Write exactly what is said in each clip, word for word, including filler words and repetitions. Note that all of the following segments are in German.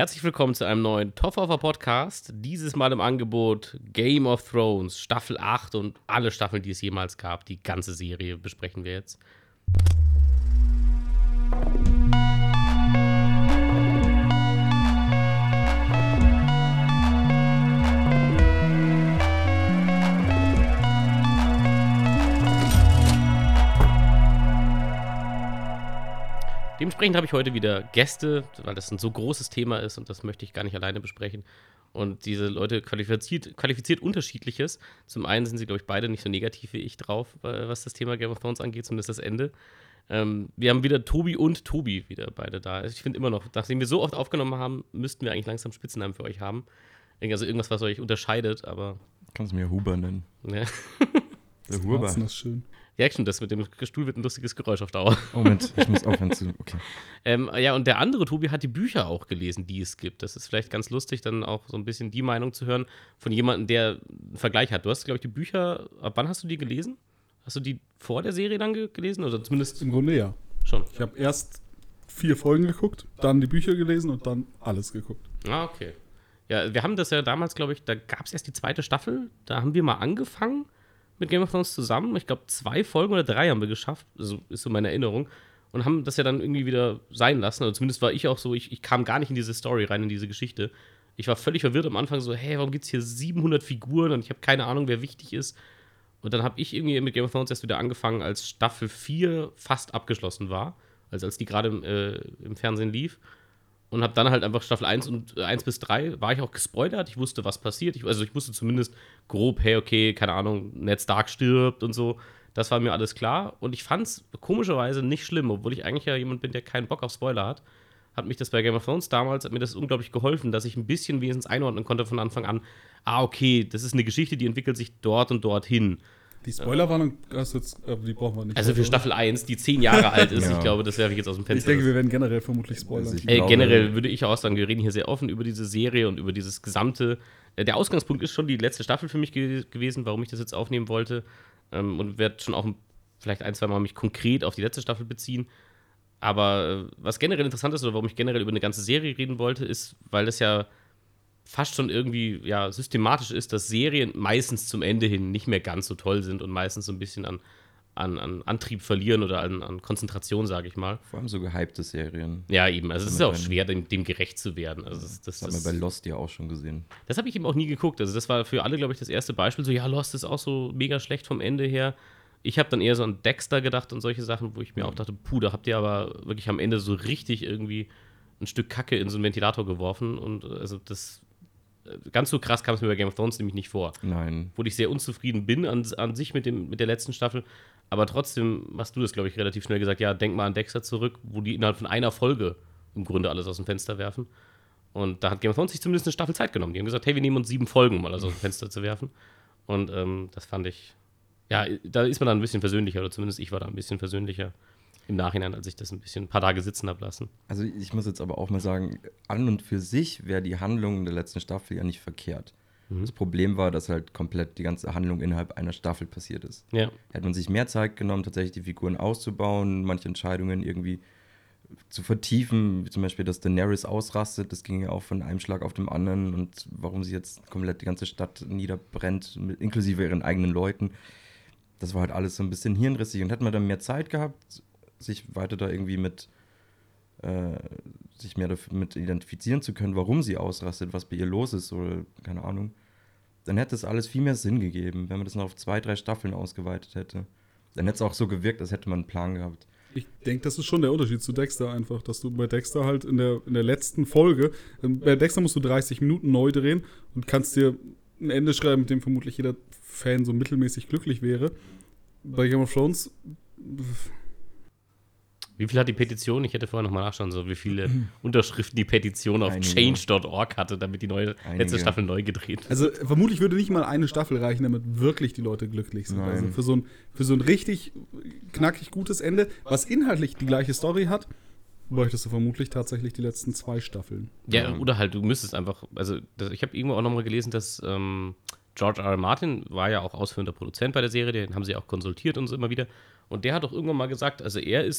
Herzlich willkommen zu einem neuen Toffer Podcast. Dieses Mal im Angebot Game of Thrones, Staffel acht und alle Staffeln, die es jemals gab. Die ganze Serie besprechen wir jetzt. Dementsprechend habe ich heute wieder Gäste, weil das ein so großes Thema ist und das möchte ich gar nicht alleine besprechen. Und diese Leute qualifiziert, qualifiziert Unterschiedliches. Zum einen sind sie, glaube ich, beide nicht so negativ wie ich drauf, was das Thema Game of Thrones angeht, zumindest das Ende. Ähm, wir haben wieder Tobi und Tobi wieder beide da. Also ich finde immer noch, nachdem wir so oft aufgenommen haben, müssten wir eigentlich langsam Spitzennamen für euch haben. Also irgendwas, was euch unterscheidet, aber... Kannst du mir Huber nennen. Ja. Der Huber. Das ist schön. Ja, schon, das mit dem Stuhl wird ein lustiges Geräusch auf Dauer. Moment, ich muss aufhören zu. Okay. ähm, ja, und der andere Tobi hat die Bücher auch gelesen, die es gibt. Das ist vielleicht ganz lustig, dann auch so ein bisschen die Meinung zu hören von jemandem, der einen Vergleich hat. Du hast, glaube ich, die Bücher, ab wann hast du die gelesen? Hast du die vor der Serie dann ge- gelesen? Oder zumindest Im Grunde ja. schon? Ich habe erst vier Folgen geguckt, dann die Bücher gelesen und dann alles geguckt. Ah, okay. Ja, wir haben das ja damals, glaube ich, da gab es erst die zweite Staffel. Da haben wir mal angefangen mit Game of Thrones zusammen. Ich glaube, zwei Folgen oder drei haben wir geschafft. Also ist so meine Erinnerung. Und haben das ja dann irgendwie wieder sein lassen. Also zumindest war ich auch so, ich, ich kam gar nicht in diese Story rein, in diese Geschichte. Ich war völlig verwirrt am Anfang so, hey, warum gibt es hier siebenhundert Figuren und ich habe keine Ahnung, wer wichtig ist. Und dann habe ich irgendwie mit Game of Thrones erst wieder angefangen, als Staffel vier fast abgeschlossen war. Also als die gerade im, äh, im Fernsehen lief. Und habe dann halt einfach Staffel eins und äh, eins bis drei war ich auch gespoilert. Ich wusste, was passiert. Ich, also ich wusste zumindest grob, hey, okay, keine Ahnung, Ned Stark stirbt und so. Das war mir alles klar. Und ich fand es komischerweise nicht schlimm, obwohl ich eigentlich ja jemand bin, der keinen Bock auf Spoiler hat. Hat mich das bei Game of Thrones damals, hat mir das unglaublich geholfen, dass ich ein bisschen wenigstens einordnen konnte von Anfang an. Ah, okay, das ist eine Geschichte, die entwickelt sich dort und dorthin. Die Spoilerwarnung, hast du jetzt, äh, die brauchen wir nicht. Also für Staffel eins, die zehn Jahre alt ist, Ja. ich glaube, das werfe ich jetzt aus dem Ich Fenster. denke, wir werden generell vermutlich spoilern. Also ich Äh, glaube- generell würde ich auch sagen, wir reden hier sehr offen über diese Serie und über dieses gesamte. Äh, der Ausgangspunkt ist schon die letzte Staffel für mich ge- gewesen, warum ich das jetzt aufnehmen wollte. Ähm, und werde schon auch vielleicht ein, zwei Mal mich konkret auf die letzte Staffel beziehen. Aber äh, was generell interessant ist oder warum ich generell über eine ganze Serie reden wollte, ist, weil das ja fast schon irgendwie ja, systematisch ist, dass Serien meistens zum Ende hin nicht mehr ganz so toll sind und meistens so ein bisschen an, an, an Antrieb verlieren oder an, an Konzentration, sage ich mal. Vor allem so gehypte Serien. Ja, eben. Also es Das ist ja auch haben wir schwer, dem, dem gerecht zu werden. Also das, das, Das hat das, man bei Lost ja auch schon gesehen. das habe ich eben auch nie geguckt. Also das war für alle, glaube ich, das erste Beispiel. So, ja, Lost ist auch so mega schlecht vom Ende her. Ich habe dann eher so an Dexter gedacht und solche Sachen, wo ich mir auch dachte, puh, da habt ihr aber wirklich am Ende so richtig irgendwie ein Stück Kacke in so einen Ventilator geworfen. Und äh, also das ganz so krass kam es mir bei Game of Thrones nämlich nicht vor. Nein. Wo ich sehr unzufrieden bin an, an sich mit, dem, mit der letzten Staffel. Aber trotzdem hast du das, glaube ich, relativ schnell gesagt, ja, denk mal an Dexter zurück, wo die innerhalb von einer Folge im Grunde alles aus dem Fenster werfen. Und da hat Game of Thrones sich zumindest eine Staffel Zeit genommen. Die haben gesagt, hey, wir nehmen uns sieben Folgen, um alles aus dem Fenster zu werfen. Und ähm, das fand ich, ja, da ist man dann ein bisschen versöhnlicher, oder zumindest ich war da ein bisschen versöhnlicher im Nachhinein, als ich das ein bisschen ein paar Tage sitzen habe lassen. Also ich muss jetzt aber auch mal sagen, an und für sich wäre die Handlung der letzten Staffel ja nicht verkehrt. Mhm. Das Problem war, dass halt komplett die ganze Handlung innerhalb einer Staffel passiert ist. Ja. Hätte man sich mehr Zeit genommen, tatsächlich die Figuren auszubauen, manche Entscheidungen irgendwie zu vertiefen, wie zum Beispiel, dass Daenerys ausrastet, das ging ja auch von einem Schlag auf den anderen und warum sie jetzt komplett die ganze Stadt niederbrennt, mit, inklusive ihren eigenen Leuten. Das war halt alles so ein bisschen hirnrissig und hätte man dann mehr Zeit gehabt, sich weiter da irgendwie mit äh, sich mehr damit identifizieren zu können, warum sie ausrastet, was bei ihr los ist oder keine Ahnung, dann hätte es alles viel mehr Sinn gegeben, wenn man das noch auf zwei, drei Staffeln ausgeweitet hätte. Dann hätte es auch so gewirkt, als hätte man einen Plan gehabt. Ich denke, das ist schon der Unterschied zu Dexter einfach, dass du bei Dexter halt in der, in der letzten Folge, ähm, bei Dexter musst du dreißig Minuten neu drehen und kannst dir ein Ende schreiben, mit dem vermutlich jeder Fan so mittelmäßig glücklich wäre. Bei Game of Thrones Wie viel hat die Petition? Ich hätte vorher nochmal nachschauen sollen, wie viele Unterschriften die Petition auf Einige. change Punkt org hatte, damit die neue Einige. letzte Staffel neu gedreht wird. Also vermutlich würde nicht mal eine Staffel reichen, damit wirklich die Leute glücklich sind. Nein. Also für so, ein, für so ein richtig knackig gutes Ende, was inhaltlich die gleiche Story hat, bräuchtest du vermutlich tatsächlich die letzten zwei Staffeln. Ja, Ja. oder halt, du müsstest einfach, also das, ich habe irgendwo auch nochmal gelesen, dass ähm, George R. R. Martin war ja auch ausführender Produzent bei der Serie, den haben sie auch konsultiert und so immer wieder. Und der hat auch irgendwann mal gesagt, also er ist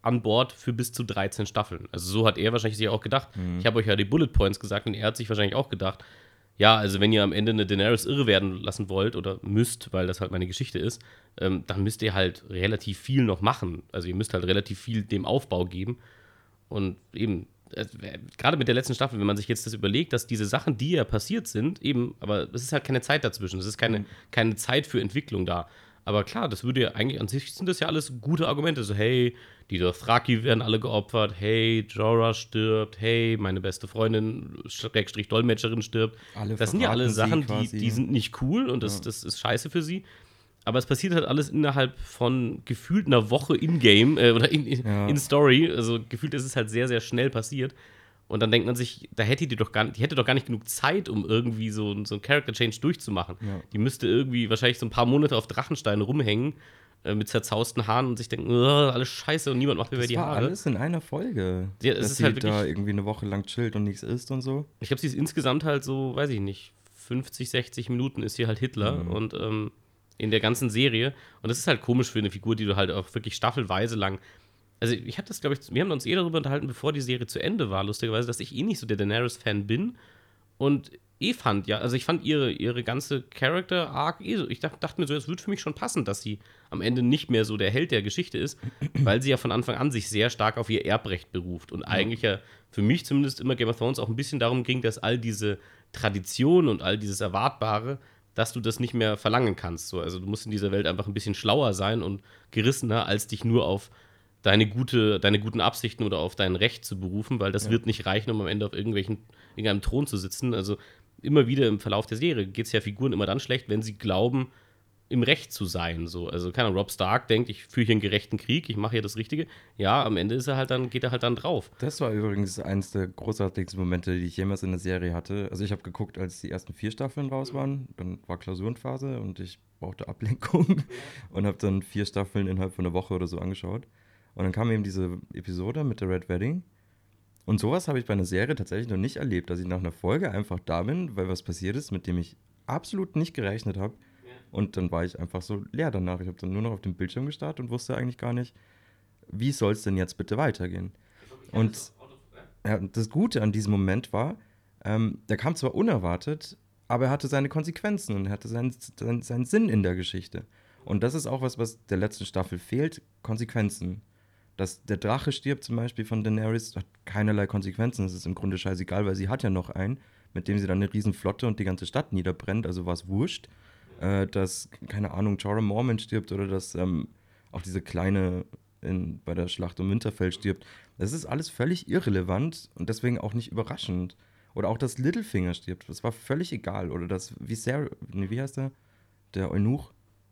an Bord für bis zu dreizehn Staffeln. Also so hat er wahrscheinlich sich auch gedacht. Mhm. Ich habe euch ja die Bullet Points gesagt und er hat sich wahrscheinlich auch gedacht, ja, also wenn ihr am Ende eine Daenerys irre werden lassen wollt oder müsst, weil das halt meine Geschichte ist, ähm, dann müsst ihr halt relativ viel noch machen. Also ihr müsst halt relativ viel dem Aufbau geben. Und eben, äh, gerade mit der letzten Staffel, wenn man sich jetzt das überlegt, dass diese Sachen, die ja passiert sind, eben, aber es ist halt keine Zeit dazwischen. Es ist keine, mhm. keine Zeit für Entwicklung da. Aber klar, das würde ja eigentlich, an sich sind das ja alles gute Argumente. So, hey, die Dothraki werden alle geopfert, hey, Jorah stirbt, hey, meine beste Freundin, Schrägstrich Dolmetscherin stirbt. Alle das sind ja alle Sachen, die, die sind nicht cool und das, ja. das ist scheiße für sie. Aber es passiert halt alles innerhalb von gefühlt einer Woche in-game äh, oder in, in, ja. in Story. Also gefühlt ist es halt sehr, sehr schnell passiert. Und dann denkt man sich, da hätte die doch gar, die hätte doch gar nicht genug Zeit, um irgendwie so, so einen Character-Change durchzumachen. Ja. Die müsste irgendwie wahrscheinlich so ein paar Monate auf Drachenstein rumhängen äh, mit zerzausten Haaren und sich denken, alles scheiße und niemand macht mir über die Haare. Das war alles in einer Folge. Ja, es dass ist sie halt wirklich, da irgendwie eine Woche lang chillt und nichts isst und so. Ich glaube, sie ist insgesamt halt so, weiß ich nicht, fünfzig, sechzig Minuten ist sie halt Hitler mhm. und ähm, in der ganzen Serie. Und das ist halt komisch für eine Figur, die du halt auch wirklich staffelweise lang. Also, ich habe das, glaube ich, wir haben uns eh darüber unterhalten, bevor die Serie zu Ende war, lustigerweise, dass ich eh nicht so der Daenerys-Fan bin. Und eh fand, ja, also ich fand ihre, ihre ganze Character-Arc eh so. Ich dacht, dachte mir so, es wird für mich schon passen, dass sie am Ende nicht mehr so der Held der Geschichte ist, weil sie ja von Anfang an sich sehr stark auf ihr Erbrecht beruft. Und eigentlich ja für mich zumindest immer Game of Thrones auch ein bisschen darum ging, dass all diese Tradition und all dieses Erwartbare, dass du das nicht mehr verlangen kannst. So. Also du musst in dieser Welt einfach ein bisschen schlauer sein und gerissener, als dich nur auf deine, gute, deine guten Absichten oder auf dein Recht zu berufen, weil das ja. wird nicht reichen, um am Ende auf irgendwelchen, irgendeinem Thron zu sitzen. Also immer wieder im Verlauf der Serie geht es ja Figuren immer dann schlecht, wenn sie glauben, im Recht zu sein. So. Also keine Ahnung, Robb Stark denkt, ich führe hier einen gerechten Krieg, ich mache hier das Richtige. Ja, am Ende ist er halt dann, geht er halt dann drauf. Das war übrigens eines der großartigsten Momente, die ich jemals in der Serie hatte. Also ich habe geguckt, als die ersten vier Staffeln raus waren, dann war Klausurenphase und ich brauchte Ablenkung und habe dann vier Staffeln innerhalb von einer Woche oder so angeschaut. Und dann kam eben diese Episode mit der Red Wedding. Und sowas habe ich bei einer Serie tatsächlich noch nicht erlebt, dass ich nach einer Folge einfach da bin, weil was passiert ist, mit dem ich absolut nicht gerechnet habe. Und dann war ich einfach so leer danach. Ich habe dann nur noch auf den Bildschirm gestarrt und wusste eigentlich gar nicht, wie soll es denn jetzt bitte weitergehen. Und ja, das Gute an diesem Moment war, ähm, der kam zwar unerwartet, aber er hatte seine Konsequenzen und er hatte seinen, seinen, seinen Sinn in der Geschichte. Und das ist auch was, was der letzten Staffel fehlt, Konsequenzen. Dass der Drache stirbt zum Beispiel von Daenerys, hat keinerlei Konsequenzen. Das ist im Grunde scheißegal, weil sie hat ja noch einen, mit dem sie dann eine riesen Flotte und die ganze Stadt niederbrennt, also war es wurscht. Äh, dass, keine Ahnung, Jorah Mormont stirbt oder dass ähm, auch diese Kleine in, bei der Schlacht um Winterfell stirbt. Das ist alles völlig irrelevant und deswegen auch nicht überraschend. Oder auch, dass Littlefinger stirbt, das war völlig egal. Oder dass Viser, nee, wie heißt der? Der Eunuch?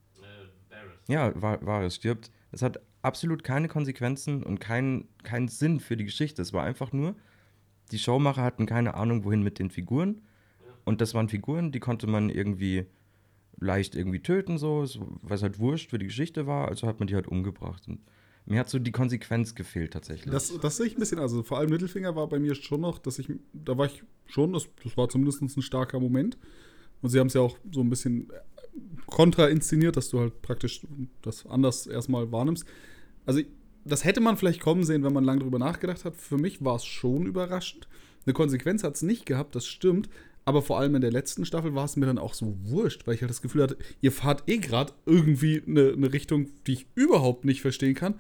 Äh, Varys. Ja, Varys stirbt. Das hat absolut keine Konsequenzen und keinen keinen Sinn für die Geschichte. Es war einfach nur, die Showmacher hatten keine Ahnung, wohin mit den Figuren. Und das waren Figuren, die konnte man irgendwie leicht irgendwie töten, so, weil es halt wurscht für die Geschichte war, also hat man die halt umgebracht. Und mir hat so die Konsequenz gefehlt tatsächlich. Das, das sehe ich ein bisschen, also vor allem Littlefinger war bei mir schon noch, dass ich, da war ich schon, das, das war zumindest ein starker Moment. Und sie haben es ja auch so ein bisschen kontra inszeniert, dass du halt praktisch das anders erstmal wahrnimmst. Also das hätte man vielleicht kommen sehen, wenn man lange drüber nachgedacht hat. Für mich war es schon überraschend. Eine Konsequenz hat es nicht gehabt, das stimmt. Aber vor allem in der letzten Staffel war es mir dann auch so wurscht, weil ich halt das Gefühl hatte, ihr fahrt eh gerade irgendwie eine, eine Richtung, die ich überhaupt nicht verstehen kann.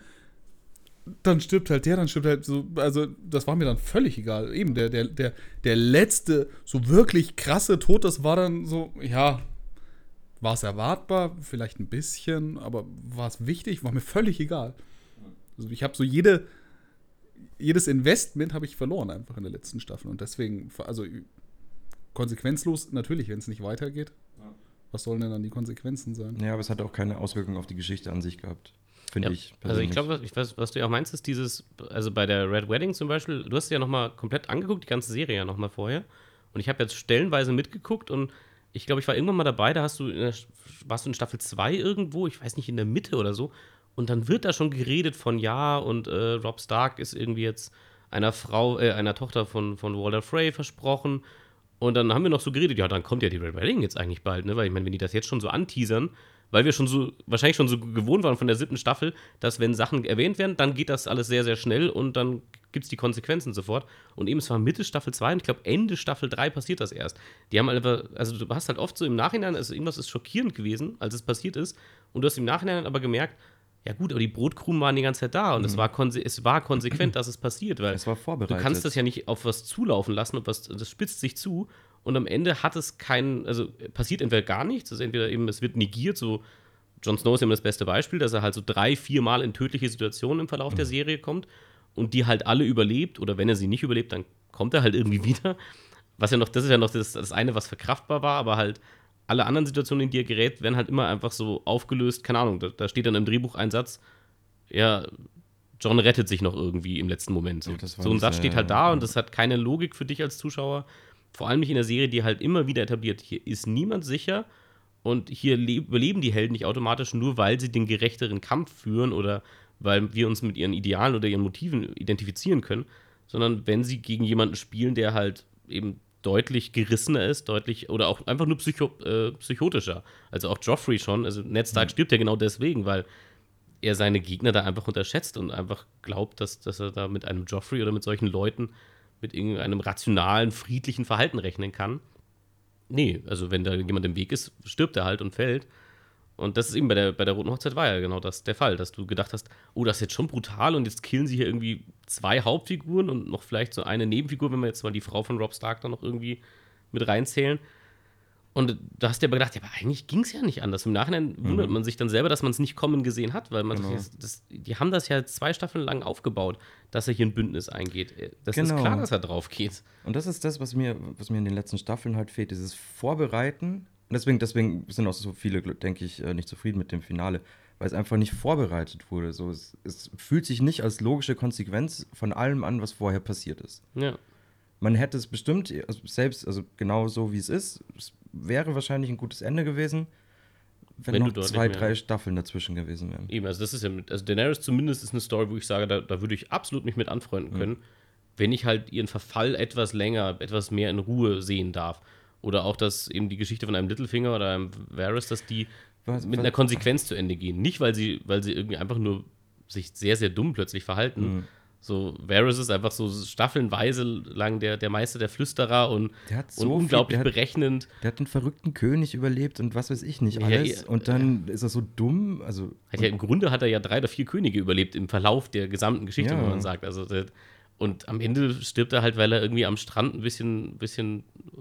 Dann stirbt halt der, dann stirbt halt so, also das war mir dann völlig egal. Eben, der, der, der, der letzte, so wirklich krasse Tod, das war dann so, ja, war es erwartbar, vielleicht ein bisschen, aber war es wichtig, war mir völlig egal. Also ich habe so jede, jedes Investment habe ich verloren einfach in der letzten Staffel und deswegen, also konsequenzlos, natürlich, wenn es nicht weitergeht. Ja. Was sollen denn dann die Konsequenzen sein? Ja, aber es hat auch keine Auswirkungen auf die Geschichte an sich gehabt, finde ja, ich persönlich. Also ich glaube, ich weiß, was du ja auch meinst, ist dieses, also bei der Red Wedding zum Beispiel, du hast ja nochmal komplett angeguckt, die ganze Serie ja nochmal vorher. Und ich habe jetzt stellenweise mitgeguckt und ich glaube, ich war irgendwann mal dabei, da hast du in der, warst du in Staffel zwei irgendwo, ich weiß nicht, in der Mitte oder so. Und dann wird da schon geredet von, ja, und äh, Robb Stark ist irgendwie jetzt einer Frau, äh, einer Tochter von, von Walder Frey versprochen. Und dann haben wir noch so geredet, ja, dann kommt ja die Red Wedding jetzt eigentlich bald, ne? Weil ich meine, wenn die das jetzt schon so anteasern, weil wir schon so, wahrscheinlich schon so gewohnt waren von der siebten Staffel, dass wenn Sachen erwähnt werden, dann geht das alles sehr, sehr schnell und dann gibt es die Konsequenzen sofort. Und eben, es war Mitte Staffel zwei und ich glaube, Ende Staffel drei passiert das erst. Die haben einfach, also du hast halt oft so im Nachhinein, also irgendwas ist schockierend gewesen, als es passiert ist, und du hast im Nachhinein aber gemerkt, ja gut, aber die Brotkrumen waren die ganze Zeit da und mhm. es, war konse- es war konsequent, dass es passiert, weil es war vorbereitet. Du kannst das ja nicht auf was zulaufen lassen und was, das spitzt sich zu und am Ende hat es keinen, also passiert entweder gar nichts, also entweder eben, es wird negiert, so Jon Snow ist immer das beste Beispiel, dass er halt so drei, vier Mal in tödliche Situationen im Verlauf mhm. der Serie kommt und die halt alle überlebt, oder wenn er sie nicht überlebt, dann kommt er halt irgendwie wieder. Was ja noch, das ist ja noch das, das eine, was verkraftbar war, aber halt alle anderen Situationen, in die er gerät, werden halt immer einfach so aufgelöst, keine Ahnung, da, da steht dann im Drehbuch ein Satz, ja, Jon rettet sich noch irgendwie im letzten Moment. So, ja, so ein Satz steht halt da ja. und das hat keine Logik für dich als Zuschauer, vor allem nicht in der Serie, die halt immer wieder etabliert, hier ist niemand sicher und hier le- überleben die Helden nicht automatisch nur, weil sie den gerechteren Kampf führen oder weil wir uns mit ihren Idealen oder ihren Motiven identifizieren können, sondern wenn sie gegen jemanden spielen, der halt eben deutlich gerissener ist, deutlich, oder auch einfach nur psycho, äh, psychotischer. Also auch Joffrey schon, also Ned Stark mhm. stirbt ja genau deswegen, weil er seine Gegner da einfach unterschätzt und einfach glaubt, dass, dass er da mit einem Joffrey oder mit solchen Leuten mit irgendeinem rationalen, friedlichen Verhalten rechnen kann. Nee, also wenn da jemand im Weg ist, stirbt er halt und fällt. Und das ist eben bei der, bei der Roten Hochzeit war ja genau das der Fall, dass du gedacht hast, oh, das ist jetzt schon brutal und jetzt killen sie hier irgendwie zwei Hauptfiguren und noch vielleicht so eine Nebenfigur, wenn wir jetzt mal die Frau von Robb Stark da noch irgendwie mit reinzählen. Und da hast du aber gedacht, ja, aber eigentlich ging es ja nicht anders. Im Nachhinein mhm. wundert man sich dann selber, dass man es nicht kommen gesehen hat, weil man genau. das, das, die haben das ja zwei Staffeln lang aufgebaut, dass er hier ein Bündnis eingeht. Das genau. ist klar, dass er drauf geht. Und das ist das, was mir, was mir in den letzten Staffeln halt fehlt, dieses Vorbereiten. Und deswegen, deswegen sind auch so viele, denke ich, nicht zufrieden mit dem Finale, weil es einfach nicht vorbereitet wurde. So, es, es fühlt sich nicht als logische Konsequenz von allem an, was vorher passiert ist. Ja. Man hätte es bestimmt, also selbst, also genau so wie es ist, es wäre wahrscheinlich ein gutes Ende gewesen, wenn, wenn noch zwei, drei mehr. Staffeln dazwischen gewesen wären. Eben, also das ist ja, mit, also Daenerys zumindest ist eine Story, wo ich sage, da, da würde ich absolut mich mit anfreunden können, mhm. wenn ich halt ihren Verfall etwas länger, etwas mehr in Ruhe sehen darf. Oder auch, dass eben die Geschichte von einem Littlefinger oder einem Varys, dass die was, mit was? einer Konsequenz zu Ende gehen. Nicht, weil sie, weil sie irgendwie einfach nur sich sehr, sehr dumm plötzlich verhalten. Mhm. So, Varys ist einfach so staffelnweise lang der, der Meister der Flüsterer und, der hat so und unglaublich viel, der berechnend. Hat, der hat den verrückten König überlebt und was weiß ich nicht alles. Ja, und dann äh, ist er so dumm. Also, hat ja, im Grunde hat er ja drei oder vier Könige überlebt im Verlauf der gesamten Geschichte, ja. wenn man sagt. Also, der, und am Ende stirbt er halt, weil er irgendwie am Strand ein bisschen, bisschen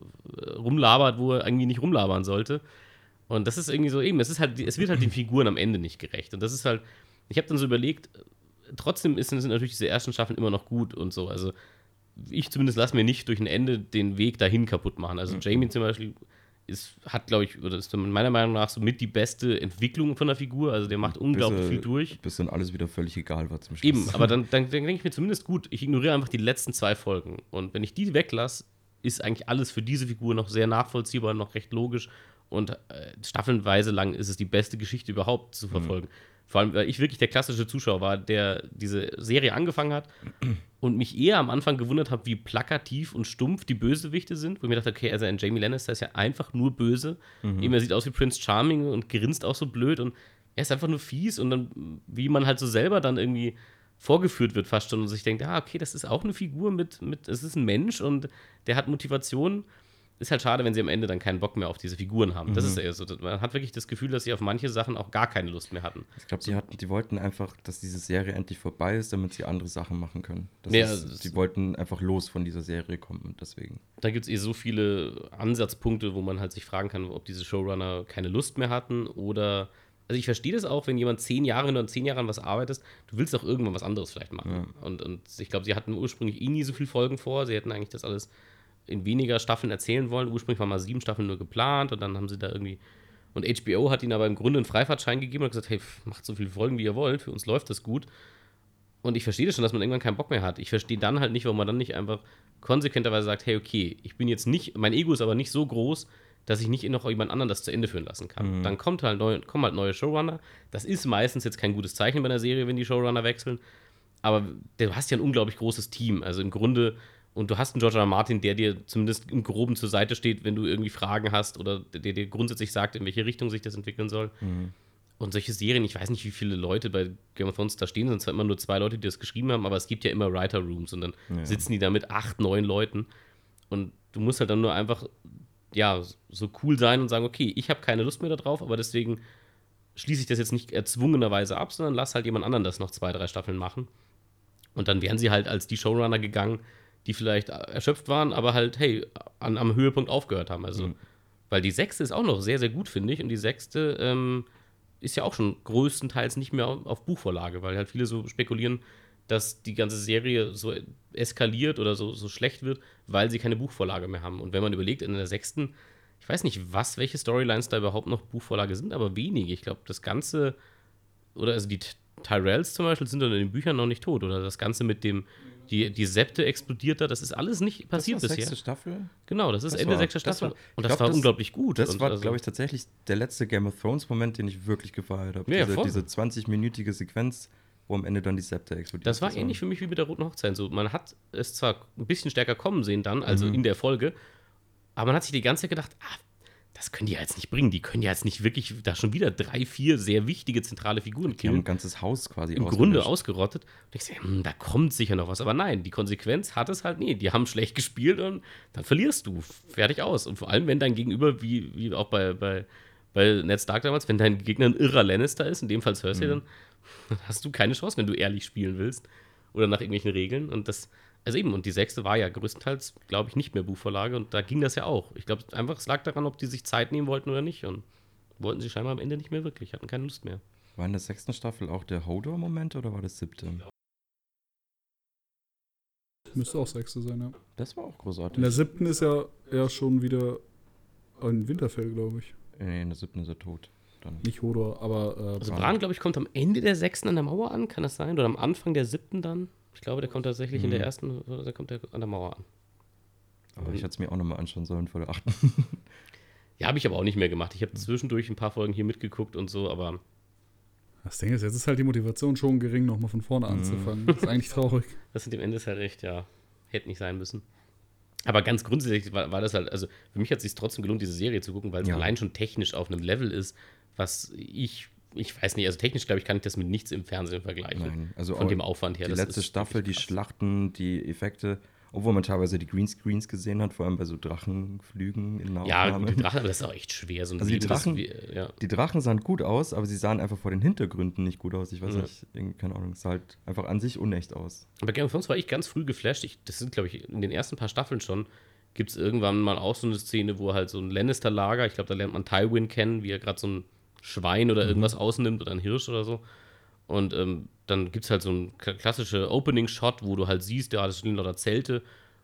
rumlabert, wo er irgendwie nicht rumlabern sollte. Und das ist irgendwie so, eben, es ist halt, es wird halt den Figuren am Ende nicht gerecht. Und das ist halt, ich habe dann so überlegt, trotzdem ist, sind natürlich diese ersten Staffeln immer noch gut und so. Also ich zumindest lasse mir nicht durch ein Ende den Weg dahin kaputt machen. Also mhm. Jaime zum Beispiel ist, hat, glaube ich, oder ist meiner Meinung nach so mit die beste Entwicklung von der Figur. Also der macht unglaublich bis, viel durch. Bis dann alles wieder völlig egal war zum Schluss. Eben, aber dann, dann, dann denke ich mir zumindest gut, ich ignoriere einfach die letzten zwei Folgen. Und wenn ich die weglasse, ist eigentlich alles für diese Figur noch sehr nachvollziehbar, noch recht logisch. Und äh, staffelnweise lang ist es die beste Geschichte überhaupt zu verfolgen. Mhm. Vor allem, weil ich wirklich der klassische Zuschauer war, der diese Serie angefangen hat und mich eher am Anfang gewundert habe, wie plakativ und stumpf die Bösewichte sind. Wo ich mir dachte, okay, also ein Jaime Lannister ist ja einfach nur böse. Mhm. Eben, er sieht aus wie Prince Charming und grinst auch so blöd und er ist einfach nur fies. Und dann, wie man halt so selber dann irgendwie vorgeführt wird fast schon und sich denkt, ah, okay, das ist auch eine Figur mit, mit es ist ein Mensch und der hat Motivation. Ist halt schade, wenn sie am Ende dann keinen Bock mehr auf diese Figuren haben. Mhm. Das ist eher so. Man hat wirklich das Gefühl, dass sie auf manche Sachen auch gar keine Lust mehr hatten. Ich glaube, die, die wollten einfach, dass diese Serie endlich vorbei ist, damit sie andere Sachen machen können. Das nee, ist, also die wollten einfach los von dieser Serie kommen und deswegen. Da gibt es eh so viele Ansatzpunkte, wo man halt sich fragen kann, ob diese Showrunner keine Lust mehr hatten oder. Also ich verstehe das auch, wenn jemand zehn Jahre, wenn du an zehn Jahren was arbeitest, du willst auch irgendwann was anderes vielleicht machen. Ja. Und, und ich glaube, sie hatten ursprünglich eh nie so viele Folgen vor. Sie hätten eigentlich das alles in weniger Staffeln erzählen wollen. Ursprünglich waren mal sieben Staffeln nur geplant und dann haben sie da irgendwie. Und H B O hat ihnen aber im Grunde einen Freifahrtschein gegeben und gesagt: Hey, macht so viele Folgen, wie ihr wollt, für uns läuft das gut. Und ich verstehe das schon, dass man irgendwann keinen Bock mehr hat. Ich verstehe dann halt nicht, warum man dann nicht einfach konsequenterweise sagt: Hey, okay, ich bin jetzt nicht, mein Ego ist aber nicht so groß, dass ich nicht noch jemand anderen das zu Ende führen lassen kann. Mhm. Dann kommt halt neu, kommen halt neue Showrunner. Das ist meistens jetzt kein gutes Zeichen bei einer Serie, wenn die Showrunner wechseln. Aber du hast ja ein unglaublich großes Team. Also im Grunde Und du hast einen George R. R. Martin, der dir zumindest im Groben zur Seite steht, wenn du irgendwie Fragen hast oder der dir grundsätzlich sagt, in welche Richtung sich das entwickeln soll. Mhm. Und solche Serien, ich weiß nicht, wie viele Leute bei Game of Thrones da stehen, sind zwar immer nur zwei Leute, die das geschrieben haben, aber es gibt ja immer Writer-Rooms und dann Ja. sitzen die da mit acht, neun Leuten und du musst halt dann nur einfach, ja, so cool sein und sagen, okay, ich habe keine Lust mehr darauf, aber deswegen schließe ich das jetzt nicht erzwungenerweise ab, sondern lass halt jemand anderen das noch zwei, drei Staffeln machen. Und dann wären sie halt als die Showrunner gegangen, die vielleicht erschöpft waren, aber halt, hey, an, am Höhepunkt aufgehört haben. Also, Mhm. weil die sechste ist auch noch sehr, sehr gut, finde ich. Und die sechste ähm, ist ja auch schon größtenteils nicht mehr auf, auf Buchvorlage, weil halt viele so spekulieren, dass die ganze Serie so eskaliert oder so, so schlecht wird, weil sie keine Buchvorlage mehr haben. Und wenn man überlegt, in der sechsten, ich weiß nicht, was, welche Storylines da überhaupt noch Buchvorlage sind, aber wenige. Ich glaube, das Ganze, oder also die T- Tyrells zum Beispiel sind dann in den Büchern noch nicht tot. Oder das Ganze mit dem, die, die Septe explodiert da, das ist alles nicht passiert das war bisher. sechste Staffel? Genau, das ist Das Ende war- sechster das Staffel. war- und ich das glaub, war das- unglaublich gut. Das und war, also, glaube ich, tatsächlich der letzte Game of Thrones-Moment, den ich wirklich gefeiert habe. Ja, ja, diese, voll. diese zwanzig-minütige Sequenz, wo am Ende dann die Septe explodiert. Das war ähnlich für mich wie mit der Roten Hochzeit. So, man hat es zwar ein bisschen stärker kommen sehen dann, also Mhm. in der Folge, aber man hat sich die ganze Zeit gedacht, ah, das können die ja jetzt nicht bringen. Die können ja jetzt nicht wirklich da schon wieder drei, vier sehr wichtige zentrale Figuren Die haben killen. ein ganzes Haus quasi Im Grunde ausgelöscht. ausgerottet. Und ich sehe, hm, da kommt sicher noch was. Aber nein, die Konsequenz hat es halt nie. Die haben schlecht gespielt und dann verlierst du. Fertig aus. Und vor allem, wenn dein Gegenüber, wie, wie auch bei, bei, bei Ned Stark damals, wenn dein Gegner ein irrer Lannister ist, in dem Fall Cersei, Mhm. dann hast du keine Chance, wenn du ehrlich spielen willst. Oder nach irgendwelchen Regeln. Und das, also eben, und die sechste war ja größtenteils, glaube ich, nicht mehr Buchvorlage. Und da ging das ja auch. Ich glaube einfach, es lag daran, ob die sich Zeit nehmen wollten oder nicht. Und wollten sie scheinbar am Ende nicht mehr wirklich, hatten keine Lust mehr. War in der sechsten Staffel auch der Hodor-Moment oder war das siebte? Müsste auch sechste sein, ja. Das war auch großartig. In der siebten ist ja eher schon wieder ein Winterfell, glaube ich. Nee, in der siebten ist er tot. Dann. Nicht Hodor, aber äh, Also Bran. Bran, glaube ich, kommt am Ende der sechsten an der Mauer an, kann das sein? Oder am Anfang der siebten dann? Ich glaube, der kommt tatsächlich in der Mhm. ersten, oder der kommt der an der Mauer an. Aber ich hätte es mir auch nochmal anschauen sollen vor der achten. Ja, habe ich aber auch nicht mehr gemacht. Ich habe zwischendurch ein paar Folgen hier mitgeguckt und so, aber das Ding ist, jetzt ist halt die Motivation schon gering, nochmal von vorne Mhm. anzufangen. Das ist eigentlich traurig. das sind dem Ende ist halt recht, ja, hätte nicht sein müssen. Aber ganz grundsätzlich war, war das halt, also für mich hat es sich trotzdem gelohnt, diese Serie zu gucken, weil es Ja. allein schon technisch auf einem Level ist, was ich, ich weiß nicht, also technisch, glaube ich, kann ich das mit nichts im Fernsehen vergleichen. Nein, also Von auch dem Aufwand her. die das letzte ist Staffel, die wirklich krass. Schlachten, die Effekte, obwohl man teilweise die Greenscreens gesehen hat, vor allem bei so Drachenflügen in Ja, Nahaufnahme. die Drachen, aber das ist auch echt schwer. So ein Also die lebendes Drachen- We- ja. Die Drachen sahen gut aus, aber sie sahen einfach vor den Hintergründen nicht gut aus. Ich weiß Ja. nicht, irgendwie, keine Ahnung, es sah halt einfach an sich unecht aus. Bei Game of Thrones war ich ganz früh geflasht. Ich, das sind, glaube ich, in den ersten paar Staffeln schon, gibt es irgendwann mal auch so eine Szene, wo halt so ein Lannister-Lager, ich glaube, da lernt man Tywin kennen, wie er gerade so ein Schwein oder irgendwas ausnimmt oder ein Hirsch oder so. Und ähm, dann gibt es halt so einen k- klassische Opening-Shot, wo du halt siehst, ja, das stehen lauter Zelte.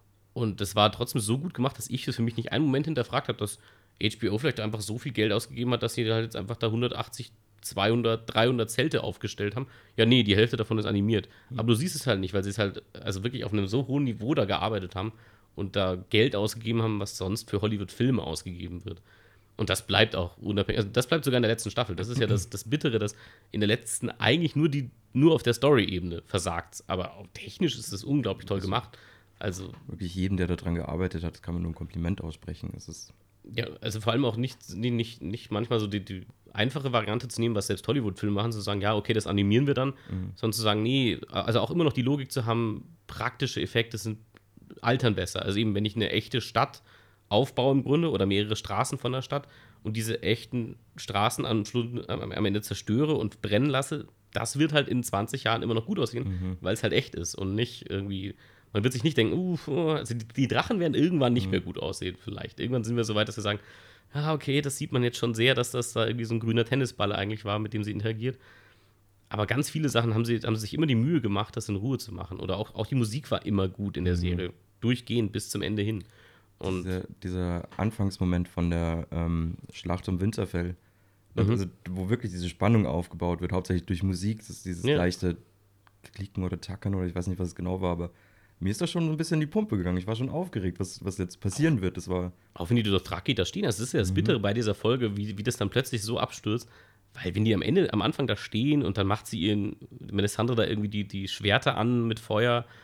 Und das war trotzdem so gut gemacht, dass ich es für mich nicht einen Moment hinterfragt habe, dass H B O vielleicht einfach so viel Geld ausgegeben hat, dass sie halt jetzt einfach da hundertachtzig, zweihundert, dreihundert Zelte aufgestellt haben. Ja, nee, die Hälfte davon ist animiert. Aber du siehst es halt nicht, weil sie es halt also wirklich auf einem so hohen Niveau da gearbeitet haben und da Geld ausgegeben haben, was sonst für Hollywood-Filme ausgegeben wird. Und das bleibt auch unabhängig. Also das bleibt sogar in der letzten Staffel. Das ist ja das, das Bittere, dass in der letzten eigentlich nur die nur auf der Story-Ebene versagt. Aber auch technisch ist es unglaublich toll gemacht. Also, Wirklich jedem, der daran gearbeitet hat, kann man nur ein Kompliment aussprechen. Es ist ja, also vor allem auch nicht, nicht, nicht, nicht manchmal so die, die einfache Variante zu nehmen, was selbst Hollywood-Filme machen, zu sagen, ja, okay, das animieren wir dann, sondern zu sagen, nee, also auch immer noch die Logik zu haben, praktische Effekte sind altern besser. Also eben, wenn ich eine echte Stadt aufbaue im Grunde oder mehrere Straßen von der Stadt und diese echten Straßen am, Schlu- am, am Ende zerstöre und brennen lasse, das wird halt in zwanzig Jahren immer noch gut aussehen, weil es halt echt ist und nicht irgendwie. Man wird sich nicht denken, uh, also die, die Drachen werden irgendwann nicht mehr gut aussehen, vielleicht. Irgendwann sind wir so weit, dass wir sagen, ja, okay, das sieht man jetzt schon sehr, dass das da irgendwie so ein grüner Tennisball eigentlich war, mit dem sie interagiert. Aber ganz viele Sachen haben sie, haben sie sich immer die Mühe gemacht, das in Ruhe zu machen. Oder auch, auch die Musik war immer gut in der Serie. Durchgehend bis zum Ende hin. Und dieser, dieser Anfangsmoment von der ähm, Schlacht um Winterfell, also, wo wirklich diese Spannung aufgebaut wird, hauptsächlich durch Musik, das ist dieses Ja. leichte Klicken oder Tackern oder ich weiß nicht, was es genau war, aber mir ist das schon ein bisschen in die Pumpe gegangen. Ich war schon aufgeregt, was, was jetzt passieren wird. Das war auch wenn die Dothraki da stehen, das ist ja das Bittere bei dieser Folge, wie, wie das dann plötzlich so abstürzt. Weil wenn die am Ende, am Anfang da stehen und dann macht sie ihren, Melisandre da irgendwie die, die Schwerter an mit Feuer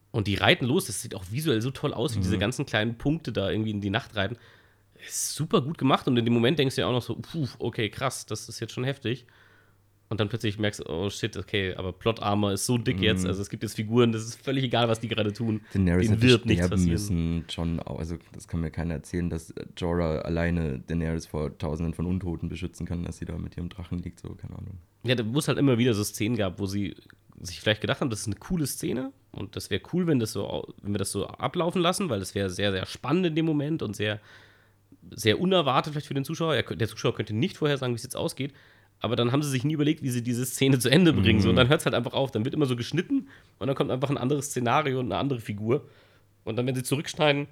Und die reiten los, das sieht auch visuell so toll aus, wie Mhm. diese ganzen kleinen Punkte da irgendwie in die Nacht reiten. Ist super gut gemacht und in dem Moment denkst du ja auch noch so, puh, okay, krass, das ist jetzt schon heftig. Und dann plötzlich merkst du, oh shit, okay, aber Plot Armor ist so dick Mhm. jetzt, also es gibt jetzt Figuren, das ist völlig egal, was die gerade tun. Daenerys Denen hätte wird nichts sterben passieren. müssen, schon auch. Also das kann mir keiner erzählen, dass Jorah alleine Daenerys vor Tausenden von Untoten beschützen kann, dass sie da mit ihrem Drachen liegt, so, keine Ahnung. Ja, da muss halt immer wieder so Szenen gab, wo sie sich vielleicht gedacht haben, das ist eine coole Szene und das wäre cool, wenn, das so, wenn wir das so ablaufen lassen, weil das wäre sehr, sehr spannend in dem Moment und sehr, sehr unerwartet vielleicht für den Zuschauer. Er, der Zuschauer könnte nicht vorhersagen, wie es jetzt ausgeht, aber dann haben sie sich nie überlegt, wie sie diese Szene zu Ende bringen. Mhm. So, und dann hört es halt einfach auf, dann wird immer so geschnitten und dann kommt einfach ein anderes Szenario und eine andere Figur. Und dann, wenn sie zurückschneiden,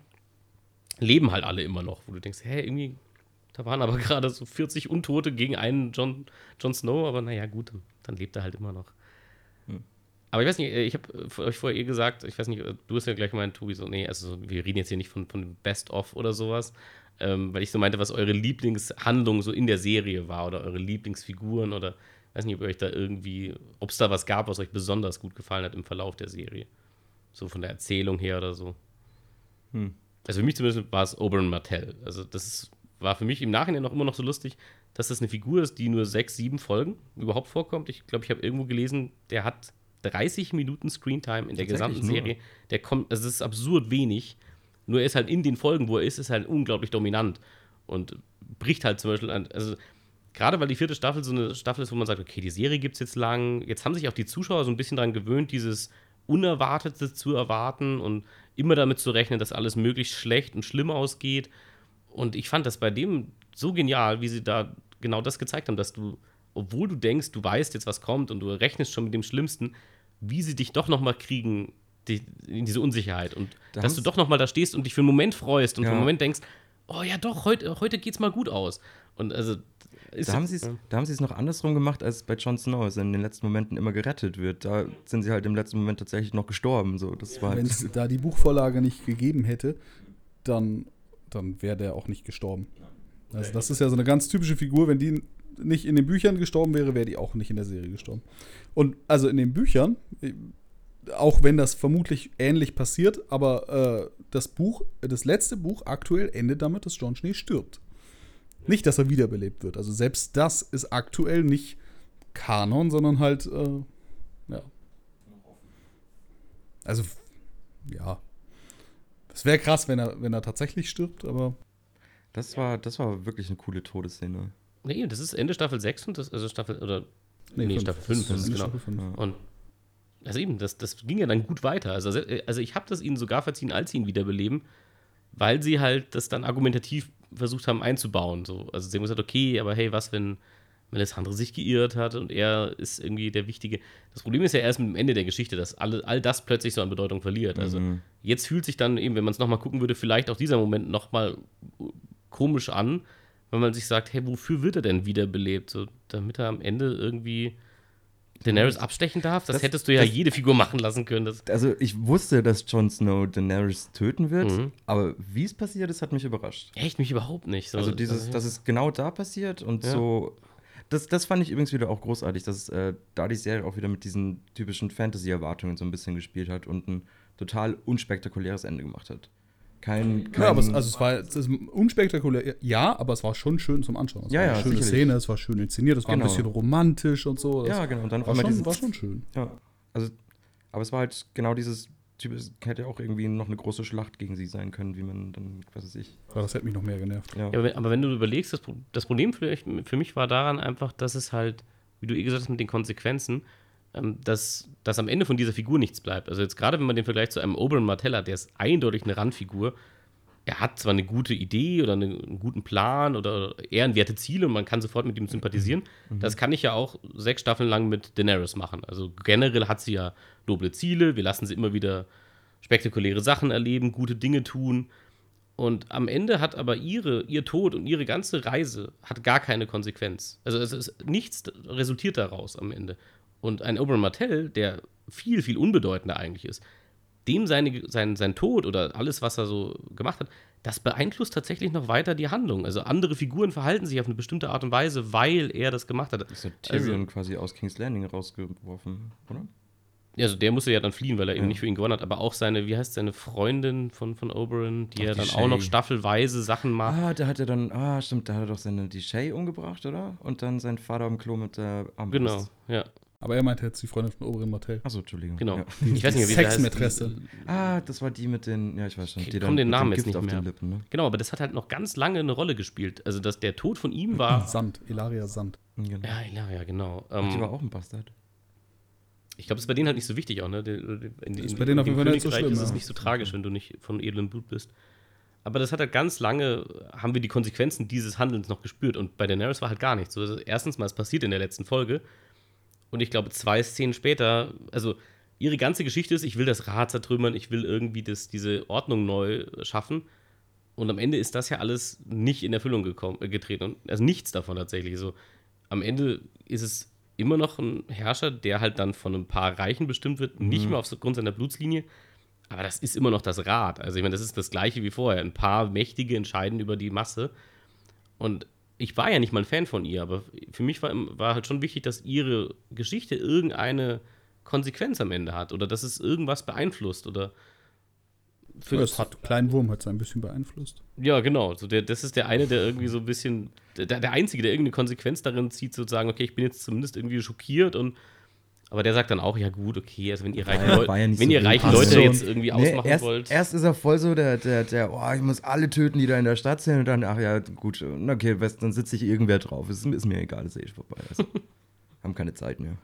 leben halt alle immer noch, wo du denkst, hä, irgendwie, da waren aber gerade so vierzig Untote gegen einen Jon, Jon Snow, aber naja, gut, dann, dann lebt er halt immer noch. Hm. Aber ich weiß nicht, ich habe euch vorher eh gesagt, ich weiß nicht, du hast ja gleich gemeint, Tobi, so, nee, also wir reden jetzt hier nicht von, von dem Best-of oder sowas, ähm, weil ich so meinte, was eure Lieblingshandlung so in der Serie war oder eure Lieblingsfiguren oder weiß nicht, ob ihr euch da irgendwie, ob es da was gab, was euch besonders gut gefallen hat im Verlauf der Serie. So von der Erzählung her oder so. Hm. Also für mich zumindest war es Oberyn Martell. Also das ist, war für mich im Nachhinein noch immer noch so lustig, dass das eine Figur ist, die nur sechs, sieben Folgen überhaupt vorkommt. Ich glaube, ich habe irgendwo gelesen, der hat dreißig Minuten Screentime in der gesamten nur? Serie. Der kommt, also es ist absurd wenig. Nur er ist halt in den Folgen, wo er ist, ist halt unglaublich dominant und bricht halt zum Beispiel an, also gerade weil die vierte Staffel so eine Staffel ist, wo man sagt, okay, die Serie gibt es jetzt lang, jetzt haben sich auch die Zuschauer so ein bisschen daran gewöhnt, dieses Unerwartete zu erwarten und immer damit zu rechnen, dass alles möglichst schlecht und schlimm ausgeht. Und ich fand das bei dem so genial, wie sie da genau das gezeigt haben, dass du, obwohl du denkst, du weißt jetzt, was kommt und du rechnest schon mit dem Schlimmsten, wie sie dich doch noch mal kriegen, die, in diese Unsicherheit. Und Da dass du haben's- doch noch mal da stehst und dich für einen Moment freust und Ja. für einen Moment denkst, oh ja doch, heute, heute geht's mal gut aus. Und also ist Da haben jetzt- sie es ja. da haben sie es noch andersrum gemacht, als bei Jon Snow, als er in den letzten Momenten immer gerettet wird. Da sind sie halt im letzten Moment tatsächlich noch gestorben. So, das war Wenn halt, es da die Buchvorlage nicht gegeben hätte, dann, dann wäre der auch nicht gestorben. Also das ist ja so eine ganz typische Figur, wenn die nicht in den Büchern gestorben wäre, wäre die auch nicht in der Serie gestorben. Und also in den Büchern, äh, auch wenn das vermutlich ähnlich passiert, aber äh, das Buch, das letzte Buch aktuell endet damit, dass Jon Schnee stirbt. Nicht, dass er wiederbelebt wird. Also selbst das ist aktuell nicht Kanon, sondern halt, äh, ja. Also, ja. Es wäre krass, wenn er, wenn er tatsächlich stirbt, aber das war, das war wirklich eine coole Todesszene. Nee, das ist Ende Staffel sechs und das, also Staffel, oder nee, fünf. Staffel fünf, Das das ist ist genau. Staffel fünf. Ja. Und also eben, das, das ging ja dann gut weiter. Also, also ich habe das ihnen sogar verziehen, als sie ihn wiederbeleben, weil sie halt das dann argumentativ versucht haben einzubauen. So. Also sie haben gesagt, okay, aber hey, was, wenn Melisandre sich geirrt hat und er ist irgendwie der Wichtige. Das Problem ist ja erst mit dem Ende der Geschichte, dass alle, all das plötzlich so an Bedeutung verliert. Also Mhm. jetzt fühlt sich dann eben, wenn man es nochmal gucken würde, vielleicht auch dieser Moment nochmal komisch an, wenn man sich sagt, hey, wofür wird er denn wiederbelebt? So, damit er am Ende irgendwie Daenerys abstechen darf? Das, Das- hättest du ja das- jede Figur machen lassen können. Das, Also ich wusste, dass Jon Snow Daenerys töten wird, Mhm. aber wie es passiert ist, hat mich überrascht. echt, mich überhaupt nicht. So, Also dieses, dass es genau da passiert und Ja. so. Das, das fand ich übrigens wieder auch großartig, dass äh, da die Serie auch wieder mit diesen typischen Fantasy-Erwartungen so ein bisschen gespielt hat und ein total unspektakuläres Ende gemacht hat. Kein, kein ja, aber es, also es war es ist unspektakulär, ja, aber es war schon schön zum Anschauen. Es Ja, war ja, eine schöne sicherlich. Szene, es war schön inszeniert, es war Genau. ein bisschen romantisch und so. Das ja, genau. Und dann war, immer schon, dieses, war schon schön. ja, also, aber es war halt genau dieses Typ, es hätte auch irgendwie noch eine große Schlacht gegen sie sein können, wie man dann, was weiß ich. Aber das hätte mich noch mehr genervt. Ja. Ja, aber, wenn, aber wenn du überlegst, das, Pro- das Problem für, euch- für mich war daran einfach, dass es halt, wie du eh gesagt hast, mit den Konsequenzen, ähm, dass, dass am Ende von dieser Figur nichts bleibt. Also jetzt gerade, wenn man den Vergleich zu einem Oberyn Martell hat, der ist eindeutig eine Randfigur. Er hat zwar eine gute Idee oder eine, einen guten Plan oder ehrenwerte Ziele und man kann sofort mit ihm sympathisieren. Das kann ich ja auch sechs Staffeln lang mit Daenerys machen. Also generell hat sie ja noble Ziele, wir lassen sie immer wieder spektakuläre Sachen erleben, gute Dinge tun. Und am Ende hat aber ihre, ihr Tod und ihre ganze Reise hat gar keine Konsequenz. Also es ist, nichts resultiert daraus am Ende. Und ein Oberyn Martell, der viel, viel unbedeutender eigentlich ist, dem seine, sein, sein Tod oder alles, was er so gemacht hat, das beeinflusst tatsächlich noch weiter die Handlung. Also andere Figuren verhalten sich auf eine bestimmte Art und Weise, weil er das gemacht hat. Ist ja Tyrion quasi aus King's Landing rausgeworfen, oder? Also der musste ja dann fliehen, weil er eben Ja. nicht für ihn gewonnen hat, aber auch seine, wie heißt seine Freundin von, von Oberyn, die Ach, ja die dann Shay. auch noch staffelweise Sachen macht. Ah, da hat er dann, ah, stimmt, da hat er doch seine, die Shay umgebracht, oder? Und dann sein Vater am Klo mit der Armbrust. Genau, ja, Aber er meinte jetzt die Freundin von Oberyn Martell. Achso, Entschuldigung. genau. Ja. Ich weiß nicht mehr, wie sie heißt. Sexmätresse. Ah, das war die mit den, ja, ich weiß schon. Ich Die komm den mit Namen dem jetzt Gift nicht auf mehr. den Lippen, ne? Genau, aber das hat halt noch ganz lange eine Rolle gespielt. Also dass der Tod von ihm war. Sand, Ilaria Sand. Genau. Ja, ja, ja, genau. Ach, die Ähm, war auch ein Bastard. ich glaube, es ist bei denen halt nicht so wichtig auch, ne? Die- die- In, in, Ist bei denen auf in jeden dem Fall nicht so Königreich schlimm, ist es ja. nicht so tragisch, wenn du nicht von edlem Blut bist. Aber das hat halt ganz lange, haben wir die Konsequenzen dieses Handelns noch gespürt. Und bei Daenerys war halt gar nichts. So, also erstens mal, es passiert in der letzten Folge. Und ich glaube, zwei Szenen später, also ihre ganze Geschichte ist, ich will das Rad zertrümmern, ich will irgendwie das, diese Ordnung neu schaffen. Und am Ende ist das ja alles nicht in Erfüllung gekommen, äh, getreten. Und, also nichts davon tatsächlich. So, am Ende ist es immer noch ein Herrscher, der halt dann von ein paar Reichen bestimmt wird, nicht mehr aufgrund seiner Blutslinie. Aber das ist immer noch das Rad. Also ich meine, das ist das Gleiche wie vorher. Ein paar Mächtige entscheiden über die Masse. Und ich war ja nicht mal ein Fan von ihr, aber für mich war, war halt schon wichtig, dass ihre Geschichte irgendeine Konsequenz am Ende hat oder dass es irgendwas beeinflusst oder für, Das hat kleinen Wurm hat es ein bisschen beeinflusst. ja, genau. So der, das ist der eine, der irgendwie so ein bisschen, der, der Einzige, der irgendeine Konsequenz darin zieht, sozusagen, okay, ich bin jetzt zumindest irgendwie schockiert und aber der sagt dann auch, ja gut, okay, also wenn ihr reichen, ja- Leute, war ja nicht wenn so ihr wild. reichen Ach Leute so. jetzt irgendwie ausmachen erst, wollt. erst ist er voll so der, der, der, oh, ich muss alle töten, die da in der Stadt sind. Und dann, ach ja, gut, okay, was, dann sitze ich irgendwer drauf. Ist, ist mir egal, ist eh vorbei. Also, haben keine Zeit mehr.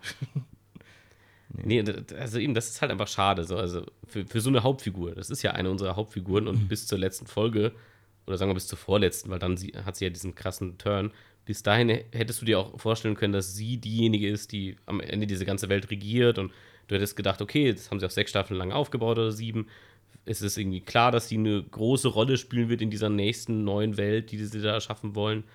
Nee, d- also eben, das ist halt einfach schade. So. Also für, für so eine Hauptfigur. Das ist ja eine unserer Hauptfiguren und bis zur letzten Folge, oder sagen wir bis zur vorletzten, weil dann sie, hat sie ja diesen krassen Turn. Bis dahin hättest du dir auch vorstellen können, dass sie diejenige ist, die am Ende diese ganze Welt regiert und du hättest gedacht, okay, das haben sie auch sechs Staffeln lang aufgebaut oder sieben. Es ist irgendwie klar, dass sie eine große Rolle spielen wird in dieser nächsten neuen Welt, die sie da erschaffen wollen.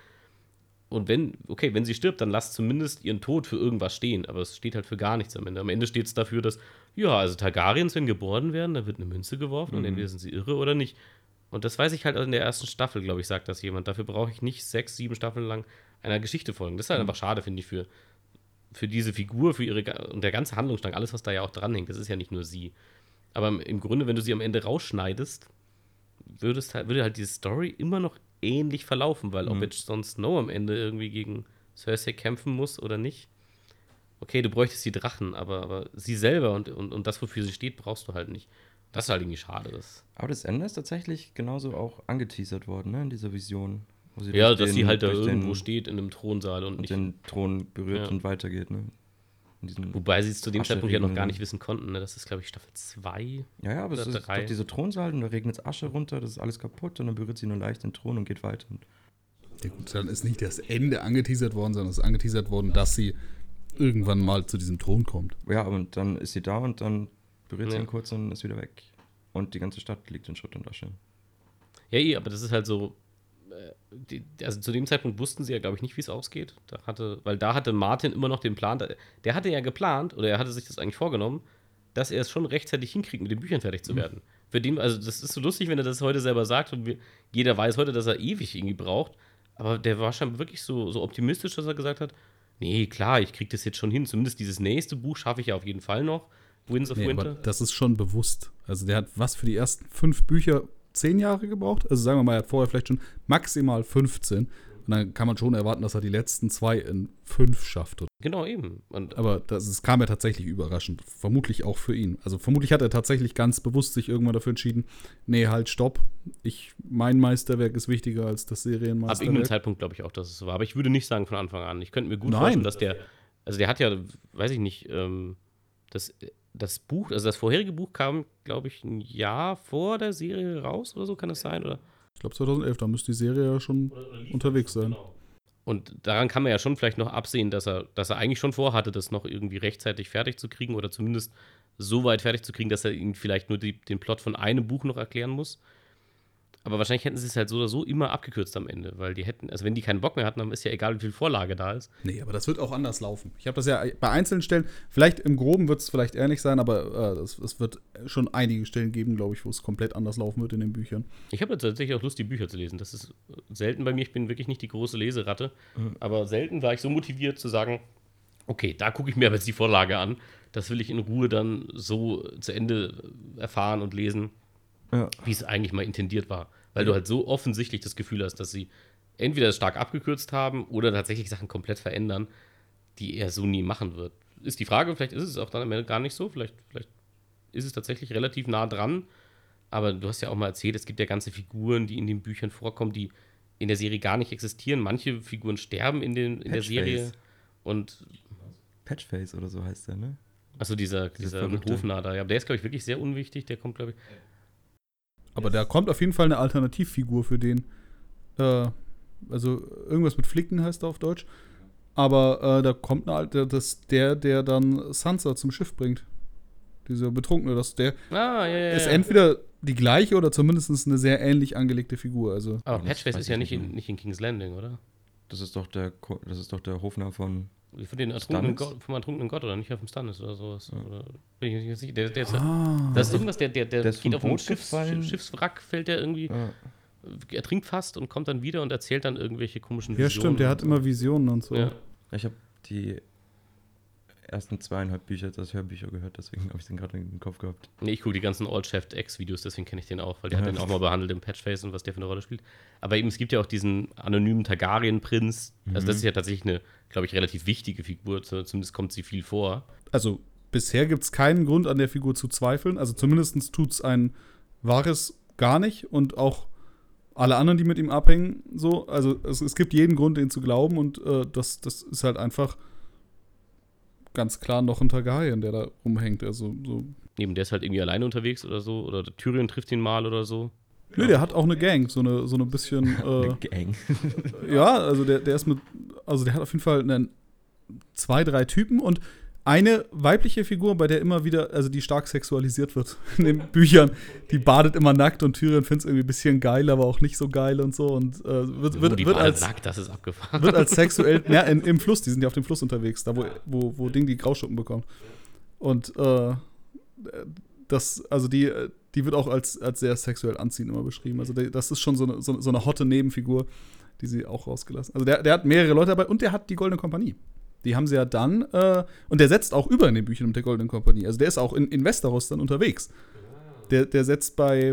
Und wenn, okay, wenn sie stirbt, dann lasst zumindest ihren Tod für irgendwas stehen. Aber es steht halt für gar nichts am Ende. Am Ende steht es dafür, dass, ja, also Targaryens, wenn geboren werden, da wird eine Münze geworfen und entweder sind sie irre oder nicht. Und das weiß ich halt in der ersten Staffel, glaube ich, sagt das jemand. Dafür brauche ich nicht sechs, sieben Staffeln lang einer Geschichte folgen. Das ist halt einfach schade, finde ich, für, für diese Figur, für ihre ga- und der ganze Handlungsstrang, alles, was da ja auch dranhängt. Das ist ja nicht nur sie. Aber im- im Grunde, wenn du sie am Ende rausschneidest, würdest halt, würde halt diese Story immer noch ähnlich verlaufen, weil ob jetzt Jon Snow am Ende irgendwie gegen Cersei kämpfen muss oder nicht. Okay, du bräuchtest die Drachen, aber, aber sie selber und, und, und das, wofür sie steht, brauchst du halt nicht. Das ist halt irgendwie schade. Das. Aber das Ende ist tatsächlich genauso auch angeteasert worden, ne, in dieser Vision. Wo sie Ja, durch dass den- sie halt da durch irgendwo den, steht in einem Thronsaal und und nicht. den Thron berührt Ja. und weitergeht, ne? In diesem Wobei sie es zu dem Zeitpunkt ja noch gar Asche-Regeln. nicht wissen konnten. Ne? Das ist, glaube ich, Staffel zwei. Ja, ja, aber es Oder ist drei. doch dieser Thronsaal und da regnet Asche runter, das ist alles kaputt und dann berührt sie nur leicht den Thron und geht weiter. Und Ja gut, dann ist nicht das Ende angeteasert worden, sondern es ist angeteasert worden, dass sie irgendwann mal zu diesem Thron kommt. ja, und dann ist sie da und dann berührt sie Ja. ihn kurz und ist wieder weg. Und die ganze Stadt liegt in Schutt und Asche. Ja, eh, aber das ist halt so. äh, Die, also zu dem Zeitpunkt wussten sie ja, glaube ich, nicht, wie es ausgeht. Da hatte, weil da hatte Martin immer noch den Plan. Da- Der hatte ja geplant, oder er hatte sich das eigentlich vorgenommen, dass er es schon rechtzeitig hinkriegt, mit den Büchern fertig zu werden. Für den, also das ist so lustig, wenn er das heute selber sagt und wir, jeder weiß heute, dass er ewig irgendwie braucht. Aber der war scheinbar wirklich so, so optimistisch, dass er gesagt hat: Nee, klar, ich krieg das jetzt schon hin. Zumindest dieses nächste Buch schaffe ich ja auf jeden Fall noch. Winds of Nee, Winter. aber das ist schon bewusst. Also der hat was für die ersten fünf Bücher zehn Jahre gebraucht. Also sagen wir mal, er hat vorher vielleicht schon maximal fünfzehn. Und dann kann man schon erwarten, dass er die letzten zwei in fünf schafft. Genau, eben. Und Aber das, es kam ja tatsächlich überraschend. Vermutlich auch für ihn. Also vermutlich hat er tatsächlich ganz bewusst sich irgendwann dafür entschieden, nee, halt, stopp. Ich, mein Meisterwerk ist wichtiger als das ab irgendeinem Serienmeisterwerk. Zeitpunkt glaube ich auch, dass es so war. Aber ich würde nicht sagen von Anfang an. Ich könnte mir gut Nein. vorstellen, dass der, also der hat ja, weiß ich nicht, ähm, das, das Buch, also das vorherige Buch kam, glaube ich, ein Jahr vor der Serie raus oder so, kann das sein? Oder? Ich glaube zweitausendelf, da müsste die Serie ja schon unterwegs sein. Und daran kann man ja schon vielleicht noch absehen, dass er, dass er eigentlich schon vorhatte, das noch irgendwie rechtzeitig fertig zu kriegen oder zumindest so weit fertig zu kriegen, dass er ihnen vielleicht nur die, den Plot von einem Buch noch erklären muss. Aber wahrscheinlich hätten sie es halt so oder so immer abgekürzt am Ende, weil die hätten, also wenn die keinen Bock mehr hatten, dann ist ja egal, wie viel Vorlage da ist. Nee, aber das wird auch anders laufen. Ich habe das ja bei einzelnen Stellen, vielleicht im Groben wird es vielleicht ähnlich sein, aber äh, es, es wird schon einige Stellen geben, glaube ich, wo es komplett anders laufen wird in den Büchern. Ich habe tatsächlich auch Lust, die Bücher zu lesen. Das ist selten bei mir. Ich bin wirklich nicht die große Leseratte. Aber selten war ich so motiviert zu sagen, okay, da gucke ich mir aber jetzt die Vorlage an. Das will ich in Ruhe dann so zu Ende erfahren und lesen, Ja. wie es eigentlich mal intendiert war. Weil du halt so offensichtlich das Gefühl hast, dass sie entweder es stark abgekürzt haben oder tatsächlich Sachen komplett verändern, die er so nie machen wird. Ist die Frage, vielleicht ist es auch dann am Ende gar nicht so, vielleicht, vielleicht ist es tatsächlich relativ nah dran, aber du hast ja auch mal erzählt, es gibt ja ganze Figuren, die in den Büchern vorkommen, die in der Serie gar nicht existieren. Manche Figuren sterben in, den, in der Serie und Patchface oder so heißt der, ne? achso, dieser, dieser Verrückte. Hofnader, ja, der ist, glaube ich, wirklich sehr unwichtig, der kommt, glaube ich, Aber da kommt auf jeden Fall eine Alternativfigur für den. Äh, also irgendwas mit Flicken heißt er auf Deutsch. Aber äh, da kommt eine alte, das der, der dann Sansa zum Schiff bringt. Dieser Betrunkene, das der ah, ja, ja, ist ja. entweder die gleiche oder zumindest eine sehr ähnlich angelegte Figur. Also Aber Das Patchface weiß ist ja ich nicht nicht in, mehr. nicht in King's Landing, oder? Das ist doch der, Ko- das ist doch der Hofnarr von. Von den ertrunkenen Stannis? Gott, vom ertrunkenen Gott oder nicht auf dem Stannis oder sowas. Oder, bin ich nicht sicher. Der, der ist, ah, das ist irgendwas, der, der, der, Der ist geht vom auf ein Boot Schiffs, gefallen. Schiffswrack, fällt der irgendwie, Ja. ertrinkt fast und kommt dann wieder und erzählt dann irgendwelche komischen ja, stimmt, der hat immer Visionen und so. Ja. Ich habe die ersten zweieinhalb Bücher als Hörbücher gehört, deswegen habe ich den gerade in den Kopf gehabt. Nee, ich gucke die ganzen Old Shaft X-Videos, deswegen kenne ich den auch, weil der Ja. hat den auch mal behandelt im Patchface und was der für eine Rolle spielt. Aber eben, es gibt ja auch diesen anonymen Targaryen-Prinz. Also, das ist ja tatsächlich eine, glaube ich, relativ wichtige Figur, zu- zumindest kommt sie viel vor. Also bisher gibt es keinen Grund an der Figur zu zweifeln. Also zumindest tut es ein Varys gar nicht und auch alle anderen, die mit ihm abhängen, so. Also es, es gibt jeden Grund, den zu glauben und äh, das, das ist halt einfach ganz klar noch ein Targaryen, der da rumhängt. Also so. Eben, der ist halt irgendwie alleine unterwegs oder so, oder der Tyrion trifft ihn mal oder so. Nö, der hat auch eine Gang, so eine, so eine bisschen, äh, Eine Gang. ja, also der, der ist mit, also der hat auf jeden Fall einen, zwei, drei Typen und eine weibliche Figur, bei der immer wieder, also die stark sexualisiert wird in den Büchern, die badet immer nackt und Tyrion findet es irgendwie ein bisschen geil, aber auch nicht so geil und so und äh, wird, Wo wird, die wird, Wale als, nackt, das ist abgefahren. wird als sexuell, ja, in, im Fluss, die sind ja auf dem Fluss unterwegs, da wo, wo, wo Ding die Grauschuppen bekommt. Und äh, das, also die, die wird auch als, als sehr sexuell anziehend immer beschrieben. Also die, das ist schon so eine, so, so eine hotte Nebenfigur, die sie auch rausgelassen. Also der, der hat mehrere Leute dabei und der hat die Goldene Kompanie. Die haben sie ja dann, äh, und der setzt auch über in den Büchern mit der Goldenen Kompanie. Also der ist auch in, in Westeros dann unterwegs. Der, der setzt bei,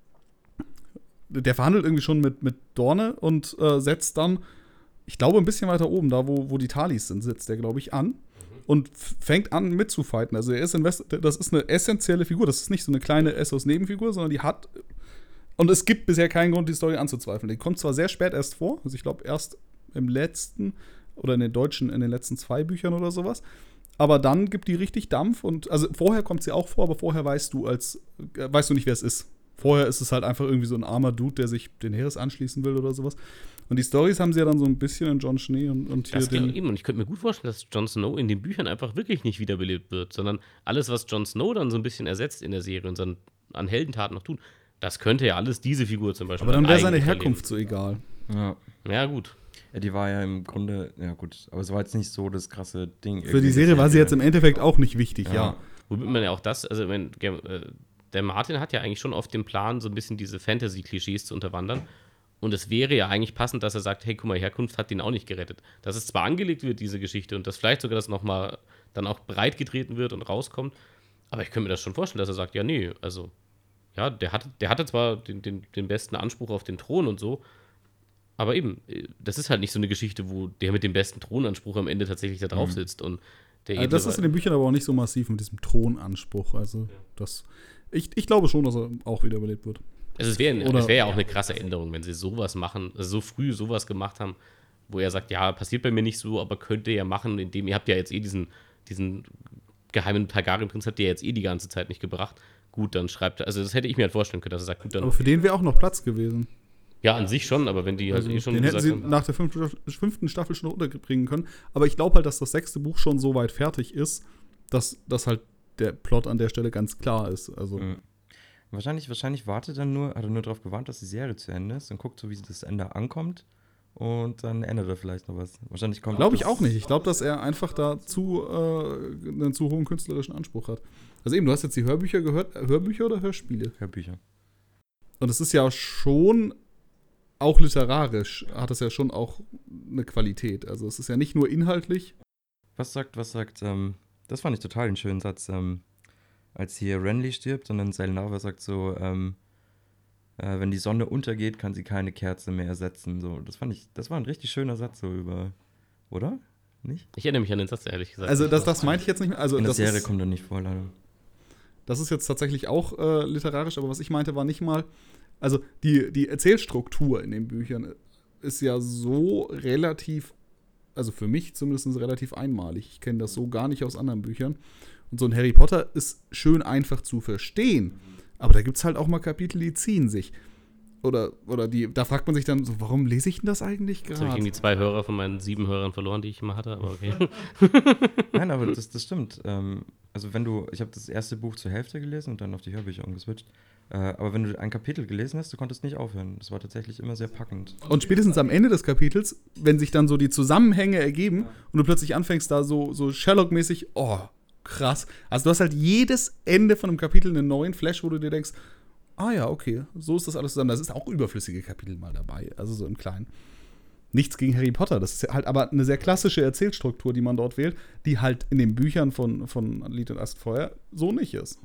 der verhandelt irgendwie schon mit, mit Dorne und äh, setzt dann, ich glaube, ein bisschen weiter oben, da wo, wo die Talis sind, sitzt der, glaube ich, an und f- fängt an mitzufighten. Also er ist in West, das ist eine essentielle Figur. Das ist nicht so eine kleine Essos-Nebenfigur, sondern die hat, und es gibt bisher keinen Grund, die Story anzuzweifeln. Die kommt zwar sehr spät erst vor, also ich glaube erst im letzten oder in den deutschen, in den letzten zwei Büchern oder sowas. Aber dann gibt die richtig Dampf und, also vorher kommt sie auch vor, aber vorher weißt du als, äh, weißt du nicht, wer es ist. Vorher ist es halt einfach irgendwie so ein armer Dude, der sich den Heeres anschließen will oder sowas. Und die Storys haben sie ja dann so ein bisschen in John Schnee und, und hier Das glaube den. ich eben. Und ich könnte mir gut vorstellen, dass Jon Snow in den Büchern einfach wirklich nicht wiederbelebt wird, sondern alles, was Jon Snow dann so ein bisschen ersetzt in der Serie und dann an Heldentaten noch tut, das könnte ja alles diese Figur zum Beispiel. Aber dann wäre seine eigentlich Herkunft so egal. Ja. erleben. Ja, gut. Ja, die war ja im Grunde, ja gut, aber es war jetzt nicht so das krasse Ding. Für die Serie war sie jetzt im Endeffekt auch nicht wichtig, ja. Ja. Womit man ja auch das, also wenn, äh, der Martin hat ja eigentlich schon auf dem Plan, so ein bisschen diese Fantasy-Klischees zu unterwandern. Und es wäre ja eigentlich passend, dass er sagt, hey, guck mal, Herkunft hat den auch nicht gerettet. Dass es zwar angelegt wird, diese Geschichte, und dass vielleicht sogar das nochmal dann auch breit getreten wird und rauskommt, aber ich könnte mir das schon vorstellen, dass er sagt, ja, nee, also, ja, der hatte, der hatte zwar den, den, den besten Anspruch auf den Thron und so, aber eben, das ist halt nicht so eine Geschichte, wo der mit dem besten Thronanspruch am Ende tatsächlich da drauf sitzt. Und der Also das ist in den Büchern aber auch nicht so massiv mit diesem Thronanspruch. Also, das. Ich, ich glaube schon, dass er auch wiederbelebt wird. Also es wäre Oder- es wär ja auch eine krasse Änderung, wenn sie sowas machen, also so früh sowas gemacht haben, wo er sagt, ja, passiert bei mir nicht so, aber könnt ihr ja machen, indem ihr habt ja jetzt eh diesen, diesen geheimen Targaryen-Prinz, habt ihr ja jetzt eh die ganze Zeit nicht gebracht. Gut, dann schreibt er, also das hätte ich mir halt vorstellen können, dass er sagt, gut, dann, Aber für den wäre auch noch Platz gewesen. ja, an sich schon, aber wenn die halt Also, eh schon den hätten gesagt sie haben, nach der fünften Staffel, fünften Staffel schon unterbringen können. Aber ich glaube halt, dass das sechste Buch schon so weit fertig ist, dass, dass halt der Plot an der Stelle ganz klar ist. Also, Mhm. Wahrscheinlich, wahrscheinlich wartet er nur, hat er nur darauf gewartet, dass die Serie zu Ende ist und guckt so, wie das Ende ankommt und dann ändert er vielleicht noch was. Wahrscheinlich kommt glaube ich das- auch nicht. Ich glaube, dass er einfach da zu, äh, einen zu hohen künstlerischen Anspruch hat. Also eben, du hast jetzt die Hörbücher gehört. Hörbücher oder Hörspiele? Hörbücher. Und es ist ja schon, auch literarisch, hat es ja schon auch eine Qualität. Also es ist ja nicht nur inhaltlich. Was sagt, was sagt, ähm, das fand ich total einen schönen Satz, ähm, als hier Renly stirbt und dann Zelnava sagt so, ähm, äh, wenn die Sonne untergeht, kann sie keine Kerze mehr ersetzen. So, das fand ich, das war ein richtig schöner Satz so über, oder? Nicht? Ich erinnere mich an den Satz, ehrlich gesagt. Also das, das meinte ich jetzt nicht mehr. Also In der das Serie ist, kommt er nicht vor, leider. Das ist jetzt tatsächlich auch äh, literarisch, aber was ich meinte, war nicht mal, also die, die Erzählstruktur in den Büchern ist ja so relativ, also für mich zumindest relativ einmalig. Ich kenne das so gar nicht aus anderen Büchern. Und so ein Harry Potter ist schön einfach zu verstehen. Aber da gibt es halt auch mal Kapitel, die ziehen sich. Oder, oder die, da fragt man sich dann so, warum lese ich denn das eigentlich Jetzt habe ich gerade? irgendwie zwei Hörer von meinen sieben Hörern verloren, die ich immer hatte, aber okay. Nein, aber das, das stimmt. Ähm, also wenn du, ich habe das erste Buch zur Hälfte gelesen und dann auf die Hörbücher umgeswitcht. Äh, aber wenn du ein Kapitel gelesen hast, du konntest nicht aufhören. Das war tatsächlich immer sehr packend. Und spätestens am Ende des Kapitels, wenn sich dann so die Zusammenhänge ergeben und du plötzlich anfängst da so, so Sherlock-mäßig, oh, krass. Also du hast halt jedes Ende von einem Kapitel einen neuen Flash, wo du dir denkst, ah ja, okay, so ist das alles zusammen. Das ist auch überflüssige Kapitel mal dabei, also so im Kleinen. Nichts gegen Harry Potter, das ist halt aber eine sehr klassische Erzählstruktur, die man dort wählt, die halt in den Büchern von, von Lied und Astfeuer so nicht ist.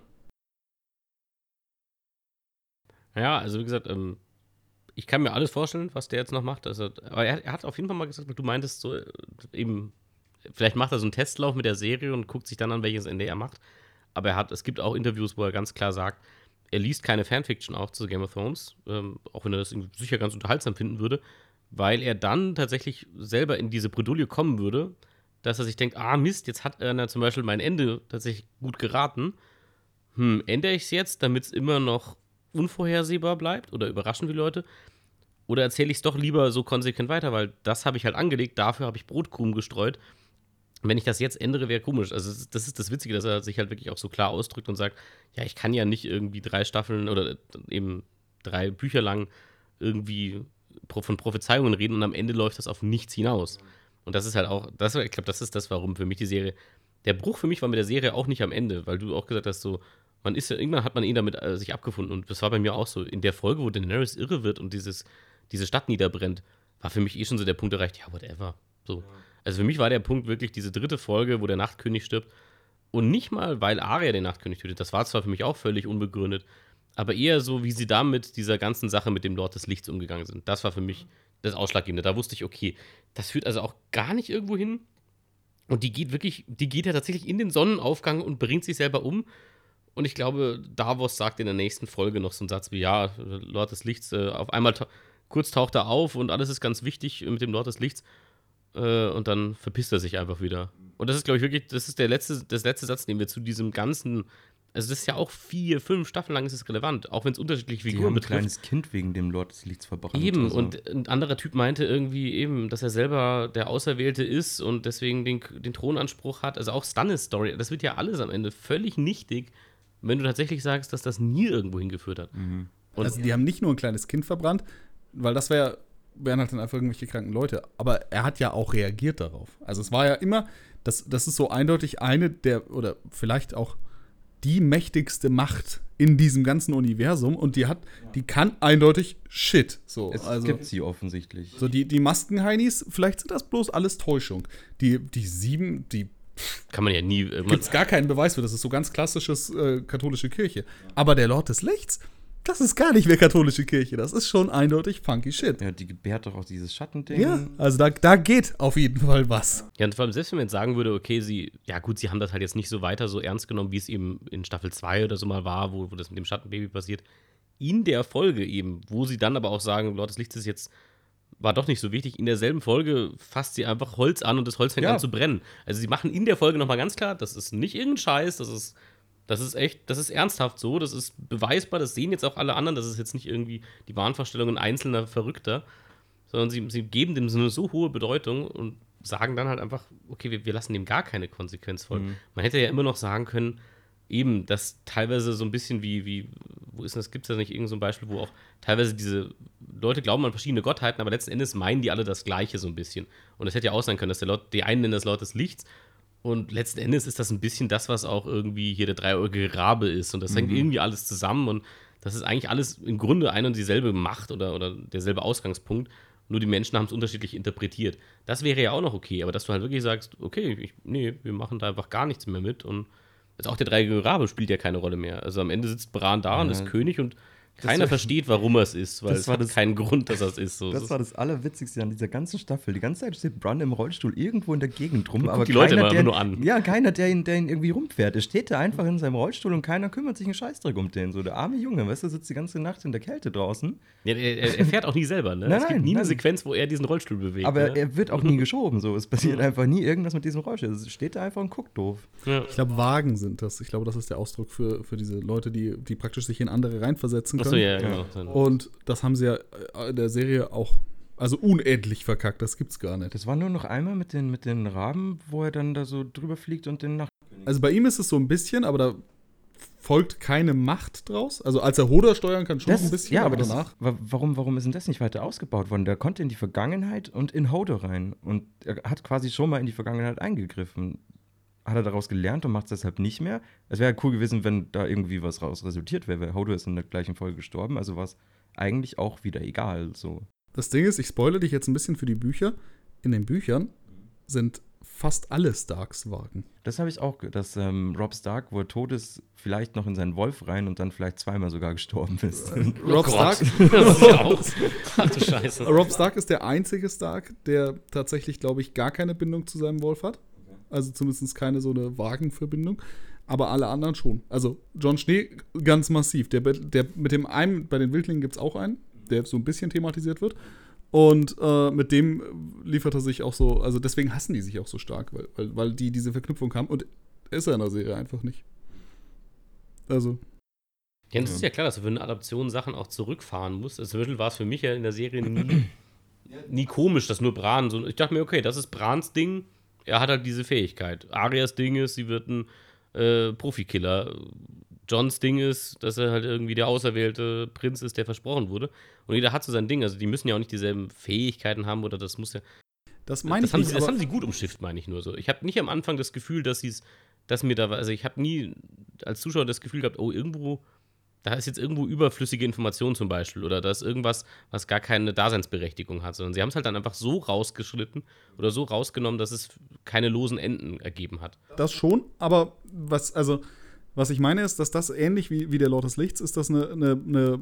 Ja, also wie gesagt, ähm, ich kann mir alles vorstellen, was der jetzt noch macht. Also, aber er, er hat auf jeden Fall mal gesagt, du meintest so, äh, eben, vielleicht macht er so einen Testlauf mit der Serie und guckt sich dann an, welches Ende er macht. Aber er hat, es gibt auch Interviews, wo er ganz klar sagt, er liest keine Fanfiction auch zu Game of Thrones, ähm, auch wenn er das sicher ganz unterhaltsam finden würde, weil er dann tatsächlich selber in diese Bredouille kommen würde, dass er sich denkt, ah Mist, jetzt hat er zum Beispiel mein Ende tatsächlich gut geraten. Hm, ändere ich es jetzt, damit es immer noch unvorhersehbar bleibt oder überraschen die Leute? Oder erzähle ich es doch lieber so konsequent weiter, weil das habe ich halt angelegt, dafür habe ich Brotkrumen gestreut. Wenn ich das jetzt ändere, wäre komisch. Also das ist das Witzige, dass er sich halt wirklich auch so klar ausdrückt und sagt, ja, ich kann ja nicht irgendwie drei Staffeln oder eben drei Bücher lang irgendwie von Prophezeiungen reden und am Ende läuft das auf nichts hinaus. Und das ist halt auch, das, ich glaube, das ist das, warum für mich die Serie, der Bruch für mich war mit der Serie auch nicht am Ende, weil du auch gesagt hast, so, man ist ja, irgendwann hat man ihn damit äh, sich abgefunden und das war bei mir auch so, in der Folge, wo Daenerys irre wird und dieses, diese Stadt niederbrennt, war für mich eh schon so der Punkt erreicht, ja, whatever, so. Also für mich war der Punkt wirklich diese dritte Folge, wo der Nachtkönig stirbt und nicht mal, weil Arya den Nachtkönig tötet, das war zwar für mich auch völlig unbegründet, aber eher so, wie sie da mit dieser ganzen Sache mit dem Lord des Lichts umgegangen sind. Das war für mich das Ausschlaggebende. Da wusste ich, okay, das führt also auch gar nicht irgendwo hin. Und die geht wirklich, die geht ja tatsächlich in den Sonnenaufgang und bringt sich selber um. Und ich glaube, Davos sagt in der nächsten Folge noch so einen Satz wie, ja, Lord des Lichts, äh, auf einmal ta- kurz taucht er auf und alles ist ganz wichtig mit dem Lord des Lichts. Äh, und dann verpisst er sich einfach wieder. Und das ist, glaube ich, wirklich, das ist der letzte, das letzte Satz, den wir zu diesem ganzen. Also das ist ja auch vier, fünf Staffeln lang ist es relevant, auch wenn es unterschiedliche Die Figuren haben ein betrifft. kleines Kind wegen dem Lord des Lichts verbrannt. Eben, also. und ein anderer Typ meinte irgendwie eben, dass er selber der Auserwählte ist und deswegen den, den Thronanspruch hat. Also auch Stannis Story, das wird ja alles am Ende völlig nichtig, wenn du tatsächlich sagst, dass das nie irgendwo hingeführt hat. Mhm. Und Also die haben nicht nur ein kleines Kind verbrannt, weil das wär, wären halt dann einfach irgendwelche kranken Leute. Aber er hat ja auch reagiert darauf. Also es war ja immer, das, das ist so eindeutig eine der, oder vielleicht auch die mächtigste Macht in diesem ganzen Universum und die hat, die kann eindeutig Shit. So, Es also, gibt sie offensichtlich. so die, die Maskenheinis, vielleicht sind das bloß alles Täuschung. Die, die sieben, die kann man ja nie. äh, Man, gibt es gar keinen Beweis für. Das ist so ganz klassisches äh, katholische Kirche. Aber der Lord des Lichts, das ist gar nicht mehr katholische Kirche. Das ist schon eindeutig funky Shit. Ja, die gebärt doch auch dieses Schattending. Ja, also da, da geht auf jeden Fall was. ja, und vor allem selbst wenn man jetzt sagen würde, okay, sie, ja gut, sie haben das halt jetzt nicht so weiter so ernst genommen, wie es eben in Staffel zwei oder so mal war, wo, wo das mit dem Schattenbaby passiert. In der Folge eben, wo sie dann aber auch sagen, Lord des Lichts ist jetzt, war doch nicht so wichtig, in derselben Folge fasst sie einfach Holz an und das Holz fängt Ja. an zu brennen. Also sie machen in der Folge nochmal ganz klar, das ist nicht irgendein Scheiß, das ist, das ist echt, das ist ernsthaft so, das ist beweisbar, das sehen jetzt auch alle anderen, das ist jetzt nicht irgendwie die Wahnvorstellungen einzelner Verrückter, sondern sie, sie geben dem so eine so hohe Bedeutung und sagen dann halt einfach, okay, wir, wir lassen dem gar keine Konsequenz folgen. Mhm. Man hätte ja immer noch sagen können, eben, dass teilweise so ein bisschen wie, wie wo ist das, gibt es da nicht irgend so ein Beispiel, wo auch teilweise diese Leute glauben an verschiedene Gottheiten, aber letzten Endes meinen die alle das Gleiche so ein bisschen. Und es hätte ja auch sein können, dass der Lord, die einen nennen das Lord des Lichts und letzten Endes ist das ein bisschen das, was auch irgendwie hier der dreieugige Rabe ist und das hängt Mhm. irgendwie alles zusammen und das ist eigentlich alles im Grunde eine und dieselbe Macht oder, oder derselbe Ausgangspunkt. nur die Menschen haben es unterschiedlich interpretiert. Das wäre ja auch noch okay, aber dass du halt wirklich sagst, okay, ich, nee, wir machen da einfach gar nichts mehr mit und also auch der dreieckige Rabe spielt ja keine Rolle mehr. Also am Ende sitzt Bran da Ja, und ist König und keiner war- versteht, warum er es ist, weil das es war hat das- keinen Grund, dass er es ist. So. Das war das Allerwitzigste an dieser ganzen Staffel. Die ganze Zeit steht Bran im Rollstuhl irgendwo in der Gegend rum, guckt aber die Leute keiner, immer der, nur an. Ja, keiner, der ihn, der ihn irgendwie rumfährt. Er steht da einfach in seinem Rollstuhl und keiner kümmert sich einen Scheißdreck um den. So der arme Junge, weißt du, sitzt die ganze Nacht in der Kälte draußen. Ja, er, er fährt auch nie selber, ne? Nein, es gibt nein, nie nein. eine Sequenz, wo er diesen Rollstuhl bewegt. Aber ne? er wird auch nie geschoben. So. Es passiert einfach nie irgendwas mit diesem Rollstuhl. Es steht da einfach und guckt doof. ja. Ich glaube, Wagen sind das. Ich glaube, das ist der Ausdruck für, für diese Leute, die, die praktisch sich in andere reinversetzen können. Achso, ja, genau. Und das haben sie ja in der Serie auch, also unendlich verkackt. Das gibt's gar nicht. Das war nur noch einmal mit den, mit den Raben, wo er dann da so drüber fliegt und den nach. Also bei ihm ist es so ein bisschen, aber da folgt keine Macht draus. Also als er Hodor steuern kann, schon noch ein bisschen, ja, aber aber das, danach. wa- warum, warum ist denn das nicht weiter ausgebaut worden? Der konnte in die Vergangenheit und in Hodor rein. Und er hat quasi schon mal in die Vergangenheit eingegriffen. Hat er daraus gelernt und macht es deshalb nicht mehr? Es wäre cool gewesen, wenn da irgendwie was raus resultiert wäre, weil Hodor ist in der gleichen Folge gestorben, also war es eigentlich auch wieder egal. So. Das Ding ist, ich spoilere dich jetzt ein bisschen für die Bücher. In den Büchern sind fast alle Starks Wagen. Das habe ich auch, ge- dass ähm, Robb Stark, wo er tot ist, vielleicht noch in seinen Wolf rein und dann vielleicht zweimal sogar gestorben ist. Robb Stark, Das ist ja auch. Ach du Scheiße. Robb Stark ist der einzige Stark, der tatsächlich, glaube ich, gar keine Bindung zu seinem Wolf hat. Also zumindest keine so eine Wagenverbindung. Aber alle anderen schon. Also Jon Schnee ganz massiv. Der, der mit dem einen, bei den Wildlingen gibt es auch einen, der so ein bisschen thematisiert wird. Und äh, mit dem liefert er sich auch so, also deswegen hassen die sich auch so stark, weil, weil, weil die diese Verknüpfung haben. Und ist er in der Serie einfach nicht. Also. Ja, das ist ja klar, dass du für eine Adaption Sachen auch zurückfahren musst. Also zum Beispiel war es für mich ja in der Serie nie, nie komisch, dass nur Bran so. Ich dachte mir, okay, das ist Brans Ding. Er hat halt diese Fähigkeit. Arias Ding ist, sie wird ein äh, Profikiller. Johns Ding ist, dass er halt irgendwie der auserwählte Prinz ist, der versprochen wurde. Und jeder hat so sein Ding. Also die müssen ja auch nicht dieselben Fähigkeiten haben oder das muss ja. Das meine ich Das haben, nicht, sie, das aber- haben sie gut umschifft, meine ich nur so. Ich habe nicht am Anfang das Gefühl, dass sie es, dass mir da war, also ich habe nie als Zuschauer das Gefühl gehabt, oh, irgendwo, da ist jetzt irgendwo überflüssige Information zum Beispiel oder da ist irgendwas, was gar keine Daseinsberechtigung hat, sondern sie haben es halt dann einfach so rausgeschnitten oder so rausgenommen, dass es keine losen Enden ergeben hat. Das schon, aber was, also, was ich meine ist, dass das ähnlich wie, wie der Lord des Lichts ist, das eine, eine, eine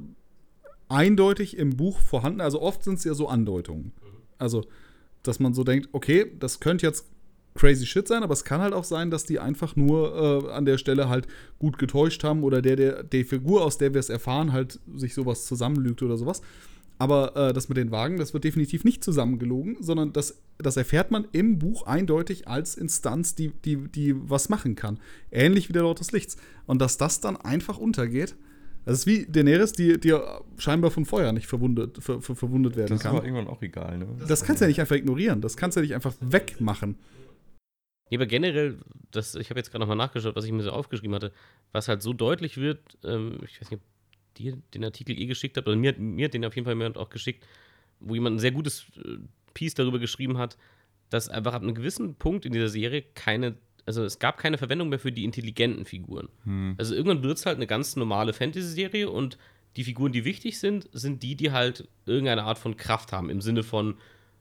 eindeutig im Buch vorhanden, also oft sind es ja so Andeutungen. Also, dass man so denkt, okay, das könnte jetzt crazy shit sein, aber es kann halt auch sein, dass die einfach nur äh, an der Stelle halt gut getäuscht haben oder der, der, die Figur, aus der wir es erfahren, halt sich sowas zusammenlügt oder sowas. Aber äh, das mit den Wagen, das wird definitiv nicht zusammengelogen, sondern das, das erfährt man im Buch eindeutig als Instanz, die, die, die was machen kann. Ähnlich wie der Lord des Lichts. Und dass das dann einfach untergeht, das ist wie Daenerys, die, die scheinbar von Feuer nicht verwundet, ver, ver, verwundet werden Das kann. war irgendwann auch egal, ne? Das kannst du ja nicht einfach ignorieren. Das kannst du ja nicht einfach wegmachen. Ja, aber generell, das, ich habe jetzt gerade nochmal nachgeschaut, was ich mir so aufgeschrieben hatte, was halt so deutlich wird, ähm, ich weiß nicht, ob dir den Artikel eh geschickt habt, oder mir, mir hat den auf jeden Fall jemand auch geschickt, wo jemand ein sehr gutes äh, Piece darüber geschrieben hat, dass einfach ab einem gewissen Punkt in dieser Serie keine, also es gab keine Verwendung mehr für die intelligenten Figuren. Hm. Also irgendwann wird es halt eine ganz normale Fantasy-Serie und die Figuren, die wichtig sind, sind die, die halt irgendeine Art von Kraft haben, im Sinne von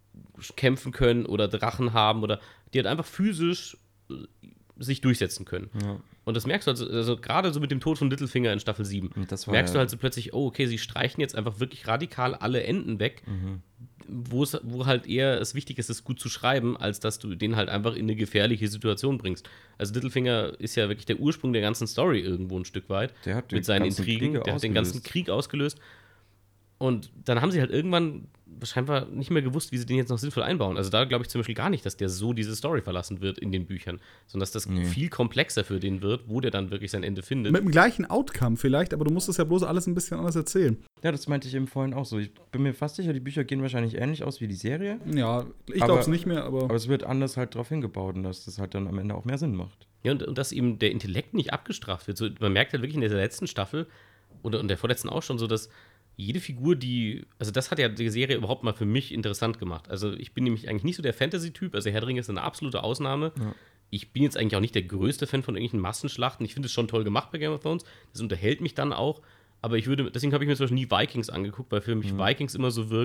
kämpfen können oder Drachen haben oder die halt einfach physisch äh, sich durchsetzen können. Ja. Und das merkst du also, also gerade so mit dem Tod von Littlefinger in Staffel sieben, Und das war merkst ja- du halt so plötzlich, oh, okay, sie streichen jetzt einfach wirklich radikal alle Enden weg, Mhm. wo es, wo halt eher es wichtig ist, es gut zu schreiben, als dass du den halt einfach in eine gefährliche Situation bringst. Also Littlefinger ist ja wirklich der Ursprung der ganzen Story irgendwo ein Stück weit. Der hat die mit seinen ganzen Intrigen, Kriege der hat den ganzen ausgelöst. Krieg ausgelöst. Und dann haben sie halt irgendwann scheinbar nicht mehr gewusst, wie sie den jetzt noch sinnvoll einbauen. Also da glaube ich zum Beispiel gar nicht, dass der so diese Story verlassen wird in den Büchern, sondern dass das Nee. viel komplexer für den wird, wo der dann wirklich sein Ende findet. Mit dem gleichen Outcome vielleicht, aber du musst es ja bloß alles ein bisschen anders erzählen. Ja, das meinte ich eben vorhin auch so. Ich bin mir fast sicher, die Bücher gehen wahrscheinlich ähnlich aus wie die Serie. Ja, ich Aber- glaube es nicht mehr, aber, Aber es wird anders halt drauf hingebaut und dass das halt dann am Ende auch mehr Sinn macht. Ja, und, und dass eben der Intellekt nicht abgestraft wird. So, man merkt halt wirklich in der letzten Staffel oder in der vorletzten auch schon so, dass jede Figur, die, also das hat ja die Serie überhaupt mal für mich interessant gemacht. Also ich bin nämlich eigentlich nicht so der Fantasy-Typ, also Herr der Ringe ist eine absolute Ausnahme. Ja. Ich bin jetzt eigentlich auch nicht der größte Fan von irgendwelchen Massenschlachten. Ich finde es schon toll gemacht bei Game of Thrones. Das unterhält mich dann auch. Aber ich würde, deswegen habe ich mir zum Beispiel nie Vikings angeguckt, weil für mich Mhm. Vikings immer so wirkt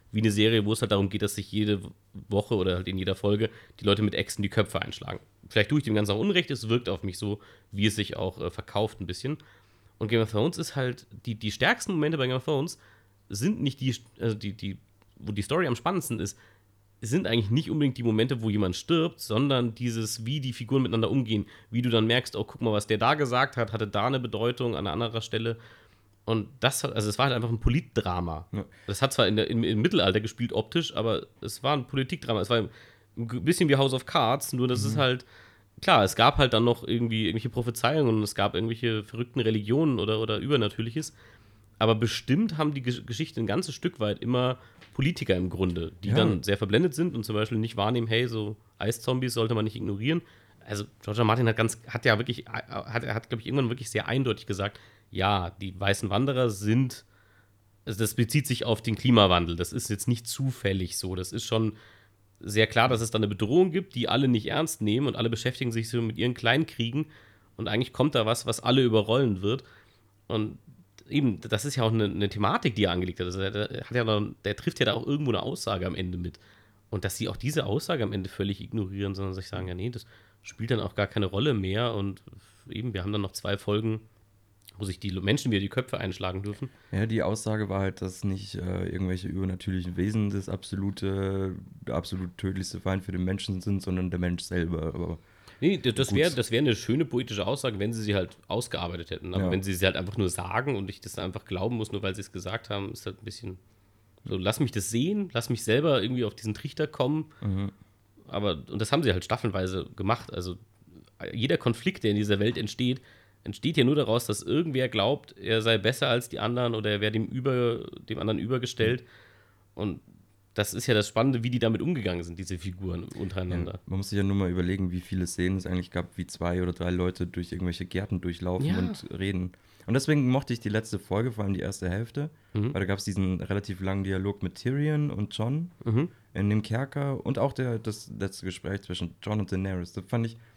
wie eine Serie, wo es halt darum geht, dass sich jede Woche oder halt in jeder Folge die Leute mit Äxten die Köpfe einschlagen. Vielleicht tue ich dem Ganzen auch Unrecht, es wirkt auf mich so, wie es sich auch äh, verkauft ein bisschen. Und Game of Thrones ist halt, die, die stärksten Momente bei Game of Thrones sind nicht die, also die, die, wo die Story am spannendsten ist, sind eigentlich nicht unbedingt die Momente, wo jemand stirbt, sondern dieses, wie die Figuren miteinander umgehen, wie du dann merkst, oh, guck mal, was der da gesagt hat, hatte da eine Bedeutung an einer anderer Stelle. Und das, also es war halt einfach ein Politdrama. Ja. Das hat zwar in der, im, im Mittelalter gespielt optisch, aber es war ein Politikdrama. Es war ein bisschen wie House of Cards, nur das mhm. ist halt, klar, es gab halt dann noch irgendwie irgendwelche Prophezeiungen und es gab irgendwelche verrückten Religionen oder, oder Übernatürliches. Aber bestimmt haben die Geschichte ein ganzes Stück weit immer Politiker im Grunde, die ja. dann sehr verblendet sind und zum Beispiel nicht wahrnehmen, hey, so Eiszombies sollte man nicht ignorieren. Also George R. Martin hat ganz, hat ja wirklich, hat, er hat, glaube ich, irgendwann wirklich sehr eindeutig gesagt, ja, die weißen Wanderer sind, also das bezieht sich auf den Klimawandel. Das ist jetzt nicht zufällig so. Das ist schon sehr klar, dass es da eine Bedrohung gibt, die alle nicht ernst nehmen und alle beschäftigen sich so mit ihren Kleinkriegen und eigentlich kommt da was, was alle überrollen wird. Und eben, das ist ja auch eine, eine Thematik, die er angelegt hat. Also der, der, hat ja noch, der trifft ja da auch irgendwo eine Aussage am Ende mit. Und dass sie auch diese Aussage am Ende völlig ignorieren, sondern sich sagen, ja nee, das spielt dann auch gar keine Rolle mehr. Und eben, wir haben dann noch zwei Folgen, wo sich die Menschen wieder die Köpfe einschlagen dürfen. Ja, die Aussage war halt, dass nicht äh, irgendwelche übernatürlichen Wesen das absolute, der absolut tödlichste Feind für den Menschen sind, sondern der Mensch selber. Aber nee, das wäre das wär eine schöne poetische Aussage, wenn sie sie halt ausgearbeitet hätten. Aber ja. wenn sie sie halt einfach nur sagen und ich das einfach glauben muss, nur weil sie es gesagt haben, ist halt ein bisschen so, lass mich das sehen, lass mich selber irgendwie auf diesen Trichter kommen. Mhm. Aber, und das haben sie halt staffelnweise gemacht. Also jeder Konflikt, der in dieser Welt entsteht, entsteht ja nur daraus, dass irgendwer glaubt, er sei besser als die anderen oder er wäre dem, über, dem anderen übergestellt. Und das ist ja das Spannende, wie die damit umgegangen sind, diese Figuren untereinander. Ja, man muss sich ja nur mal überlegen, wie viele Szenen es eigentlich gab, wie zwei oder drei Leute durch irgendwelche Gärten durchlaufen ja. und reden. Und deswegen mochte ich die letzte Folge, vor allem die erste Hälfte, mhm. weil da gab es diesen relativ langen Dialog mit Tyrion und Jon mhm. in dem Kerker und auch der, das letzte Gespräch zwischen Jon und Daenerys. Das fand ich,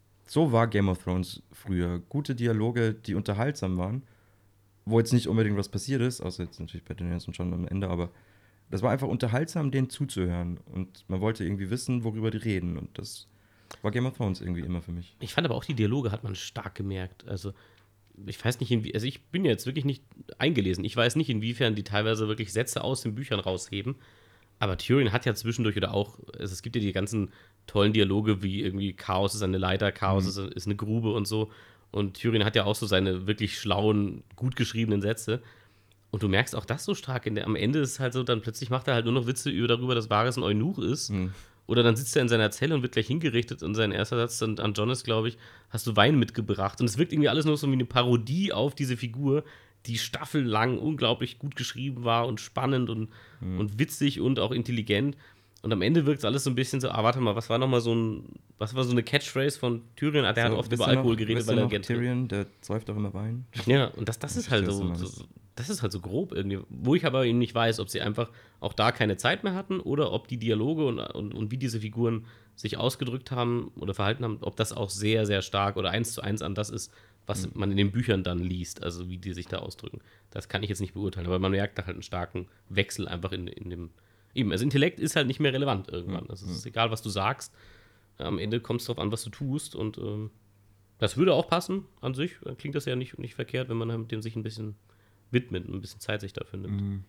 so war Game of Thrones früher. Gute Dialoge, die unterhaltsam waren, wo jetzt nicht unbedingt was passiert ist, außer jetzt natürlich bei Daenerys und Jon am Ende, aber das war einfach unterhaltsam, denen zuzuhören. Und man wollte irgendwie wissen, worüber die reden. Und das war Game of Thrones irgendwie immer für mich. Ich fand aber auch, die Dialoge hat man stark gemerkt. Also, ich weiß nicht, inwie- also ich bin jetzt wirklich nicht eingelesen. Ich weiß nicht, inwiefern die teilweise wirklich Sätze aus den Büchern rausheben. Aber Tyrion hat ja zwischendurch oder auch, also es gibt ja die ganzen tollen Dialoge, wie irgendwie Chaos ist eine Leiter, Chaos mhm. ist, ist eine Grube und so. Und Tyrion hat ja auch so seine wirklich schlauen, gut geschriebenen Sätze. Und du merkst auch das so stark. In der, am Ende ist es halt so, dann plötzlich macht er halt nur noch Witze über, darüber, dass Varys ein Eunuch ist. Mhm. Oder dann sitzt er in seiner Zelle und wird gleich hingerichtet. Und sein erster Satz dann an Jon ist, glaube ich, hast du Wein mitgebracht. Und es wirkt irgendwie alles nur so wie eine Parodie auf diese Figur, die staffellang unglaublich gut geschrieben war und spannend und, mhm. und witzig und auch intelligent. Und am Ende wirkt es alles so ein bisschen so, ah, warte mal, was war nochmal so ein, was war so eine Catchphrase von Tyrion? Ah, der so, hat oft über Alkohol noch, geredet, weil er gerne Tyrion, der säuft auch immer Wein. Ja, und das, das ist halt so, so, das ist halt so grob irgendwie. Wo ich aber eben nicht weiß, ob sie einfach auch da keine Zeit mehr hatten oder ob die Dialoge und, und, und wie diese Figuren sich ausgedrückt haben oder verhalten haben, ob das auch sehr, sehr stark oder eins zu eins an das ist, was mhm. man in den Büchern dann liest, also wie die sich da ausdrücken. Das kann ich jetzt nicht beurteilen, aber man merkt da halt einen starken Wechsel einfach in, in dem. Eben, also Intellekt ist halt nicht mehr relevant irgendwann. Es ist egal, was du sagst. Am Ende kommt es darauf an, was du tust. Und ähm, das würde auch passen an sich. Dann klingt das ja nicht, nicht verkehrt, wenn man dem sich ein bisschen widmet und ein bisschen Zeit sich dafür nimmt. Mhm.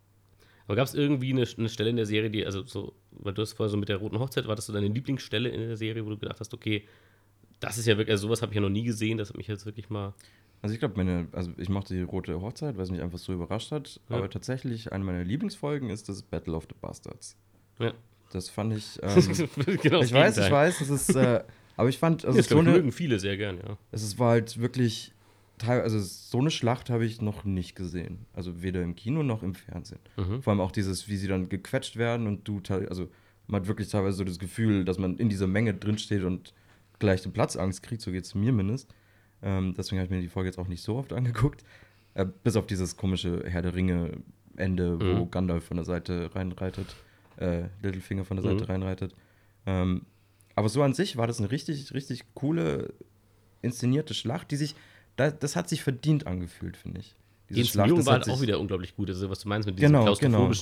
Aber gab es irgendwie eine, eine Stelle in der Serie, die, also so, weil du hast vorher so mit der Roten Hochzeit, war das so deine Lieblingsstelle in der Serie, wo du gedacht hast, okay, das ist ja wirklich, also sowas habe ich ja noch nie gesehen, das hat mich jetzt wirklich mal. Also ich glaube, meine, also ich mochte die Rote Hochzeit, weil es mich einfach so überrascht hat. Ja. Aber tatsächlich, eine meiner Lieblingsfolgen ist das Battle of the Bastards. Ja. Das fand ich. Ähm, genau ich weiß, ich weiß, es ist. Äh, aber ich fand, also das so eine, mögen viele sehr gern, ja. Es ist, war halt wirklich, also so eine Schlacht habe ich noch nicht gesehen. Also weder im Kino noch im Fernsehen. Mhm. Vor allem auch dieses, wie sie dann gequetscht werden und du, also man hat wirklich teilweise so das Gefühl, dass man in dieser Menge drinsteht und gleich eine Platzangst kriegt, so geht es mir mindestens. Ähm, deswegen habe ich mir die Folge jetzt auch nicht so oft angeguckt. Äh, bis auf dieses komische Herr der Ringe-Ende, mhm. wo Gandalf von der Seite reinreitet, äh, Littlefinger von der Seite mhm. reinreitet. Ähm, aber so an sich war das eine richtig, richtig coole, inszenierte Schlacht, die sich, das, das hat sich verdient angefühlt, finde ich. Diese die Inszenierung Schlacht, war halt auch wieder unglaublich gut. Also was du meinst mit diesem genau, klaustrophobischen. Genau.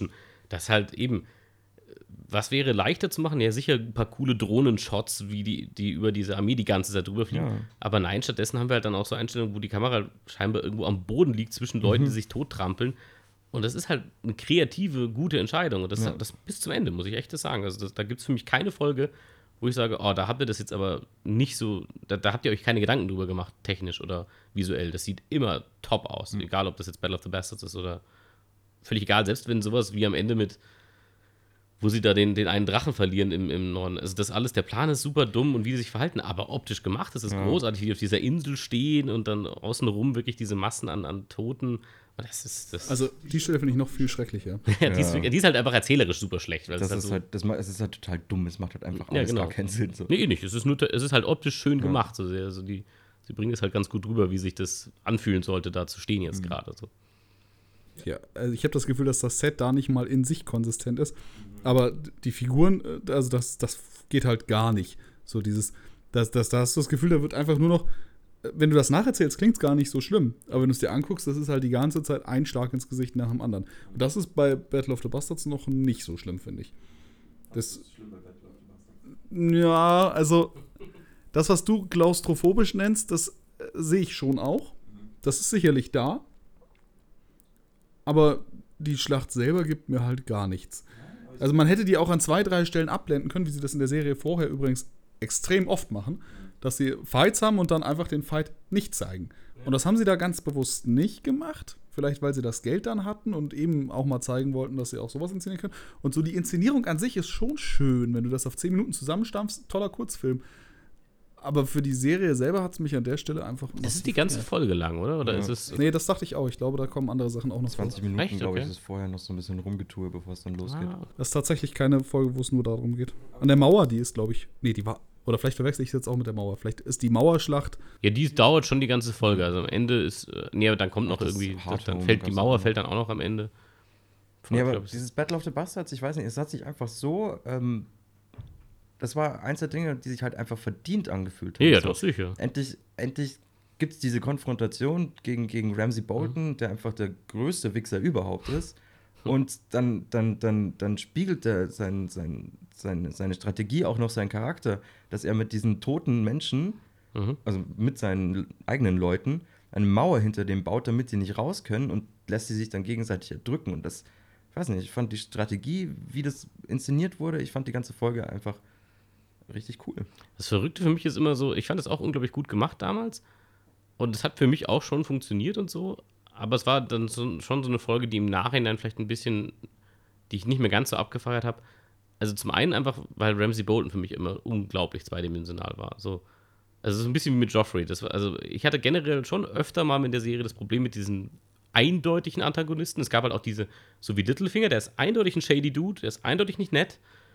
Das halt eben, was wäre leichter zu machen? Ja, sicher ein paar coole Drohnenshots, wie die, die über diese Armee die ganze Zeit drüber fliegen. Ja. Aber nein, stattdessen haben wir halt dann auch so Einstellungen, wo die Kamera scheinbar irgendwo am Boden liegt zwischen Leuten, Mhm. die sich tottrampeln. Und das ist halt eine kreative, gute Entscheidung. Und das, Ja. das bis zum Ende, muss ich echt das sagen. Also das, da gibt es für mich keine Folge, wo ich sage, oh, da habt ihr das jetzt aber nicht so, da, da habt ihr euch keine Gedanken drüber gemacht, technisch oder visuell. Das sieht immer top aus. Mhm. Egal, ob das jetzt Battle of the Bastards ist oder völlig egal. Selbst wenn sowas wie am Ende mit, wo sie da den, den einen Drachen verlieren im, im Norden. Also das alles, der Plan ist super dumm und wie sie sich verhalten, aber optisch gemacht, das ist Ja. großartig, wie die auf dieser Insel stehen und dann außenrum wirklich diese Massen an, an Toten. Und das ist, das Also die Stelle finde ich noch viel schrecklicher. ja, die, ist, Ja. die ist halt einfach erzählerisch super schlecht. Weil Das es ist so, halt, das, ma- es ist halt total dumm, es macht halt einfach Ja, alles genau. gar keinen Sinn. So. Nee, eh nicht. Es ist, nur, es ist halt optisch schön Ja. gemacht. So sehr, also die, sie bringen es halt ganz gut rüber, wie sich das anfühlen sollte, da zu stehen Mhm. jetzt gerade. So. Ja, also ich habe das Gefühl, dass das Set da nicht mal in sich konsistent ist. Aber die Figuren, äh, also das, das geht halt gar nicht. So dieses, das, das, da hast du das Gefühl, da wird einfach nur noch, äh, wenn du das nacherzählst, klingt es gar nicht so schlimm. Aber wenn du es dir anguckst, das ist halt die ganze Zeit ein Schlag ins Gesicht nach dem anderen. Und das ist bei Battle of the Bastards noch nicht so schlimm, finde ich. Das, ja, also das, was du klaustrophobisch nennst, das äh, sehe ich schon auch. Das ist sicherlich da. Aber die Schlacht selber gibt mir halt gar nichts. Also man hätte die auch an zwei, drei Stellen abblenden können, wie sie das in der Serie vorher übrigens extrem oft machen, dass sie Fights haben und dann einfach den Fight nicht zeigen. Und das haben sie da ganz bewusst nicht gemacht. Vielleicht, weil sie das Geld dann hatten und eben auch mal zeigen wollten, dass sie auch sowas inszenieren können. Und so die Inszenierung an sich ist schon schön, wenn du das auf zehn Minuten zusammenstampfst. Toller Kurzfilm. Aber für die Serie selber hat es mich an der Stelle einfach. Das ist die ganze Folge lang, oder? Oder Ja. ist es. Nee, das dachte ich auch. Ich glaube, da kommen andere Sachen auch noch vor. zwanzig Minuten, Echt? glaube ich, Okay. ist vorher noch so ein bisschen rumgetue, bevor es dann losgeht. Ah, Das ist tatsächlich keine Folge, wo es nur darum geht. An der Mauer, die ist, glaube ich. Nee, die war. Oder vielleicht verwechsel ich es jetzt auch mit der Mauer. Vielleicht ist die Mauerschlacht. ja, die dauert schon die ganze Folge. Also am Ende ist. äh, Nee, aber dann kommt noch Ach, das irgendwie. Hard Das, dann Home fällt die gab's Mauer auch fällt dann auch noch am Ende. Von, Nee, aber glaub ich, dieses Battle of the Bastards, ich weiß nicht, es hat sich einfach so, ähm, das war eins der Dinge, die sich halt einfach verdient angefühlt haben. ja, ja, So, doch sicher. Endlich, endlich gibt es diese Konfrontation gegen, gegen Ramsay Bolton, Mhm. der einfach der größte Wichser überhaupt ist. Und dann, dann, dann, dann spiegelt er sein, sein, seine, seine Strategie auch noch seinen Charakter, dass er mit diesen toten Menschen, Mhm. also mit seinen eigenen Leuten, eine Mauer hinter dem baut, damit sie nicht raus können und lässt sie sich dann gegenseitig erdrücken. Und das, ich weiß nicht, ich fand die Strategie, wie das inszeniert wurde, ich fand die ganze Folge einfach richtig cool. Das Verrückte für mich ist immer so, ich fand es auch unglaublich gut gemacht damals. Und es hat für mich auch schon funktioniert und so. Aber es war dann so, schon so eine Folge, die im Nachhinein vielleicht ein bisschen, die ich nicht mehr ganz so abgefeiert habe. Also zum einen einfach, weil Ramsay Bolton für mich immer unglaublich zweidimensional war. So, also so ein bisschen wie mit Joffrey. Das war, also ich hatte generell schon öfter mal in der Serie das Problem mit diesen eindeutigen Antagonisten. Es gab halt auch diese, so wie Littlefinger, der ist eindeutig ein shady Dude, der ist eindeutig nicht nett.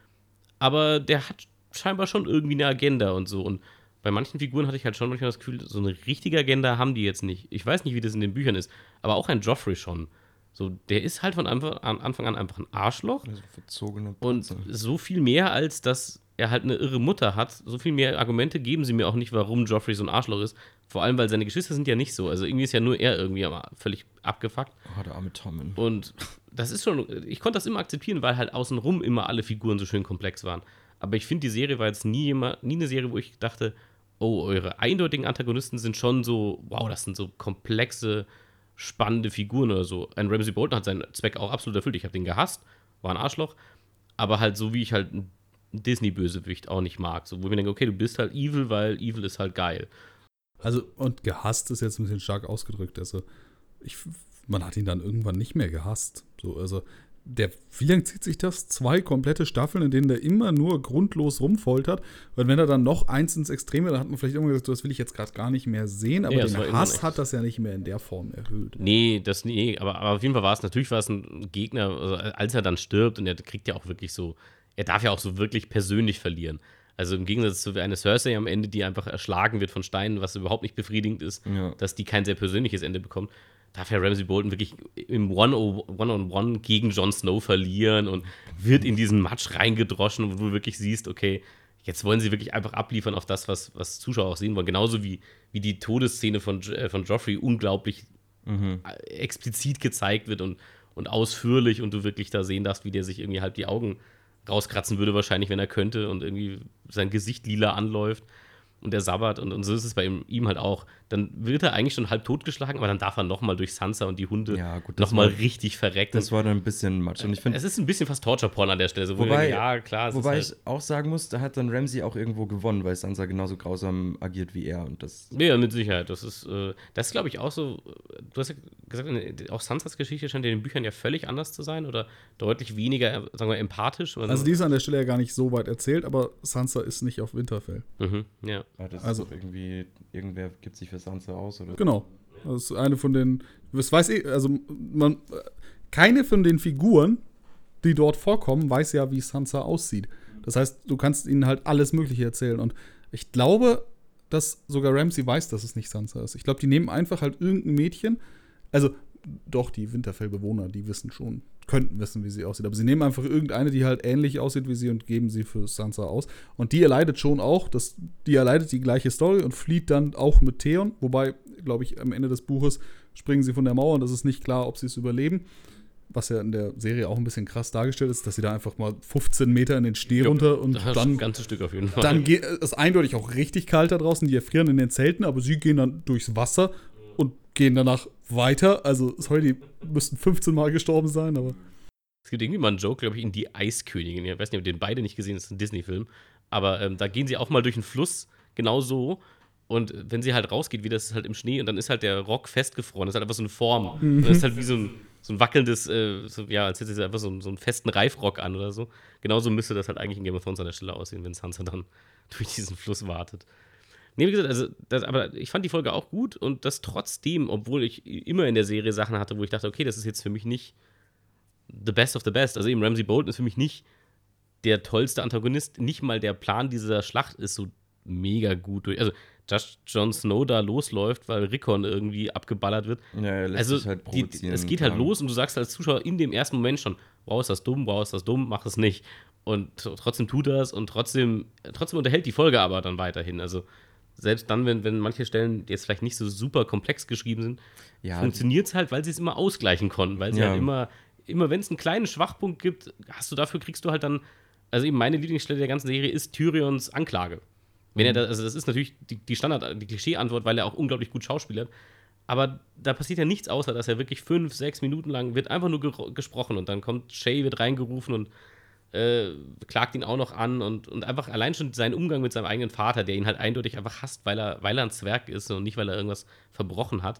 Aber der hat scheinbar schon irgendwie eine Agenda und so. Und bei manchen Figuren hatte ich halt schon manchmal das Gefühl, so eine richtige Agenda haben die jetzt nicht. Ich weiß nicht, wie das in den Büchern ist, aber auch ein Joffrey schon. So, der ist halt von Anfang an, Anfang an einfach ein Arschloch. Also verzogene Und Putze. so viel mehr, als dass er halt eine irre Mutter hat, so viel mehr Argumente geben sie mir auch nicht, warum Joffrey so ein Arschloch ist. Vor allem, weil seine Geschwister sind ja nicht so. Also irgendwie ist ja nur er irgendwie aber völlig abgefuckt. Oh, der arme Tommen. Und das ist schon, ich konnte das immer akzeptieren, weil halt außenrum immer alle Figuren so schön komplex waren. Aber ich finde, die Serie war jetzt nie, immer, nie eine Serie, wo ich dachte, oh, eure eindeutigen Antagonisten sind schon so, wow, das sind so komplexe, spannende Figuren oder so. Ein Ramsay Bolton hat seinen Zweck auch absolut erfüllt. Ich habe den gehasst, war ein Arschloch, aber halt so, wie ich halt einen Disney-Bösewicht auch nicht mag. So, wo ich mir denke, okay, du bist halt evil, weil evil ist halt geil. Also, und gehasst ist jetzt ein bisschen stark ausgedrückt. Also, ich, man hat ihn dann irgendwann nicht mehr gehasst. So, also, der, wie lange zieht sich das? Zwei komplette Staffeln, in denen der immer nur grundlos rumfoltert. Und wenn er dann noch eins ins Extreme, dann hat man vielleicht immer gesagt, das will ich jetzt gerade gar nicht mehr sehen. Aber Ja, das war den immer Hass echt. hat das ja nicht mehr in der Form erhöht. Nee, das nee, aber, aber auf jeden Fall war es, natürlich war es ein Gegner, also als er dann stirbt und er kriegt ja auch wirklich so, er darf ja auch so wirklich persönlich verlieren. Also im Gegensatz zu einer Cersei am Ende, die einfach erschlagen wird von Steinen, was überhaupt nicht befriedigend ist, Ja. dass die kein sehr persönliches Ende bekommt, darf ja Ramsay Bolton wirklich im One-on-One gegen Jon Snow verlieren und wird in diesen Matsch reingedroschen, wo du wirklich siehst, okay, jetzt wollen sie wirklich einfach abliefern auf das, was, was Zuschauer auch sehen wollen. Genauso wie, wie die Todesszene von, Jo- äh, von Joffrey unglaublich Mhm. explizit gezeigt wird und, und ausführlich und du wirklich da sehen darfst, wie der sich irgendwie halt die Augen rauskratzen würde wahrscheinlich, wenn er könnte und irgendwie sein Gesicht lila anläuft und der sabbert und, und so ist es bei ihm, ihm halt auch. Dann wird er eigentlich schon halb totgeschlagen, aber dann darf er nochmal durch Sansa und die Hunde Ja, gut, das nochmal war- richtig verreckt. Das war dann ein bisschen matsch. Und ich finde, Es ist ein bisschen fast Torture-Porn an der Stelle. So, wo Wobei- wir denken, ja, klar, es wobei ist halt, ich auch sagen muss, da hat dann Ramsay auch irgendwo gewonnen, weil Sansa genauso grausam agiert wie er. Und das. ja, mit Sicherheit. Das ist, äh, das ist glaube ich, auch so. Du hast ja gesagt, in- auch Sansas Geschichte scheint in den Büchern ja völlig anders zu sein oder deutlich weniger, äh, sagen wir, empathisch. Also die ist an der Stelle ja gar nicht so weit erzählt, aber Sansa ist nicht auf Winterfell. Mhm, ja. Ah, das Also- ist doch irgendwie, irgendwer gibt sich für Sansa aus, oder? Genau. Das ist eine von den, das weiß ich, also man, keine von den Figuren, die dort vorkommen, weiß ja, wie Sansa aussieht. Das heißt, du kannst ihnen halt alles Mögliche erzählen. Und ich glaube, dass sogar Ramsay weiß, dass es nicht Sansa ist. Ich glaube, die nehmen einfach halt irgendein Mädchen. Also, doch, die Winterfell-Bewohner, die wissen schon, könnten wissen, wie sie aussieht. Aber sie nehmen einfach irgendeine, die halt ähnlich aussieht wie sie und geben sie für Sansa aus. Und die erleidet schon auch, das, die erleidet die gleiche Story und flieht dann auch mit Theon. Wobei, glaube ich, am Ende des Buches springen sie von der Mauer und es ist nicht klar, ob sie es überleben. Was ja in der Serie auch ein bisschen krass dargestellt ist, dass sie da einfach mal fünfzehn Meter in den Schnee Jo, runter und Das ist ein dann, ganzes Stück auf jeden Fall. dann geht es eindeutig auch richtig kalt da draußen. Die erfrieren in den Zelten, aber sie gehen dann durchs Wasser und gehen danach weiter. Also, sorry, die müssten fünfzehn Mal gestorben sein, aber. Es gibt irgendwie mal einen Joke, glaube ich, in Die Eiskönigin. Ich weiß nicht, ob ihr den beide nicht gesehen, das ist ein Disney-Film. Aber ähm, da gehen sie auch mal durch einen Fluss, genau so. Und wenn sie halt rausgeht, wie das ist halt im Schnee und dann ist halt der Rock festgefroren. Das ist halt einfach so eine Form. Und das ist halt wie so ein, so ein wackelndes, äh, so, ja, als hätte sie einfach so, einen- so einen festen Reifrock an oder so. Genauso müsste das halt eigentlich in Game of Thrones an der Stelle aussehen, wenn Sansa dann durch diesen Fluss wartet. Nee, wie gesagt, also, das, aber ich fand die Folge auch gut und das trotzdem, obwohl ich immer in der Serie Sachen hatte, wo ich dachte, okay, das ist jetzt für mich nicht the best of the best. Also eben Ramsay Bolton ist für mich nicht der tollste Antagonist. Nicht mal der Plan dieser Schlacht ist so mega gut durch. Also, dass Jon Snow da losläuft, weil Rickon irgendwie abgeballert wird. Ja, er lässt Also, sich halt die, provozieren. es geht halt ja. los und du sagst als Zuschauer in dem ersten Moment schon, wow, ist das dumm, wow, ist das dumm, mach es nicht. Und t- trotzdem tut er es und trotzdem, trotzdem unterhält die Folge aber dann weiterhin. Also, selbst dann, wenn, wenn manche Stellen jetzt vielleicht nicht so super komplex geschrieben sind, Ja, funktioniert es halt, weil sie es immer ausgleichen konnten. Weil sie Ja. halt immer, immer wenn es einen kleinen Schwachpunkt gibt, hast du dafür, kriegst du halt dann, also eben meine Lieblingsstelle der ganzen Serie ist Tyrions Anklage. Wenn er da, also das ist natürlich die, die Standard, die Klischee-Antwort, weil er auch unglaublich gut schauspielert. Aber da passiert ja nichts außer, dass er wirklich fünf, sechs Minuten lang wird einfach nur ger- gesprochen und dann kommt Shay, wird reingerufen und äh, klagt ihn auch noch an und, und einfach allein schon sein Umgang mit seinem eigenen Vater, der ihn halt eindeutig einfach hasst, weil er, weil er ein Zwerg ist und nicht, weil er irgendwas verbrochen hat.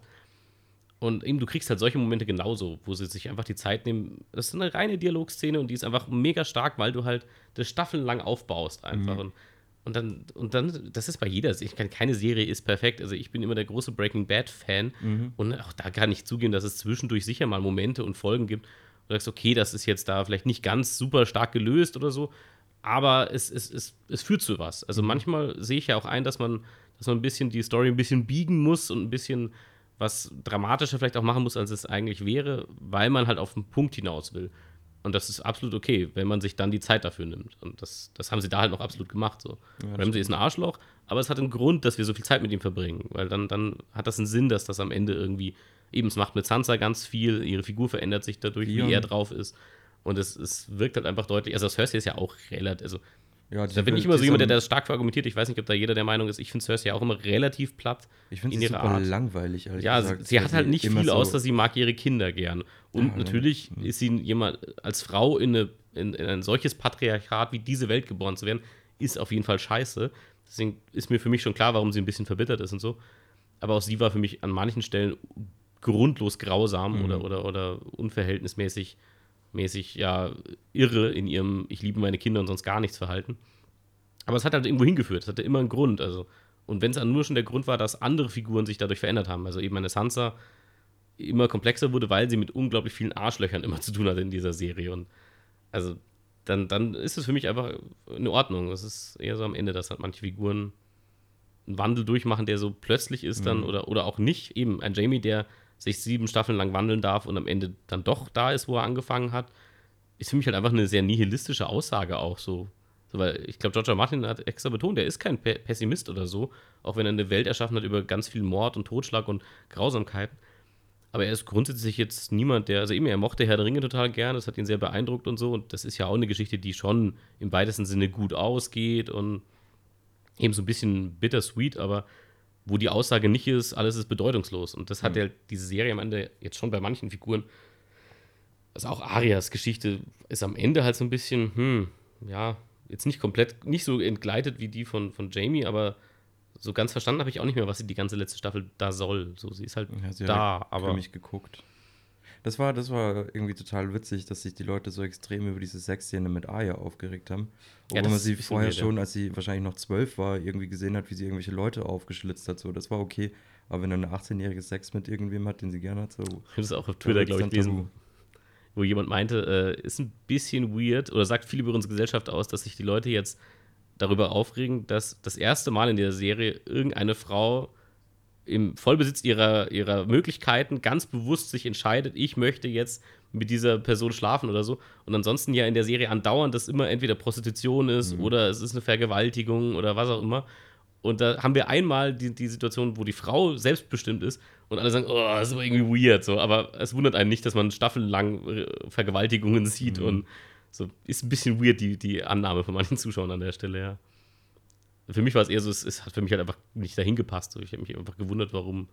Und eben, du kriegst halt solche Momente genauso, wo sie sich einfach die Zeit nehmen. Das ist eine reine Dialogszene und die ist einfach mega stark, weil du halt das staffelnlang aufbaust einfach. Mhm. Und, und dann, und dann, das ist bei jeder, ich kann, keine Serie ist perfekt. Also ich bin immer der große Breaking Bad-Fan Mhm. und auch da kann ich zugeben, dass es zwischendurch sicher mal Momente und Folgen gibt, wo du sagst, okay, das ist jetzt da vielleicht nicht ganz super stark gelöst oder so, aber es, es, es, es führt zu was. Also manchmal sehe ich ja auch ein, dass man, dass man ein bisschen die Story ein bisschen biegen muss und ein bisschen was dramatischer vielleicht auch machen muss, als es eigentlich wäre, weil man halt auf den Punkt hinaus will. Und das ist absolut okay, wenn man sich dann die Zeit dafür nimmt. Und das, das haben sie da halt noch absolut gemacht. So. Ja, das Ramsay ist ein Arschloch, aber es hat einen Grund, dass wir so viel Zeit mit ihm verbringen. Weil dann, dann hat das einen Sinn, dass das am Ende irgendwie, eben, es macht mit Sansa ganz viel, ihre Figur verändert sich dadurch, Ja. wie er drauf ist. Und es, es wirkt halt einfach deutlich, also Cersei ist ja auch relativ, also Ja, da bin ich immer so jemand, der das stark argumentiert. Ich weiß nicht, ob da jeder der Meinung ist. Ich finde Cersei auch immer relativ platt. Ich finde in sie ihrer super Art. langweilig, ehrlich Ja, gesagt. sie, sie hat weil halt nicht immer viel, so- außer sie mag ihre Kinder gern. Und Ja, natürlich ja. ist sie jemand, als Frau in, eine, in, in ein solches Patriarchat wie diese Welt geboren zu werden, ist auf jeden Fall scheiße. Deswegen ist mir für mich schon klar, warum sie ein bisschen verbittert ist und so. Aber auch sie war für mich an manchen Stellen grundlos grausam Mhm. oder, oder, oder unverhältnismäßig mäßig, ja, irre in ihrem Ich liebe meine Kinder und sonst gar nichts Verhalten. Aber es hat halt irgendwo hingeführt. Es hatte immer einen Grund. Also. Und wenn es nur schon der Grund war, dass andere Figuren sich dadurch verändert haben, also eben eine Sansa immer komplexer wurde, weil sie mit unglaublich vielen Arschlöchern immer zu tun hatte in dieser Serie. Und also dann, dann ist es für mich einfach in Ordnung. Es ist eher so am Ende, dass halt manche Figuren einen Wandel durchmachen, der so plötzlich ist dann Mhm. oder, oder auch nicht. Eben ein Jaime, der sich sieben Staffeln lang wandeln darf und am Ende dann doch da ist, wo er angefangen hat, ist für mich halt einfach eine sehr nihilistische Aussage auch so. So, weil ich glaube, George R. Martin hat extra betont, er ist kein Pe- Pessimist oder so, auch wenn er eine Welt erschaffen hat über ganz viel Mord und Totschlag und Grausamkeiten. Aber er ist grundsätzlich jetzt niemand, der, also eben, er mochte Herr der Ringe total gern, das hat ihn sehr beeindruckt und so. Und das ist ja auch eine Geschichte, die schon im weitesten Sinne gut ausgeht und eben so ein bisschen bittersweet, aber wo die Aussage nicht ist, alles ist bedeutungslos. Und das hat Mhm. ja diese Serie am Ende jetzt schon bei manchen Figuren. Also auch Arias Geschichte ist am Ende halt so ein bisschen, hm, ja, jetzt nicht komplett, nicht so entgleitet wie die von, von Jamie, aber so ganz verstanden habe ich auch nicht mehr, was sie die ganze letzte Staffel da soll. So, sie ist halt Ja, sie da, hat aber für mich geguckt. Das war, das war irgendwie total witzig, dass sich die Leute so extrem über diese Sexszene mit Arya aufgeregt haben. Ja, Obwohl das man ist sie ein bisschen vorher weird, ja. schon, als sie wahrscheinlich noch zwölf war, irgendwie gesehen hat, wie sie irgendwelche Leute aufgeschlitzt hat. So, das war okay. Aber wenn dann eine achtzehnjährige Sex mit irgendwem hat, den sie gerne hat, so. ich habe das auch auf da Twitter, wird's glaube ich, dann gelesen, tabu. wo jemand meinte, äh, ist ein bisschen weird oder sagt viel über unsere Gesellschaft aus, dass sich die Leute jetzt darüber aufregen, dass das erste Mal in der Serie irgendeine Frau im Vollbesitz ihrer, ihrer Möglichkeiten ganz bewusst sich entscheidet, ich möchte jetzt mit dieser Person schlafen oder so. Und ansonsten ja in der Serie andauernd das immer entweder Prostitution ist Mhm. oder es ist eine Vergewaltigung oder was auch immer. Und da haben wir einmal die, die Situation, wo die Frau selbstbestimmt ist und alle sagen, oh, das ist aber irgendwie weird. So. Aber es wundert einen nicht, dass man staffellang äh, Vergewaltigungen sieht. Mhm. Und so ist ein bisschen weird, die, die Annahme von manchen Zuschauern an der Stelle, ja. Für mich war es eher so, es, es hat für mich halt einfach nicht dahin gepasst. So. Ich habe mich einfach gewundert, warum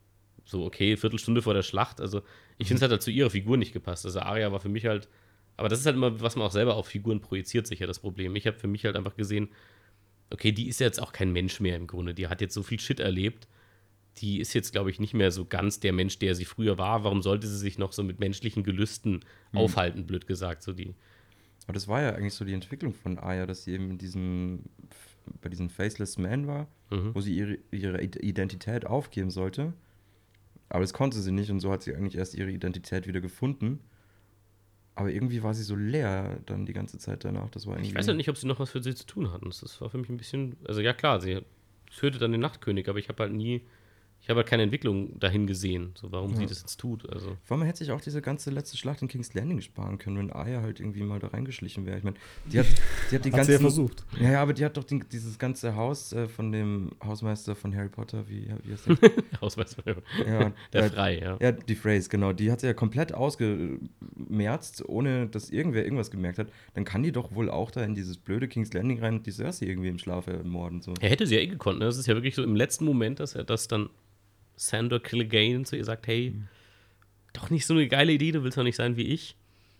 so, okay, Viertelstunde vor der Schlacht. Also, ich finde, es hat halt zu ihrer Figur nicht gepasst. Also, Arya war für mich halt, aber das ist halt immer, was man auch selber auf Figuren projiziert, sicher das Problem. Ich habe für mich halt einfach gesehen, okay, die ist jetzt auch kein Mensch mehr im Grunde. Die hat jetzt so viel Shit erlebt. Die ist jetzt, glaube ich, nicht mehr so ganz der Mensch, der sie früher war. Warum sollte sie sich noch so mit menschlichen Gelüsten Mhm. aufhalten, blöd gesagt? So die, Aber das war ja eigentlich so die Entwicklung von Arya, dass sie eben in diesem, bei diesem Faceless Man war, mhm. wo sie ihre, ihre Identität aufgeben sollte. Aber das konnte sie nicht und so hat sie eigentlich erst ihre Identität wieder gefunden. Aber irgendwie war sie so leer dann die ganze Zeit danach. Das war irgendwie Ich weiß halt nicht, ob sie noch was für sie zu tun hatten. Das war für mich ein bisschen, also ja klar, sie führte dann den Nachtkönig, aber ich habe halt nie, ich habe halt keine Entwicklung dahin gesehen, so warum Ja. sie das jetzt tut. Also Vor allem, man hätte sich auch diese ganze letzte Schlacht in King's Landing sparen können, wenn Arya halt irgendwie mal da reingeschlichen wäre. Ich meine, die hat, die hat die Hat sie ja ganzen... versucht. Ja, ja, aber die hat doch den, dieses ganze Haus äh, von dem Hausmeister von Harry Potter, wie, wie heißt der? Ausweis ja, der äh, Frei, ja. Ja, die Phrase, genau. Die hat sie ja komplett ausgemerzt, ohne dass irgendwer irgendwas gemerkt hat. Dann kann die doch wohl auch da in dieses blöde King's Landing rein und die Cersei irgendwie im Schlaf ermorden. So. Er hätte sie ja eh gekonnt, ne? Das ist ja wirklich so im letzten Moment, dass er das dann Sandor Clegane zu ihr sagt, hey, Mhm. doch nicht so eine geile Idee, du willst doch nicht sein wie ich.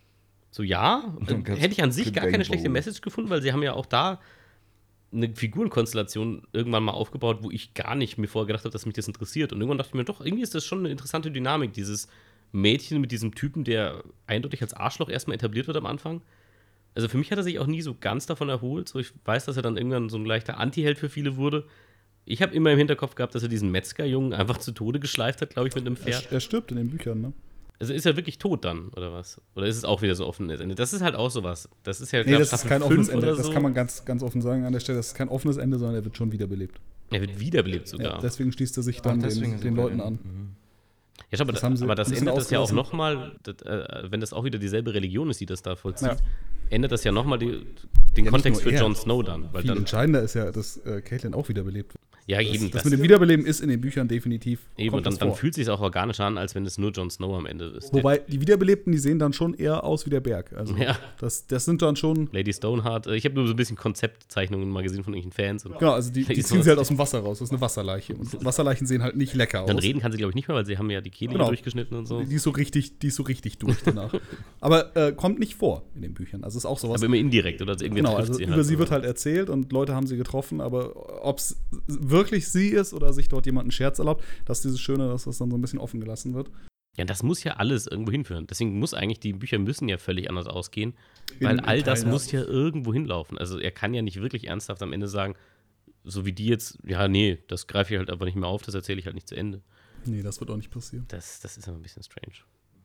So, ja, dann gab's hätte ich an sich gar keine Clegane schlechte Bowl. Message gefunden, weil sie haben ja auch da eine Figurenkonstellation irgendwann mal aufgebaut, wo ich gar nicht mir vorher gedacht habe, dass mich das interessiert. Und irgendwann dachte ich mir, doch, irgendwie ist das schon eine interessante Dynamik, dieses Mädchen mit diesem Typen, der eindeutig als Arschloch erstmal etabliert wird am Anfang. Also für mich hat er sich auch nie so ganz davon erholt. So, ich weiß, dass er dann irgendwann so ein leichter Anti-Held für viele wurde. Ich habe immer im Hinterkopf gehabt, dass er diesen Metzgerjungen einfach zu Tode geschleift hat, glaube ich, mit einem Er, Pferd. er stirbt in den Büchern, ne? Also ist er wirklich tot dann, oder was? Oder ist es auch wieder so offenes Ende? Das ist halt auch sowas. Das ist ja, Nee, glaub, das ist Staffel kein offenes fünf Ende. oder Das so. kann man ganz, ganz offen sagen an der Stelle. Das ist kein offenes Ende, sondern er wird schon wiederbelebt. Er wird wiederbelebt Ja, sogar. Ja, deswegen schließt er sich dann Ach, deswegen den, ist den er Leuten bei an. den- Mhm. schau, aber das das, haben sie aber das ein bisschen ändert das ja auch ausgelassen. nochmal, äh, wenn das auch wieder dieselbe Religion ist, die das da vollzieht, Ja. ändert das ja nochmal den Kontext nur für er. Jon Snow dann. Weil Viel dann entscheidender ist ja, dass äh, Catelyn auch wiederbelebt wird. ja, Das, eben. das Das, mit dem Wiederbeleben ist in den Büchern definitiv. eben kommt und dann, das dann vor. fühlt es sich auch organischer an, als wenn es nur Jon Snow am Ende ist. Wobei, die Wiederbelebten, die sehen dann schon eher aus wie der Berg. Also, Ja. das, das sind dann schon. Lady Stoneheart, äh, ich habe nur so ein bisschen Konzeptzeichnungen mal gesehen von irgendwelchen Fans. Und Genau, also die, die Ist ziehen sowas- sie halt aus dem Wasser raus. Das ist eine Wasserleiche. Und Wasserleichen sehen halt nicht lecker dann aus. reden kann sie, glaube ich, nicht mehr, weil sie haben ja die Kehle Genau. durchgeschnitten und so. Die ist so richtig, die ist so richtig durch danach. Aber äh, kommt nicht vor in den Büchern. Also ist auch sowas. Aber immer indirekt, oder? Also irgendwie Genau, trifft also sie über halt. sie wird halt erzählt und Leute haben sie getroffen, aber ob es wirklich sie ist oder sich dort jemand einen Scherz erlaubt, das ist dieses Schöne, dass das dann so ein bisschen offen gelassen wird. Ja, das muss ja alles irgendwo hinführen. Deswegen muss eigentlich, die Bücher müssen ja völlig anders ausgehen, In- weil in all das Teilen, ja. muss ja irgendwo hinlaufen. Also er kann ja nicht wirklich ernsthaft am Ende sagen, so wie die jetzt, ja, nee, das greife ich halt einfach nicht mehr auf, das erzähle ich halt nicht zu Ende. Nee, das wird auch nicht passieren. Das, das ist aber ein bisschen strange.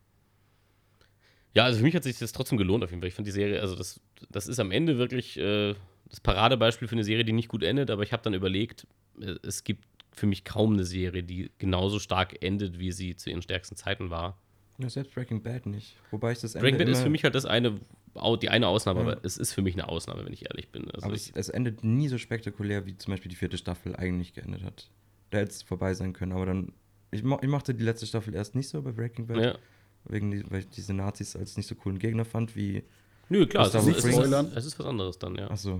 Ja, also für mich hat sich das trotzdem gelohnt auf jeden Fall. Ich fand die Serie, also das, das ist am Ende wirklich äh, das Paradebeispiel für eine Serie, die nicht gut endet, aber ich habe dann überlegt, äh, es gibt für mich kaum eine Serie, die genauso stark endet, wie sie zu ihren stärksten Zeiten war. Ja, selbst Breaking Bad nicht. Wobei ich das Ende Breaking Bad ist immer- für mich halt das eine, au- die eine Ausnahme, Ja. aber es ist für mich eine Ausnahme, wenn ich ehrlich bin. Also Aber ich, es, es endet nie so spektakulär, wie zum Beispiel die vierte Staffel eigentlich geendet hat. Da hätte es vorbei sein können, aber dann ich, mo- ich mochte die letzte Staffel erst nicht so bei Breaking Bad, Ja. wegen die, weil ich diese Nazis als nicht so coolen Gegner fand wie. Nö, klar, es Gustav ist, es, ist, Spoilern. es ist was anderes dann, ja. Achso.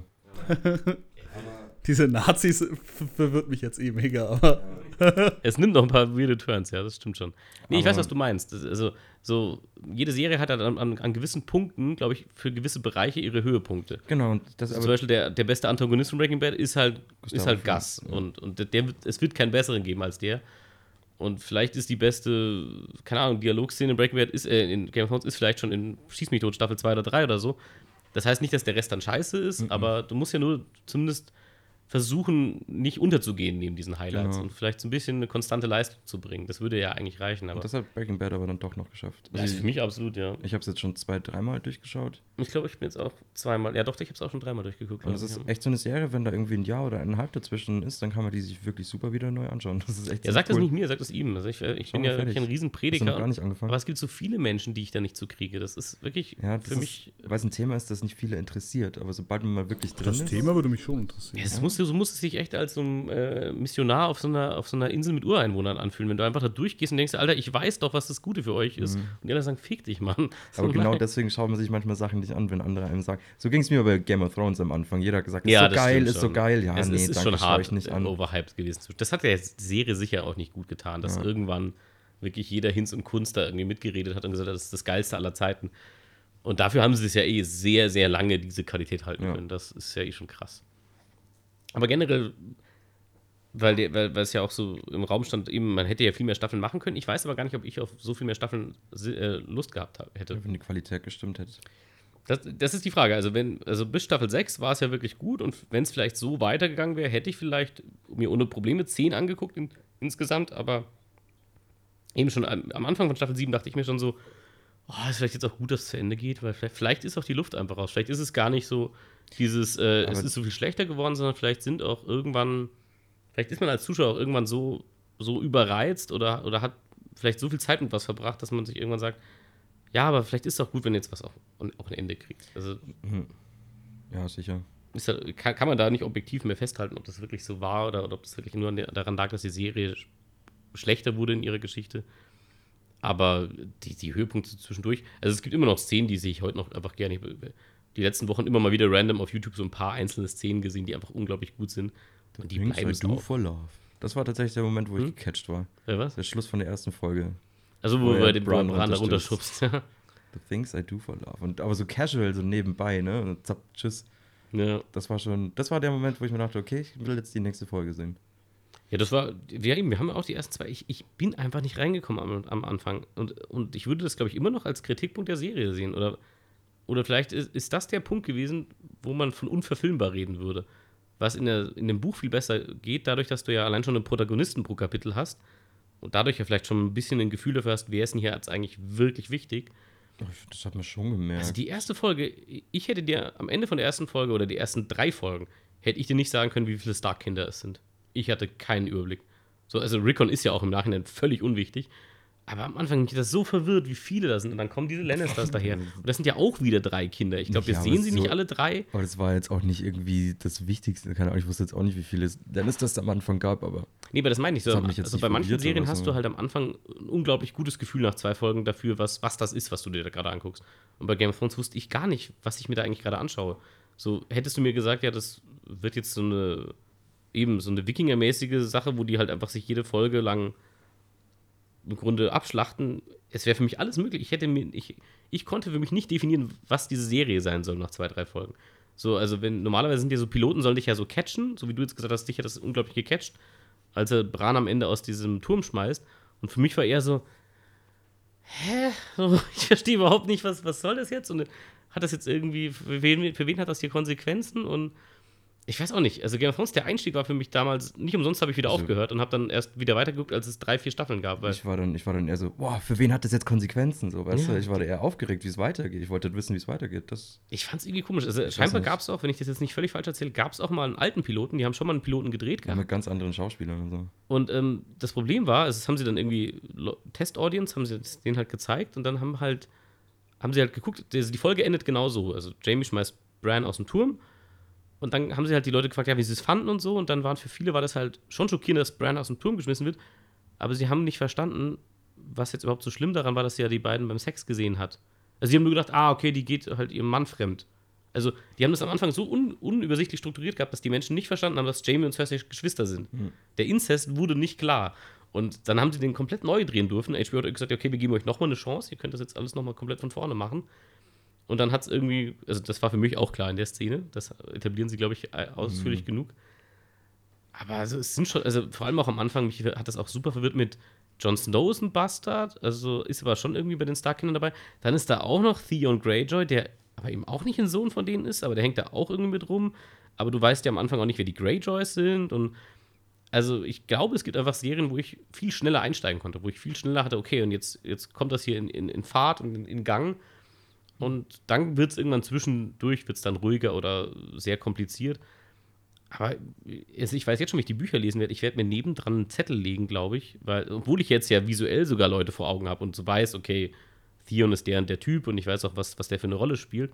Diese Nazis f- verwirrt mich jetzt eh mega, aber. Es nimmt noch ein paar weirde Turns, ja, das stimmt schon. Nee, ich Aber- weiß, was du meinst. Das, also, so, jede Serie hat halt an, an, an gewissen Punkten, glaube ich, für gewisse Bereiche ihre Höhepunkte. Genau, und das Zum aber. Beispiel der, der beste Antagonist von Breaking Bad ist halt, Gustavo ist halt Fring, Gus. ja. Und, und der, der, wird- es wird keinen besseren geben als der. Und vielleicht ist die beste, keine Ahnung, Dialogszene in Breaking Bad, ist, äh, in Game of Thrones ist vielleicht schon in Schieß mich tot Staffel zwei oder drei oder so. Das heißt nicht, dass der Rest dann scheiße ist, Mhm. aber du musst ja nur zumindest versuchen, nicht unterzugehen neben diesen Highlights Genau. und vielleicht so ein bisschen eine konstante Leistung zu bringen. Das würde ja eigentlich reichen, aber Das hat Breaking Bad aber dann doch noch geschafft. das Also ist für mich absolut, ja. ich habe es jetzt schon zwei, dreimal durchgeschaut. Ich glaube, ich bin jetzt auch zweimal, ja doch, ich habe es auch schon dreimal durchgeguckt. Und das glaub ist ich, ja. echt so eine Serie, wenn da irgendwie ein Jahr oder eineinhalb dazwischen ist, dann kann man die sich wirklich super wieder neu anschauen. Das ist echt Ja, sehr sag das cool. nicht mir, sag das ihm. Also ich, ich Schau bin mal ja fertig. wirklich ein Hast du Riesenprediger. noch gar nicht angefangen? Aber es gibt so viele Menschen, die ich da nicht zu kriege. Das ist wirklich Ja, das für ist, mich. weil es ein Thema ist, das nicht viele interessiert. Aber sobald man mal wirklich drin Das ist. Thema würde mich schon interessieren. Ja, es muss, so muss es sich echt als so ein äh, Missionar auf so, einer, auf so einer Insel mit Ureinwohnern anfühlen. Wenn du einfach da durchgehst und denkst, Alter, ich weiß doch, was das Gute für euch ist. Und die anderen sagen, fick dich, Mann. So, Aber genau nein. deswegen schaut man sich manchmal Sachen nicht an, wenn andere einem sagen. So ging es mir bei Game of Thrones am Anfang. Jeder hat gesagt, ist Ja, so das geil, stimmt ist so schon. geil. Ja, es nee, ist, ist danke, schon schau hart ich nicht äh, an. overhyped gewesen. Das hat der Serie sicher auch nicht gut getan, dass Ja. irgendwann wirklich jeder Hinz und Kunst da irgendwie mitgeredet hat und gesagt hat, das ist das Geilste aller Zeiten. Und dafür haben sie es ja eh sehr, sehr lange diese Qualität halten Ja. können. Das ist ja eh schon krass. Aber generell, weil, der, weil, weil es ja auch so im Raum stand, eben, man hätte ja viel mehr Staffeln machen können. Ich weiß aber gar nicht, ob ich auf so viel mehr Staffeln äh, Lust gehabt hab, hätte. Wenn die Qualität gestimmt hätte. Das, das ist die Frage. Also, wenn, also bis Staffel sechs war es ja wirklich gut und wenn es vielleicht so weitergegangen wäre, hätte ich vielleicht mir ohne Probleme zehn angeguckt in, insgesamt, aber eben schon am, am Anfang von Staffel sieben dachte ich mir schon so, oh, ist vielleicht jetzt auch gut, dass es zu Ende geht, weil vielleicht, vielleicht ist auch die Luft einfach raus. Vielleicht ist es gar nicht so dieses, äh, es Aber- ist so viel schlechter geworden, sondern vielleicht sind auch irgendwann, vielleicht ist man als Zuschauer auch irgendwann so, so überreizt oder, oder hat vielleicht so viel Zeit mit was verbracht, dass man sich irgendwann sagt, ja, aber vielleicht ist es auch gut, wenn jetzt was auch, auch ein Ende kriegt. Also Ja, sicher. ist da, kann, kann man da nicht objektiv mehr festhalten, ob das wirklich so war oder, oder ob das wirklich nur an der, daran lag, dass die Serie sch- schlechter wurde in ihrer Geschichte. Aber die, die Höhepunkte zwischendurch, also es gibt immer noch Szenen, die sehe ich heute noch einfach gerne. Die letzten Wochen immer mal wieder random auf YouTube so ein paar einzelne Szenen gesehen, die einfach unglaublich gut sind. Und die Things bleiben I es do auch. for love. Das war tatsächlich der Moment, wo Hm? ich gecatcht war. Äh, was? Der Schluss von der ersten Folge. Also, wo wo er wir den Bran Bran da runterstürzt. runterschubst. The things I do for love. Und, aber so casual, so nebenbei, ne? Und zapp, tschüss. ja. Das war schon, das war der Moment, wo ich mir dachte, okay, ich will jetzt die nächste Folge sehen. Ja, das war, wir, eben, wir haben auch die ersten zwei, ich, ich bin einfach nicht reingekommen am, am Anfang. Und, und ich würde das, glaube ich, immer noch als Kritikpunkt der Serie sehen. Oder, oder vielleicht ist, ist das der Punkt gewesen, wo man von unverfilmbar reden würde. Was in, der, in dem Buch viel besser geht, dadurch, dass du ja allein schon einen Protagonisten pro Kapitel hast und dadurch ja vielleicht schon ein bisschen ein Gefühl dafür hast, wer ist denn hier jetzt eigentlich wirklich wichtig. Das hat man schon gemerkt. Also die erste Folge, ich hätte dir am Ende von der ersten Folge oder die ersten drei Folgen, hätte ich dir nicht sagen können, wie viele Stark-Kinder es sind. Ich hatte keinen Überblick. So, also Rickon ist ja auch im Nachhinein völlig unwichtig. Aber am Anfang bin ich das so verwirrt, wie viele da sind. Und dann kommen diese Lannisters daher. Und das sind ja auch wieder drei Kinder. Ich glaube, wir Ja, aber sehen sie so- nicht alle drei. aber das war jetzt auch nicht irgendwie das Wichtigste. Keine Ahnung, ich wusste jetzt auch nicht, wie viele Dennis das am Anfang gab, aber Nee, aber das meine ich so. Das hat mich jetzt Also nicht bei manchen verwirrt Serien oder hast so. du halt am Anfang ein unglaublich gutes Gefühl nach zwei Folgen dafür, was, was das ist, was du dir da gerade anguckst. Und bei Game of Thrones wusste ich gar nicht, was ich mir da eigentlich gerade anschaue. So, hättest du mir gesagt, ja, das wird jetzt so eine, eben so eine Wikinger-mäßige Sache, wo die halt einfach sich jede Folge lang im Grunde abschlachten. Es wäre für mich alles möglich. Ich hätte mir, ich, ich konnte für mich nicht definieren, was diese Serie sein soll nach zwei, drei Folgen. So, also wenn, normalerweise sind ja so Piloten, sollen dich ja so catchen, so wie du jetzt gesagt hast, dich hat das unglaublich gecatcht, als er Bran am Ende aus diesem Turm schmeißt. Und für mich war eher so, hä? So, ich verstehe überhaupt nicht, was, was soll das jetzt? Und hat das jetzt irgendwie, für wen, für wen hat das hier Konsequenzen? Und ich weiß auch nicht. Also Game of Thrones, der Einstieg war für mich damals, nicht umsonst habe ich wieder Also- aufgehört und habe dann erst wieder weitergeguckt, als es drei, vier Staffeln gab. Weil ich war dann, ich war dann eher so, boah, für wen hat das jetzt Konsequenzen? So, weißt Ja. du, ich war da eher aufgeregt, wie es weitergeht. Ich wollte wissen, wie es weitergeht. Das, ich fand es irgendwie komisch. Also weiß scheinbar nicht. gab es auch, wenn ich das jetzt nicht völlig falsch erzähle, gab es auch mal einen alten Piloten, die haben schon mal einen Piloten gedreht ja, gehabt. mit ganz anderen Schauspielern und so. Und ähm, das Problem war, also das haben sie dann irgendwie Lo- Test-Audience, haben sie das denen halt gezeigt und dann haben halt, haben sie halt geguckt, die, die Folge endet genauso. Also Jamie schmeißt Bran aus dem Turm und dann haben sie halt die Leute gefragt, ja, wie sie es fanden und so und dann waren für viele war das halt schon schockierend, dass Bran aus dem Turm geschmissen wird. aber sie haben nicht verstanden, was jetzt überhaupt so schlimm daran war, dass sie ja die beiden beim Sex gesehen hat. Also sie haben nur gedacht, ah, okay, die geht halt ihrem Mann fremd. Also die haben das am Anfang so un- unübersichtlich strukturiert gehabt, dass die Menschen nicht verstanden haben, dass Jamie und Cersei Geschwister sind. Mhm. Der Inzest wurde nicht klar. Und dann haben sie den komplett neu drehen dürfen. H B O hat gesagt, okay, wir geben euch nochmal eine Chance, ihr könnt das jetzt alles nochmal komplett von vorne machen. Und dann hat es irgendwie, also das war für mich auch klar in der Szene, das etablieren sie, glaube ich, ausführlich mhm. genug. Aber also es sind schon, also vor allem auch am Anfang, mich hat das auch super verwirrt mit Jon Snow ist ein Bastard, also ist aber schon irgendwie bei den Stark-Kindern dabei. Dann ist da auch noch Theon Greyjoy, der aber eben auch nicht ein Sohn von denen ist, aber der hängt da auch irgendwie mit rum. Aber du weißt ja am Anfang auch nicht, wer die Greyjoys sind. Und also ich glaube, es gibt einfach Serien, wo ich viel schneller einsteigen konnte, wo ich viel schneller hatte, okay, und jetzt, jetzt kommt das hier in, in, in Fahrt und in, in Gang. Und dann wird es irgendwann zwischendurch, wird es dann ruhiger oder sehr kompliziert. Aber ich weiß jetzt schon, wenn ich die Bücher lesen werde, ich werde mir nebendran einen Zettel legen, glaube ich, weil, obwohl ich jetzt ja visuell sogar Leute vor Augen habe und so weiß, okay, Theon ist der und der Typ und ich weiß auch, was, was der für eine Rolle spielt.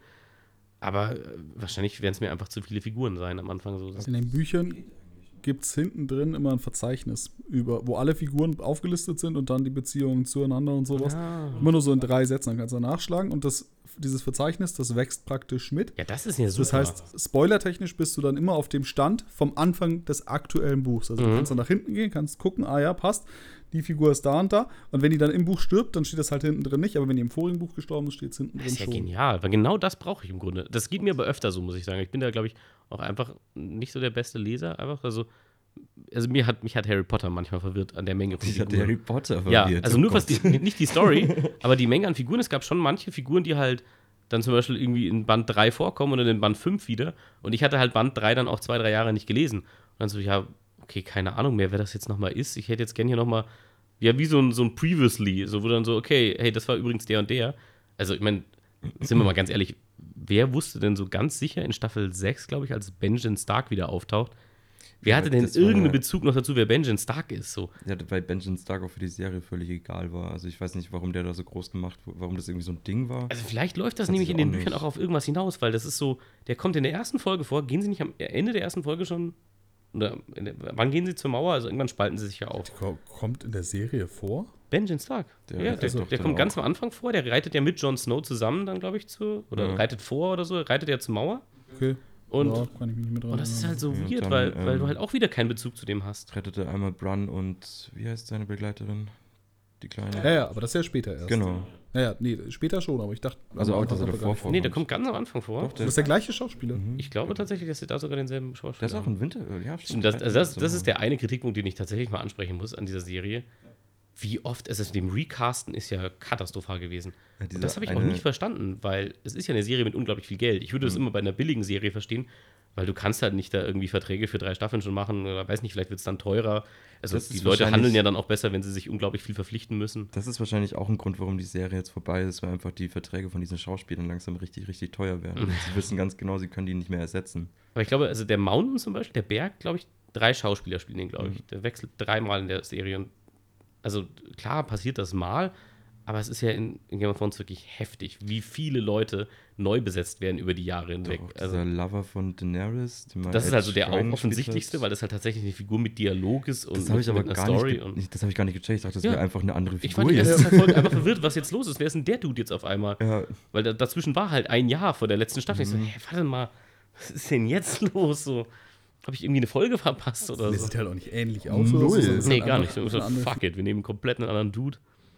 Aber wahrscheinlich werden es mir einfach zu viele Figuren sein am Anfang. So. In den Büchern gibt es hinten drin immer ein Verzeichnis, über, wo alle Figuren aufgelistet sind und dann die Beziehungen zueinander und sowas. Ja. Immer nur so in drei Sätzen, dann kannst du nachschlagen und das, dieses Verzeichnis, das wächst praktisch mit. Ja, das ist ja super. Das heißt, spoilertechnisch bist du dann immer auf dem Stand vom Anfang des aktuellen Buchs. Also mhm. du kannst dann nach hinten gehen, kannst gucken, ah ja, passt, die Figur ist da und da. Und wenn die dann im Buch stirbt, dann steht das halt hinten drin nicht. Aber wenn die im vorigen Buch gestorben ist, steht es hinten drin schon. Das ist ja genial, weil genau das brauche ich im Grunde. Das geht mir aber öfter so, muss ich sagen. Ich bin da, glaube ich, auch einfach nicht so der beste Leser. Einfach, also, also mir hat, mich hat Harry Potter manchmal verwirrt an der Menge von ich Figuren. Ich hatte Harry Potter verwirrt. Ja, also oh nur Gott. was die, nicht die Story, aber die Menge an Figuren. Es gab schon manche Figuren, die halt dann zum Beispiel irgendwie in Band drei vorkommen oder in Band fünf wieder. Und ich hatte halt Band drei dann auch zwei, drei Jahre nicht gelesen. Und dann so, ja, okay, keine Ahnung mehr, wer das jetzt nochmal ist. Ich hätte jetzt gerne hier nochmal, ja, wie so ein, so ein Previously, so wo dann so, okay, hey, das war übrigens der und der. Also, ich meine, sind wir mal ganz ehrlich, wer wusste denn so ganz sicher in Staffel sechs, glaube ich, als Benjen Stark wieder auftaucht, wer ja, hatte denn irgendeinen ja, Bezug noch dazu, wer Benjen Stark ist? So? Ja, weil Benjen Stark auch für die Serie völlig egal war. Also ich weiß nicht, warum der da so groß gemacht wurde, warum das irgendwie so ein Ding war. Also vielleicht läuft das, das nämlich in den Büchern nicht. Auch auf irgendwas hinaus, weil das ist so, der kommt in der ersten Folge vor, gehen sie nicht am Ende der ersten Folge schon, oder der, wann gehen sie zur Mauer? Also irgendwann spalten sie sich ja auf. Der kommt in der Serie vor? Benjen Stark. Der, ja, der, der, der kommt ganz am Anfang vor, der reitet ja mit Jon Snow zusammen dann, glaube ich, zu, oder ja. reitet vor oder so, reitet ja zur Mauer. Okay. Und, ja, kann ich mich nicht mehr dran und das ist halt so ja, weird, dann, weil, ähm, weil du halt auch wieder keinen Bezug zu dem hast. Rettete einmal Bran und, wie heißt seine Begleiterin? Die kleine. Ja, ja, aber das ist ja später erst. Genau. Ja, ja, nee, später schon, aber ich dachte... Also auch, dass er davor vorkommt. Nee, der kommt ganz am Anfang vor. Doch, das ist der gleiche Schauspieler. Mhm. Ich glaube tatsächlich, dass sie da sogar denselben Schauspieler haben. Der ist auch ein Winter... Ja, stimmt. Das, also das, das ist der eine Kritikpunkt, den ich tatsächlich mal ansprechen muss an dieser Serie. Wie oft es ist, dem Recasten ist ja katastrophal gewesen. Ja, und das habe ich auch nicht verstanden, weil es ist ja eine Serie mit unglaublich viel Geld. Ich würde das mhm. immer bei einer billigen Serie verstehen, weil du kannst halt nicht da irgendwie Verträge für drei Staffeln schon machen oder weiß nicht, vielleicht wird es dann teurer. Also die Leute handeln ja dann auch besser, wenn sie sich unglaublich viel verpflichten müssen. Das ist wahrscheinlich auch ein Grund, warum die Serie jetzt vorbei ist, weil einfach die Verträge von diesen Schauspielern langsam richtig, richtig teuer werden. Sie wissen ganz genau, sie können die nicht mehr ersetzen. Aber ich glaube, also der Mountain zum Beispiel, der Berg, glaube ich, drei Schauspieler spielen den, glaube ich. Mhm. Der wechselt dreimal in der Serie. Und also klar passiert das mal, aber es ist ja in, in Game of Thrones wirklich heftig, wie viele Leute neu besetzt werden über die Jahre hinweg. Doch, also, dieser Lover von Daenerys. Das ist also der auch offensichtlichste, weil das halt tatsächlich eine Figur mit Dialog ist und das mit, ich aber mit einer gar Story. Nicht, das habe ich gar nicht gecheckt. Ich dachte, das ja. wäre einfach eine andere Figur. Ich fand die erste Folge einfach verwirrt, was jetzt los ist. Wer ist denn der Dude jetzt auf einmal? Ja. Weil da, dazwischen war halt ein Jahr vor der letzten Staffel. Mhm. Ich so, hey, warte mal, was ist denn jetzt los? So, habe ich irgendwie eine Folge verpasst oder das so? Sieht halt auch nicht ähnlich aus. Null. Oder so. Nee, gar nicht. So, fuck it, wir nehmen komplett einen anderen Dude.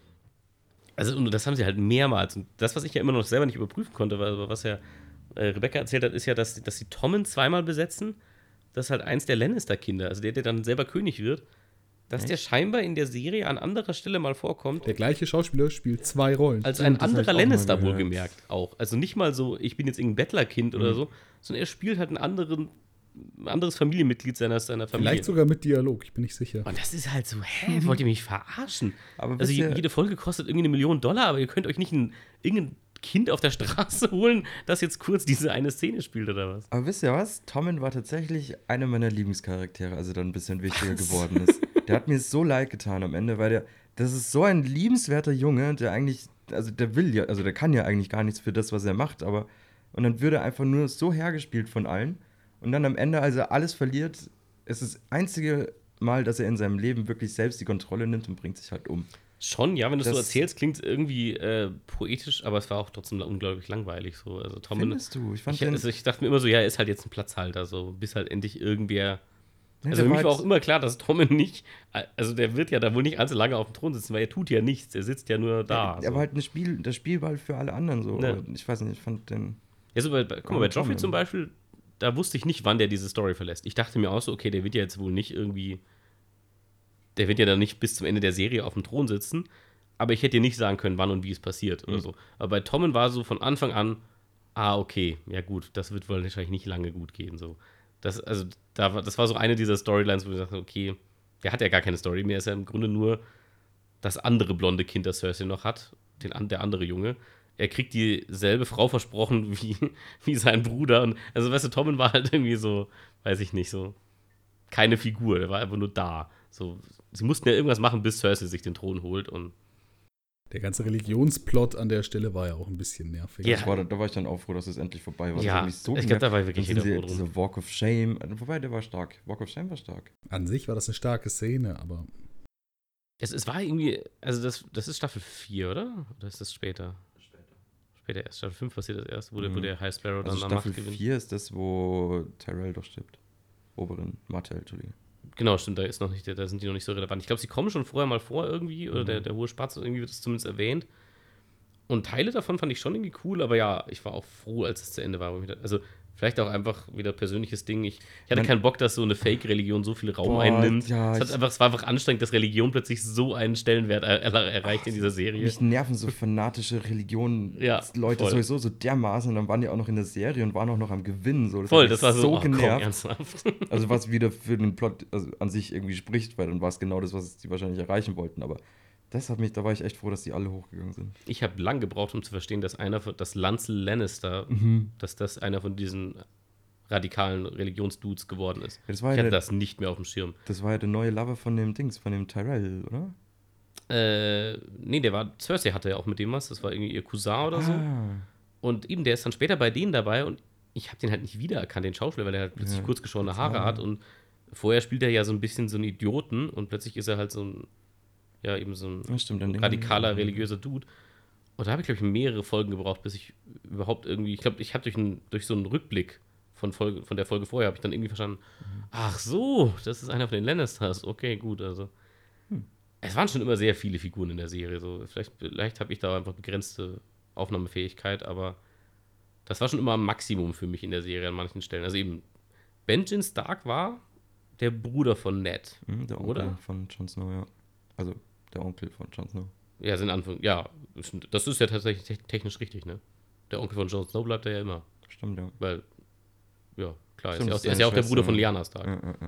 Also, und das haben sie halt mehrmals. Und das, was ich ja immer noch selber nicht überprüfen konnte, weil, was ja äh, Rebecca erzählt hat, ist ja, dass, dass sie Tommen zweimal besetzen. Das ist halt eins der Lannister-Kinder, also der, der dann selber König wird. Dass Echt? Der scheinbar in der Serie an anderer Stelle mal vorkommt. Der gleiche Schauspieler spielt zwei Rollen. Als ein anderer Lannister wohlgemerkt auch. Also nicht mal so, ich bin jetzt irgendein Bettlerkind mhm. oder so, sondern er spielt halt einen anderen ein anderes Familienmitglied seiner, seiner Familie. Vielleicht sogar mit Dialog, ich bin nicht sicher. Und das ist halt so, hä, wollt ihr mich verarschen? Aber also je, jede Folge kostet irgendwie eine Million Dollar, aber ihr könnt euch nicht ein, irgendein Kind auf der Straße holen, das jetzt kurz diese eine Szene spielt oder was? Aber wisst ihr was? Tommen war tatsächlich einer meiner Lieblingscharaktere, als er dann ein bisschen wichtiger was? geworden ist. Der hat mir so leid getan am Ende, weil der, das ist so ein liebenswerter Junge, der eigentlich, also der will ja, also der kann ja eigentlich gar nichts für das, was er macht, aber und dann wird er einfach nur so hergespielt von allen. Und dann am Ende, als er alles verliert, ist das einzige, Mal, dass er in seinem Leben wirklich selbst die Kontrolle nimmt und bringt sich halt um. Schon, ja, wenn du es so Das- erzählst, klingt es irgendwie äh, poetisch, aber es war auch trotzdem unglaublich langweilig. So. Also Tommen, Findest du? Ich fand ich, den, also ich dachte mir immer so, ja, er ist halt jetzt ein Platzhalter, so, bis halt endlich irgendwer. Nee, Also der für mich war halt- auch immer klar, dass Tommen nicht, also der wird ja da wohl nicht allzu lange auf dem Thron sitzen, weil er tut ja nichts, er sitzt ja nur da. Er so. war halt ein Spiel, der Spielball für alle anderen so. Ne. Aber ich weiß nicht, ich fand den. Ja, so bei, bei, guck mal, bei Ja, Joffrey Tommen. zum Beispiel, da wusste ich nicht, wann der diese Story verlässt. Ich dachte mir auch so, okay, der wird ja jetzt wohl nicht irgendwie, der wird ja dann nicht bis zum Ende der Serie auf dem Thron sitzen, aber ich hätte dir nicht sagen können, wann und wie es passiert oder Mhm. so. Aber bei Tommen war so von Anfang an, ah, okay, ja gut, das wird wohl wahrscheinlich nicht lange gut gehen. So. Das, also, da war, das war so eine dieser Storylines, wo ich dachte, okay, der hat ja gar keine Story mehr, ist ja im Grunde nur das andere blonde Kind, das Cersei noch hat, den, an- der andere Junge. Er kriegt dieselbe Frau versprochen wie, wie sein Bruder. Und, also, weißt du, Tommen war halt irgendwie so, weiß ich nicht, so keine Figur, der war einfach nur da. So, sie mussten ja irgendwas machen, bis Cersei sich den Thron holt. Und Der ganze Religionsplot an der Stelle war ja auch ein bisschen nervig. Ja. Das war, da war ich dann auch froh, dass es endlich vorbei war. Das Ja, hat mich so ich glaube, da war wirklich genervt. jeder Dann froh sind sie- drum. Dieser Walk of Shame, äh, wobei der war stark. Walk of Shame war stark. An sich war das eine starke Szene, aber Es, es war irgendwie, also das, das ist Staffel vier, oder? Oder ist das später? Später erst. Staffel fünf passiert das erst, wo, der, wo Mhm. der High Sparrow dann Also an Staffel Macht gewinnt. vier ist das, wo Tyrell doch stirbt. Oberin, Martell, Entschuldigung. Genau, stimmt, da ist noch nicht, da sind die noch nicht so relevant. Ich glaube, sie kommen schon vorher mal vor irgendwie, oder Mhm. der, der hohe Spatz, irgendwie wird es zumindest erwähnt. Und Teile davon fand ich schon irgendwie cool, aber ja, ich war auch froh, als es zu Ende war. wo ich dachte- Also vielleicht auch einfach wieder persönliches Ding. Ich, ich hatte Man- keinen Bock, dass so eine Fake-Religion so viel Raum Boah, einnimmt. ja, es, hat ich- einfach, es war einfach anstrengend, dass Religion plötzlich so einen Stellenwert er, er, erreicht in dieser Serie. Mich nerven so fanatische Religionen, Ja, Leute voll. sowieso so dermaßen und dann waren die auch noch in der Serie und waren auch noch am Gewinnen. So. Das Voll, hat mich das war so, oh, komm, genervt. ernsthaft. Also was wieder für den Plot also an sich irgendwie spricht, weil dann war es genau das, was die wahrscheinlich erreichen wollten. Aber das hat mich, da war ich echt froh, dass die alle hochgegangen sind. Ich habe lang gebraucht, um zu verstehen, dass einer von, dass Lancel Lannister, Mhm. dass das einer von diesen radikalen Religionsdudes geworden ist. Ja, das war Ich ja hatte der, das nicht mehr auf dem Schirm. das war ja der neue Lover von dem Dings, von dem Tyrell, oder? Äh, nee, der war, Cersei hatte ja auch mit dem was, das war irgendwie ihr Cousin oder so. Ah. Und eben, der ist dann später bei denen dabei und ich habe den halt nicht wiedererkannt, den Schauspieler, weil er halt plötzlich Ja, kurz geschorene total. Haare hat und vorher spielt er ja so ein bisschen so einen Idioten und plötzlich ist er halt so ein, ja, eben so ein Ja, stimmt, dann radikaler, religiöser Dude. Und da habe ich, glaube ich, mehrere Folgen gebraucht, bis ich überhaupt irgendwie, ich glaube, ich habe durch, ein, durch so einen Rückblick von, Folge, von der Folge vorher, habe ich dann irgendwie verstanden, ach so, das ist einer von den Lannisters. Okay, gut, also. Hm. Es waren schon immer sehr viele Figuren in der Serie. So. Vielleicht, vielleicht habe ich da einfach begrenzte Aufnahmefähigkeit, aber das war schon immer am Maximum für mich in der Serie an manchen Stellen. Also eben, Benjen Stark war der Bruder von Ned. Mhm, der Onkel Oder? von Jon Snow, ja. Also der Onkel von Jon Snow. Ja, sind Anfang, ja, das ist ja tatsächlich te- technisch richtig, ne? Der Onkel von Jon Snow bleibt er ja immer. Stimmt, ja. Weil, ja, klar, Stimmt, ist, ja auch, das er ist ist ja auch der seine Bruder von Schwester, Lyanna Stark. Ja, ja, ja.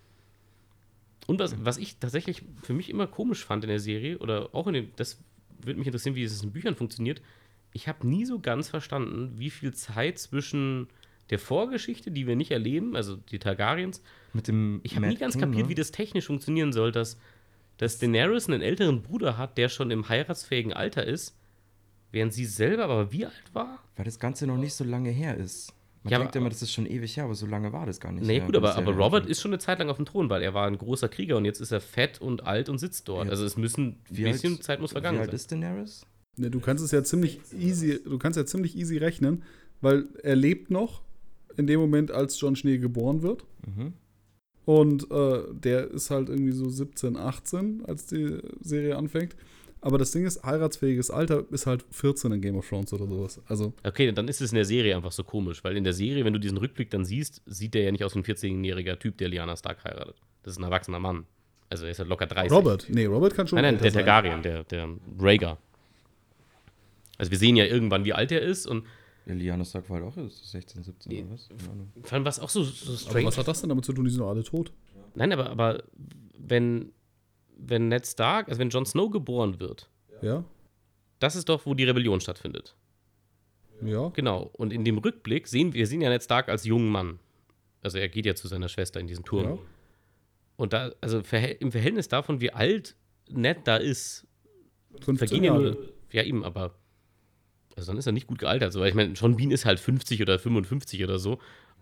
Und was, was ich tatsächlich für mich immer komisch fand in der Serie, oder auch in den, das würde mich interessieren, wie es in Büchern funktioniert, ich habe nie so ganz verstanden, wie viel Zeit zwischen der Vorgeschichte, die wir nicht erleben, also die Targaryens, Mit dem ich habe Mad nie ganz King, kapiert, ne? wie das technisch funktionieren soll, dass, dass Daenerys einen älteren Bruder hat, der schon im heiratsfähigen Alter ist, während sie selber aber wie alt war? Weil das Ganze noch nicht so lange her ist. Man Ja, denkt aber- immer, das ist schon ewig her, aber so lange war das gar nicht. Nee, her, gut, die aber, Serie aber Robert anfängt. ist schon eine Zeit lang auf dem Thron, weil er war ein großer Krieger und jetzt ist er fett und alt und sitzt dort. Ja. Also es müssen ein Wie bisschen alt- Zeit muss Wie vergangen alt sein. ist Daenerys? ne, du kannst es ja ziemlich easy, du kannst ja ziemlich easy rechnen, weil er lebt noch in dem Moment, als Jon Schnee geboren wird. Mhm. Und äh, der ist halt irgendwie so siebzehn, achtzehn, als die Serie anfängt. Aber das Ding ist, heiratsfähiges Alter ist halt vierzehn in Game of Thrones oder sowas. Also, Okay, dann ist es in der Serie einfach so komisch, weil in der Serie, wenn du diesen Rückblick dann siehst, sieht der ja nicht aus wie ein vierzehnjähriger Typ, der Lyanna Stark heiratet. Das ist ein erwachsener Mann. Also er ist halt locker dreißig. Robert. Nee, Robert kann schon. Nein, nein, älter der sein. Targaryen, der, der Rhaegar. Also wir sehen ja irgendwann, wie alt er ist und Ja, Lyanna Stark war halt auch erst sechzehn, siebzehn oder was? Keine Ahnung. vor allem was auch so, so Aber strange. was hat das denn damit zu tun? Die sind doch alle tot. Nein, aber, aber wenn, wenn Ned Stark, also wenn Jon Snow geboren wird, Ja? das ist doch, wo die Rebellion stattfindet. Ja. Genau. Und in dem Rückblick sehen wir sehen ja Ned Stark als jungen Mann. Also er geht ja zu seiner Schwester in diesen Turm. Ja. Und da, also verhält- im Verhältnis davon, wie alt Ned da ist, fünfzehn vergehen ja Jahre. nur. Ja, eben, aber. Also dann ist er nicht gut gealtert. So, weil ich meine, Sean Bean ist halt fünfzig oder fünfundfünfzig oder so.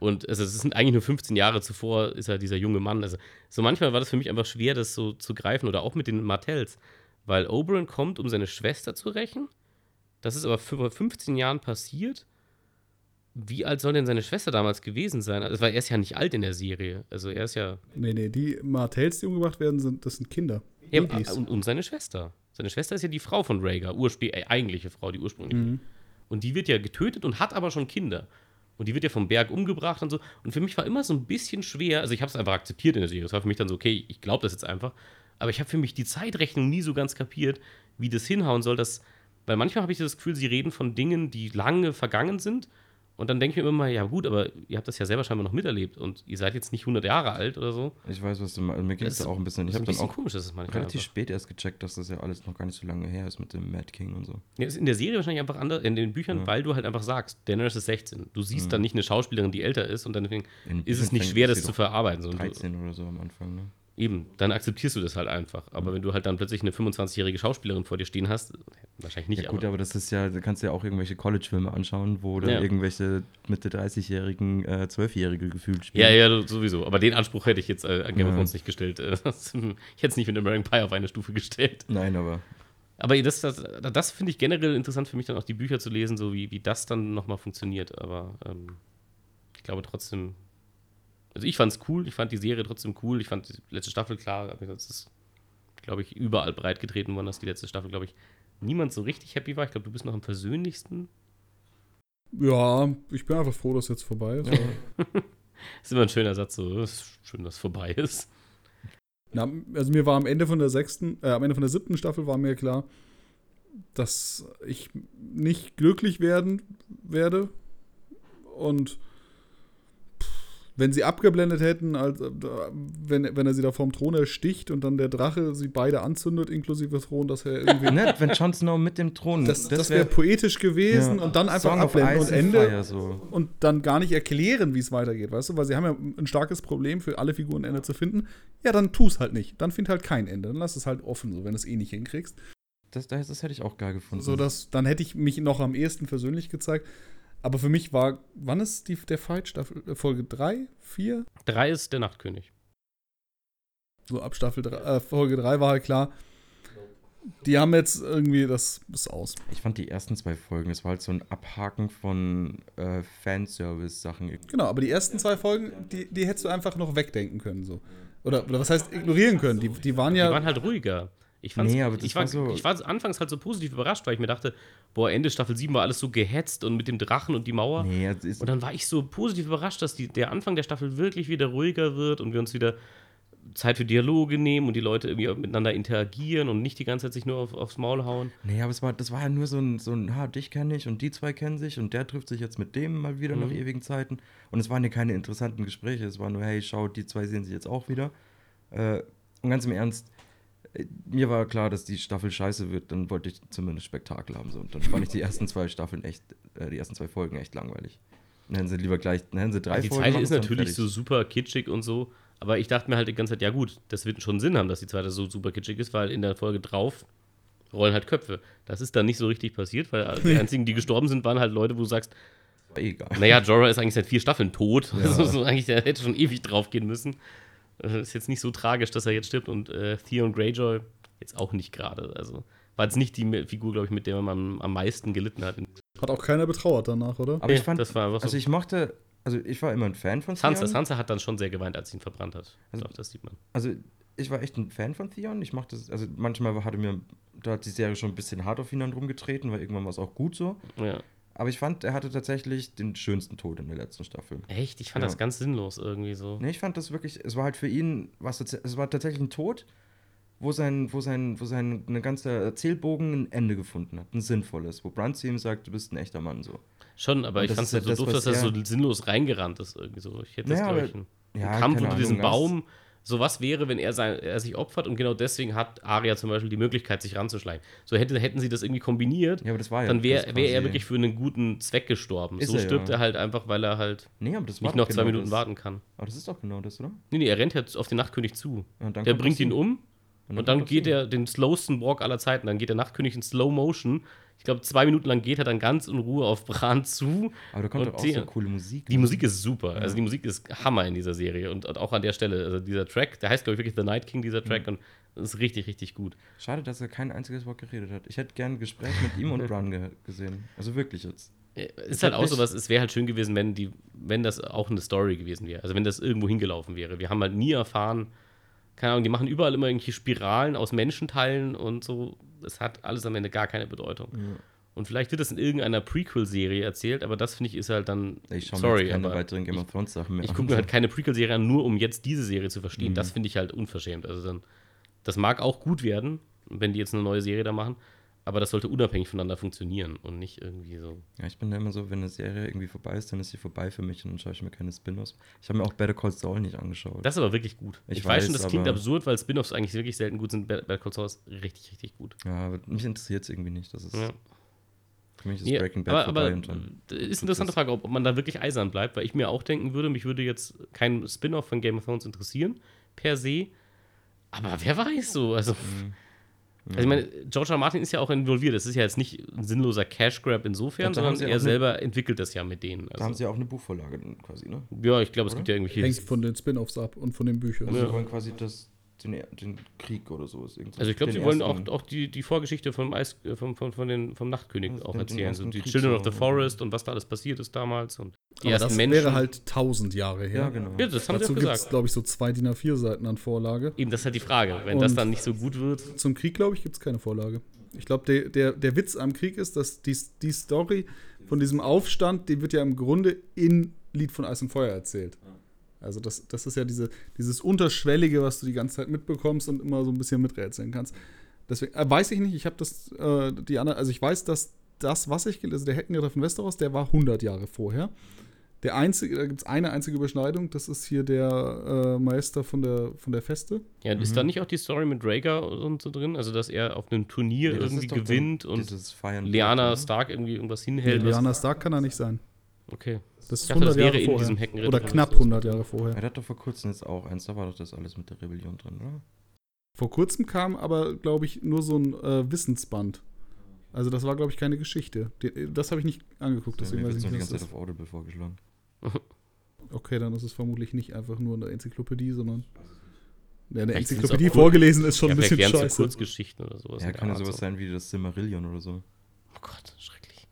Und also, es sind eigentlich nur fünfzehn Jahre zuvor, ist er dieser junge Mann. Also, so manchmal war das für mich einfach schwer, das so zu greifen. Oder auch mit den Martells. Weil Oberyn kommt, um seine Schwester zu rächen. Das ist aber vor fünfzehn Jahren passiert. Wie alt soll denn seine Schwester damals gewesen sein? Also, weil er ist ja nicht alt in der Serie. Also, er ist ja. Nee, nee, die Martells, die umgebracht werden, sind, das sind Kinder. Ja, und, und seine Schwester. Seine Schwester ist ja die Frau von Rhaegar, ursprünglich, äh, eigentliche Frau, die ursprüngliche. Mhm. Und die wird ja getötet und hat aber schon Kinder. Und die wird ja vom Berg umgebracht und so. Und für mich war immer so ein bisschen schwer, also ich habe es einfach akzeptiert in der Serie. Es war für mich dann so, okay, ich glaube das jetzt einfach. Aber ich habe für mich die Zeitrechnung nie so ganz kapiert, wie das hinhauen soll. Dass, weil manchmal habe ich das Gefühl, sie reden von Dingen, die lange vergangen sind. Und dann denke ich mir immer mal, ja gut, aber ihr habt das ja selber scheinbar noch miterlebt und ihr seid jetzt nicht hundert Jahre alt oder so. Ich weiß, was du meinst. Mir ging es da auch ein bisschen. Ich habe dann auch komisch, das ist manchmal relativ einfach. spät erst gecheckt, dass das ja alles noch gar nicht so lange her ist mit dem Mad King und so. Ja, ist in der Serie wahrscheinlich einfach anders, in den Büchern, Ja. weil du halt einfach sagst, Daenerys ist sechzehn. Du siehst Mhm. dann nicht eine Schauspielerin, die älter ist und dann deswegen In ist es Büchern nicht fängt schwer, sie das zu doch verarbeiten. So, und du, dreizehn oder so am Anfang, ne? eben, dann akzeptierst du das halt einfach. Aber Mhm. wenn du halt dann plötzlich eine fünfundzwanzigjährige Schauspielerin vor dir stehen hast, wahrscheinlich nicht. Ja gut, aber das ist ja, da kannst du ja auch irgendwelche College-Filme anschauen, wo dann Ja. irgendwelche Mitte dreißigjährigen äh, zwölfjährige gefühlt spielen. Ja, ja, sowieso. Aber den Anspruch hätte ich jetzt äh, an Game of Ja. Thrones nicht gestellt. Äh, das- ich hätte es nicht mit American Pie auf eine Stufe gestellt. Nein, aber Aber das, das, das finde ich generell interessant für mich, dann auch die Bücher zu lesen, so wie, wie das dann nochmal funktioniert. Aber ähm, ich glaube trotzdem, also ich fand es cool, ich fand die Serie trotzdem cool, ich fand die letzte Staffel klar, aber das ist, glaube ich, überall breit getreten worden, dass die letzte Staffel, glaube ich, niemand so richtig happy war. Ich glaube, du bist noch am persönlichsten. Ja, ich bin einfach froh, dass jetzt vorbei ist. Ja. Das ist immer ein schöner Satz, so, es ist schön, dass es vorbei ist. Na, also mir war am Ende von der sechsten, äh, am Ende von der siebten Staffel war mir klar, dass ich nicht glücklich werden werde. Und pff, wenn sie abgeblendet hätten, als, äh, wenn, wenn er sie da vom Thron ersticht und dann der Drache sie beide anzündet, inklusive Thron, das wäre irgendwie. ne, wenn Jon Snow mit dem Thron, Das, das wäre poetisch gewesen ja, und dann einfach Song of abblenden Ice und and Ende Fire, so. und dann gar nicht erklären, wie es weitergeht, weißt du? Weil sie haben ja ein starkes Problem, für alle Figuren ein Ende zu finden. Ja, dann tu es halt nicht. Dann find halt kein Ende. Dann lass es halt offen, so wenn du es eh nicht hinkriegst. Das, das, das hätte ich auch geil gefunden. So, dass, dann hätte ich mich noch am ehesten persönlich gezeigt. Aber für mich war, wann ist die, der Fight? Staffel, äh, Folge drei, vier? Drei ist der Nachtkönig. So ab Staffel drei, äh, Folge drei war halt klar, die haben jetzt irgendwie, das ist aus. Ich fand die ersten zwei Folgen, das war halt so ein Abhaken von äh, Fanservice-Sachen. Genau, aber die ersten zwei Folgen, die, die hättest du einfach noch wegdenken können. So. Oder, oder was heißt ignorieren können? Die, die waren ja. Die waren halt ruhiger. Ich, fand's, Nee, aber das ich, war, war so- ich war anfangs halt so positiv überrascht, weil ich mir dachte, boah, Ende Staffel sieben war alles so gehetzt und mit dem Drachen und die Mauer. Nee, das ist, Und dann war ich so positiv überrascht, dass die, der Anfang der Staffel wirklich wieder ruhiger wird und wir uns wieder Zeit für Dialoge nehmen und die Leute irgendwie miteinander interagieren und nicht die ganze Zeit sich nur auf, aufs Maul hauen. nee, aber es war, das war ja nur so ein, so ein ha, dich kenne ich und die zwei kennen sich und der trifft sich jetzt mit dem mal wieder Mhm. nach ewigen Zeiten. Und es waren ja keine interessanten Gespräche, es war nur, hey, schau, die zwei sehen sich jetzt auch wieder. Äh, und ganz im Ernst, äh, mir war klar, dass die Staffel scheiße wird, dann wollte ich zumindest Spektakel haben. So. Und dann fand ich die ersten zwei Staffeln echt, äh, die ersten zwei Folgen echt langweilig. Dann hätten sie lieber gleich, dann hätten sie drei Die Folgen zweite machen ist sollen, natürlich fertig. so super kitschig und so, aber ich dachte mir halt die ganze Zeit, ja gut, das wird schon Sinn haben, dass die zweite so super kitschig ist, weil in der Folge drauf rollen halt Köpfe. Das ist dann nicht so richtig passiert, weil die einzigen, die gestorben sind, waren halt Leute, wo du sagst, War eh egal. naja, Jorah ist eigentlich seit vier Staffeln tot. Ja. Also, so eigentlich, der hätte schon ewig drauf gehen müssen. Äh, Ist jetzt nicht so tragisch, dass er jetzt stirbt und äh, Theon Greyjoy jetzt auch nicht gerade. Also war jetzt nicht die Me- Figur, glaube ich, mit der man am, am meisten gelitten hat. Hat auch keiner betrauert danach, oder? Aber Nee, ich fand, das war einfach so. also ich mochte, also ich war immer ein Fan von Sansa, Theon. Sansa hat dann schon sehr geweint, als sie ihn verbrannt hat. Also- Doch, das sieht man. Also ich war echt ein Fan von Theon. Ich mochte es, also manchmal hatte mir, da hat die Serie schon ein bisschen hart auf ihn dann rumgetreten, weil irgendwann war es auch gut so. Ja. Aber ich fand, er hatte tatsächlich den schönsten Tod in der letzten Staffel. Echt? Ich fand Ja. das ganz sinnlos irgendwie so. Nee, ich fand das wirklich, es war halt für ihn, was, es war tatsächlich ein Tod, wo sein, wo sein, wo sein eine ganze Erzählbogen ein Ende gefunden hat, ein sinnvolles, wo Bran zu ihm sagt, du bist ein echter Mann so. Schon, aber Und ich das fand es ist halt so ja das, doof, was dass er so er- sinnlos reingerannt ist irgendwie so. Ich hätte das, Naja, glaube ich, aber- einen Ja, einen Kampf keine unter diesem Ahnung, was- Baum. So was wäre, wenn er, sein, er sich opfert und genau deswegen hat Arya zum Beispiel die Möglichkeit, sich ranzuschleichen. So hätte, hätten sie das irgendwie kombiniert, Ja, aber das war ja. dann wäre das wär er quasi- wirklich für einen guten Zweck gestorben. Ist so er, stirbt ja. er halt einfach, weil er halt Nee, aber das war nicht doch noch zwei genau Minuten das. warten kann. Aber das ist doch genau das, oder? Nee, nee, er rennt jetzt auf den Nachtkönig zu. Und dann Der kommt bringt das ihn so. um und dann kommt das geht so. er den slowsten Walk aller Zeiten. Dann geht der Nachtkönig in Slow Motion Ich glaube, zwei Minuten lang geht er dann ganz in Ruhe auf Bran zu. Aber da kommt und doch auch die, so coole Musik. Die ne? Musik ist super. Ja. Also die Musik ist Hammer in dieser Serie. Und, und auch an der Stelle, also dieser Track, der heißt, glaube ich, wirklich The Night King, dieser Track. Mhm. Und das ist richtig, richtig gut. Schade, dass er kein einziges Wort geredet hat. Ich hätte gern ein Gespräch mit ihm und Bran ge gesehen. Also wirklich jetzt. Ist halt auch so was, es wäre halt schön gewesen, wenn, die, wenn das auch eine Story gewesen wäre. Also wenn das irgendwo hingelaufen wäre. Wir haben halt nie erfahren, keine Ahnung, die machen überall immer irgendwelche Spiralen aus Menschenteilen und so. Es hat alles am Ende gar keine Bedeutung. Ja. Und vielleicht wird das in irgendeiner Prequel-Serie erzählt, aber das finde ich ist halt dann. Ich schaue mir sorry, jetzt keine aber weiteren Game of Thrones Sachen mehr ich an. gucke mir halt keine Prequel-Serie an, nur um jetzt diese Serie zu verstehen. Mhm. Das finde ich halt unverschämt. Also dann, das mag auch gut werden, wenn die jetzt eine neue Serie da machen, aber das sollte unabhängig voneinander funktionieren und nicht irgendwie so. Ja, ich bin da immer so, wenn eine Serie irgendwie vorbei ist, dann ist sie vorbei für mich und dann schaue ich mir keine Spin-offs. Ich habe mir auch Better Call Saul nicht angeschaut. Das ist aber wirklich gut. Ich, Ich weiß weiß, schon, das klingt aber- absurd, weil Spin-offs eigentlich wirklich selten gut sind. Better Call Saul ist richtig, richtig gut. ja, aber mich interessiert es irgendwie nicht. Das ist, Ja. Für mich ist Ja, Breaking Bad aber, vorbei aber und dann. ist eine interessante Frage, ob, ob man da wirklich eisern bleibt, weil ich mir auch denken würde, mich würde jetzt kein Spin-off von Game of Thrones interessieren, per se. Aber wer weiß so. Also, Mhm. also ich meine, George R. R. Martin ist ja auch involviert. Das ist ja jetzt nicht ein sinnloser Cash-Grab insofern, Ja, da haben sondern sie er auch eine- selber entwickelt das ja mit denen. Da haben Also, sie ja auch eine Buchvorlage dann quasi, ne? ja, ich glaube, es Oder? gibt ja irgendwelche. Hängt von den Spin-Offs ab und von den Büchern. Also Ja. sie wollen quasi das, den, den Krieg oder so. Ist irgendwie Also ich glaube, den sie wollen auch, ersten- auch die, die Vorgeschichte vom, Eis, äh, vom, vom, von den, vom Nachtkönig Also auch den- den erzählen. So ersten die Krieg Children of so. the Forest und was da alles passiert ist damals. Und die Aber ersten das Menschen. wäre halt tausend Jahre her. Ja, genau. Ja, das haben Dazu sie auch gibt es, gesagt. glaube ich, so zwei D I N A vier Seiten an Vorlage. Eben, das ist halt die Frage. Wenn das Und- dann nicht so gut wird. Zum Krieg, glaube ich, gibt es keine Vorlage. Ich glaube, der, der, der Witz am Krieg ist, dass die, die Story von diesem Aufstand, die wird ja im Grunde in Lied von Eis und Feuer erzählt. Also das, das ist ja diese, dieses Unterschwellige, was du die ganze Zeit mitbekommst und immer so ein bisschen miträtseln kannst. Deswegen äh, weiß ich nicht, ich habe das, äh, die andere, also ich weiß, dass das, was ich gelesen, der Heckenritter von Westeros, der war hundert Jahre vorher. Der einzige, da gibt es eine einzige Überschneidung, das ist hier der äh, Meister von der, von der Feste. Ja, ist da nicht auch die Story mit Rhaegar und so drin? Also, dass er auf einem Turnier Nee, das irgendwie ist doch dann gewinnt und dieses Feiern Lyanna oder? Stark irgendwie irgendwas Nee, hinhält. was- Lyanna Stark kann er nicht sein. Okay. Das ist Ich dachte, das hundert Jahre wäre in vorher. diesem Heckenritter Oder von knapp Westeros. hundert Jahre vorher. Er hat doch vor kurzem jetzt auch eins, da war doch das alles mit der Rebellion drin, oder? Vor kurzem kam aber, glaube ich, nur so ein äh, Wissensband. Also das war, glaube ich, keine Geschichte. Die, das habe ich nicht angeguckt, Ja, deswegen mir weiß wird ich so die nicht, was ganze das Zeit auf Audible vorgeschlagen. ist. Okay, dann ist es vermutlich nicht einfach nur eine Enzyklopädie, sondern ja, eine Vielleicht sind's Enzyklopädie auch Kur- vorgelesen ist schon Ja, ein vielleicht bisschen wären es so scheiße. Kurzgeschichten oder sowas. Ja, in der kann ja Art sowas so. sein wie das Silmarillion oder so. Oh Gott, schrecklich.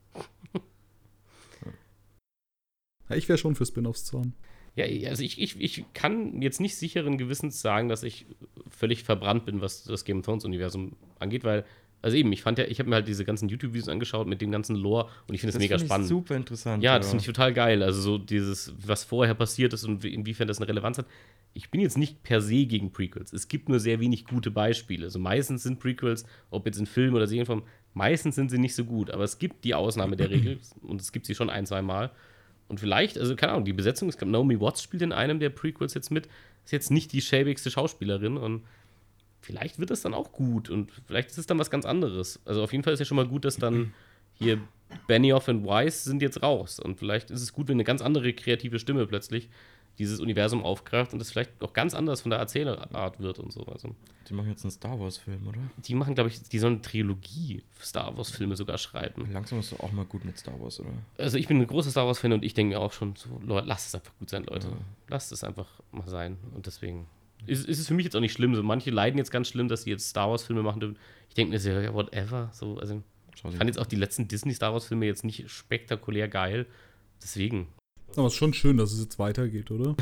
Ja, ich wäre schon für Spin-Offs zu haben. Ja, also ich, ich, ich kann jetzt nicht sicheren Gewissens sagen, dass ich völlig verbrannt bin, was das Game of Thrones-Universum angeht, weil, also eben, ich fand ja, ich habe mir halt diese ganzen YouTube-Videos angeschaut mit dem ganzen Lore und ich finde es mega find ich spannend. Super interessant. Ja, das finde ich total geil. Also so dieses, was vorher passiert ist und wie- inwiefern das eine Relevanz hat. Ich bin jetzt nicht per se gegen Prequels. Es gibt nur sehr wenig gute Beispiele. Also meistens sind Prequels, ob jetzt in Film oder Serienform, meistens sind sie nicht so gut. Aber es gibt die Ausnahme der Regel und es gibt sie schon ein, zwei Mal. Und vielleicht, also keine Ahnung, die Besetzung, es gab Naomi Watts spielt in einem der Prequels jetzt mit, ist jetzt nicht die schäbigste Schauspielerin und vielleicht wird es dann auch gut und vielleicht ist es dann was ganz anderes. Also auf jeden Fall ist ja schon mal gut, dass dann hier Benioff und Weiss sind jetzt raus und vielleicht ist es gut, wenn eine ganz andere kreative Stimme plötzlich dieses Universum aufgreift und das vielleicht auch ganz anders von der Erzählerart wird und so. Also Die machen jetzt einen Star Wars-Film, oder? die machen, glaube ich, die sollen eine Trilogie Star Wars-Filme sogar schreiben. Langsam ist doch auch mal gut mit Star Wars, oder? Also ich bin ein großer Star Wars-Fan und ich denke mir auch schon so, Leute, lasst es einfach gut sein, Leute. Ja. Lasst es einfach mal sein. Und deswegen ist, ist es für mich jetzt auch nicht schlimm. So, manche leiden jetzt ganz schlimm, dass sie jetzt Star Wars-Filme machen dürfen. Ich denke mir so, ja, whatever. So, also Schau ich dir- fand jetzt auch die letzten Disney-Star Wars-Filme jetzt nicht spektakulär geil. Deswegen. Aber es ist schon schön, dass es jetzt weitergeht, oder?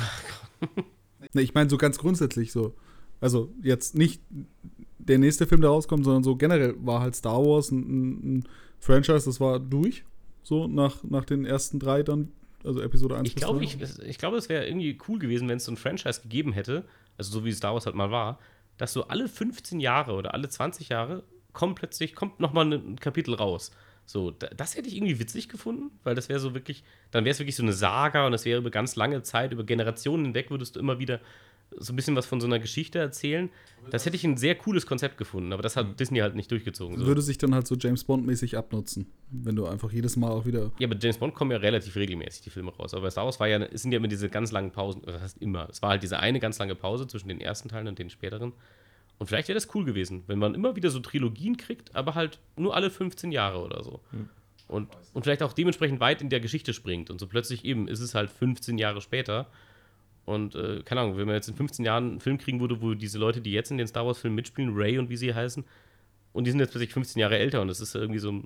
Ne, ich meine so ganz grundsätzlich so. Also jetzt nicht der nächste Film, der rauskommt, sondern so generell war halt Star Wars ein, ein, ein Franchise, das war durch. So nach, nach den ersten drei dann, also Episode eins Ich bis glaube, drei. ich, ich glaube, es wäre irgendwie cool gewesen, wenn es so ein Franchise gegeben hätte, also so wie Star Wars halt mal war, dass so alle fünfzehn Jahre oder alle zwanzig Jahre kommt plötzlich, kommt nochmal ein Kapitel raus. So, da, das hätte ich irgendwie witzig gefunden, weil das wäre so wirklich, dann wäre es wirklich so eine Saga und es wäre über ganz lange Zeit, über Generationen hinweg würdest du immer wieder so ein bisschen was von so einer Geschichte erzählen. Das hätte ich ein sehr cooles Konzept gefunden, aber das hat Disney halt nicht durchgezogen. So. Würde sich dann halt so James Bond-mäßig abnutzen, wenn du einfach jedes Mal auch wieder. Ja, aber James Bond kommen ja relativ regelmäßig die Filme raus. Aber bei Star Wars war ja, es sind ja immer diese ganz langen Pausen, das heißt immer. Es war halt diese eine ganz lange Pause zwischen den ersten Teilen und den späteren. Und vielleicht wäre das cool gewesen, wenn man immer wieder so Trilogien kriegt, aber halt nur alle fünfzehn Jahre oder so. Hm. Und, und vielleicht auch dementsprechend weit in der Geschichte springt. Und so plötzlich eben ist es halt fünfzehn Jahre später. Und äh, keine Ahnung, wenn man jetzt in fünfzehn Jahren einen Film kriegen würde, wo diese Leute, die jetzt in den Star Wars-Filmen mitspielen, Rey und wie sie heißen, und die sind jetzt plötzlich fünfzehn Jahre älter und das ist irgendwie so ein.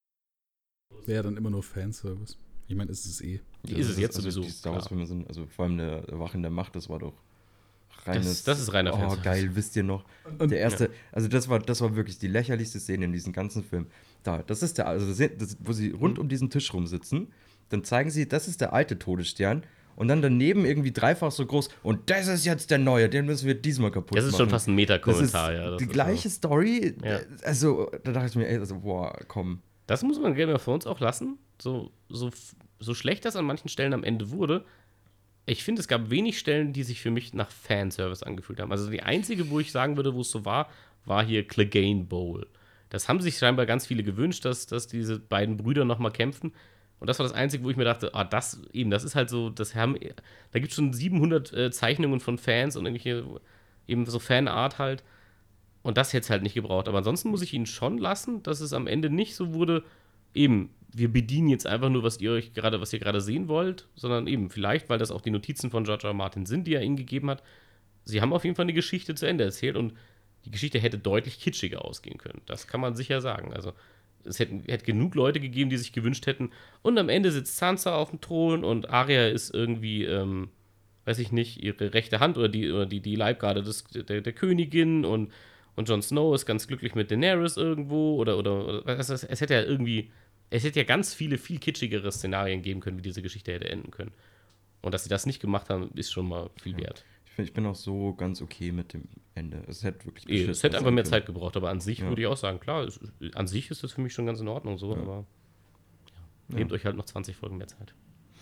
Wäre dann immer nur Fanservice. Ich meine, ist es eh. Die ist es jetzt also sowieso. Die Star Wars-Filme sind, also vor allem der Wachen der Macht, das war doch reines. Das, das ist reiner Oh, Fanservice. geil, wisst ihr noch? Und, der erste, ja. also das war, das war wirklich die lächerlichste Szene in diesem ganzen Film. Da, das ist der, also das, das, wo sie rund Mhm. um diesen Tisch rumsitzen, dann zeigen sie, das ist der alte Todesstern. Und dann daneben irgendwie dreifach so groß. Und das ist jetzt der neue, den müssen wir diesmal kaputt machen. Das ist schon fast ein Meta-Kommentar, das ist ja. Das die ist gleiche so. Story. Ja. Also, da dachte ich mir, ey, also, boah, komm. Das muss man Game of Thrones auch lassen. So, so, so schlecht das an manchen Stellen am Ende wurde. Ich finde, es gab wenig Stellen, die sich für mich nach Fanservice angefühlt haben. Also die einzige, wo ich sagen würde, wo es so war, war hier Clegane Bowl. Das haben sich scheinbar ganz viele gewünscht, dass, dass diese beiden Brüder nochmal kämpfen. Und das war das Einzige, wo ich mir dachte, ah, das eben, das ist halt so, das haben, da gibt es schon siebenhundert äh, Zeichnungen von Fans und irgendwelche, eben so Fanart halt. Und das hätte es halt nicht gebraucht. Aber ansonsten muss ich ihnen schon lassen, dass es am Ende nicht so wurde, eben, wir bedienen jetzt einfach nur, was ihr euch gerade, was ihr gerade sehen wollt, sondern eben, vielleicht, weil das auch die Notizen von George R. R. Martin sind, die er ihnen gegeben hat. Sie haben auf jeden Fall eine Geschichte zu Ende erzählt und die Geschichte hätte deutlich kitschiger ausgehen können. Das kann man sicher sagen. Also, es hätten, hätte genug Leute gegeben, die sich gewünscht hätten. Und am Ende sitzt Sansa auf dem Thron und Arya ist irgendwie, ähm, weiß ich nicht, ihre rechte Hand oder die, oder die, die Leibgarde des, der, der Königin und, und Jon Snow ist ganz glücklich mit Daenerys irgendwo oder, oder, oder es, es hätte ja irgendwie, es hätte ja ganz viele, viel kitschigere Szenarien geben können, wie diese Geschichte hätte enden können. Und dass sie das nicht gemacht haben, ist schon mal viel wert. Ich, find, ich bin auch so ganz okay mit dem Ende. Es hätte wirklich Eh, es hätte einfach mehr Zeit können. gebraucht, aber an sich Ja. würde ich auch sagen, klar, es, an sich ist das für mich schon ganz in Ordnung so, Ja. aber ja, Ja. nehmt euch halt noch zwanzig Folgen mehr Zeit.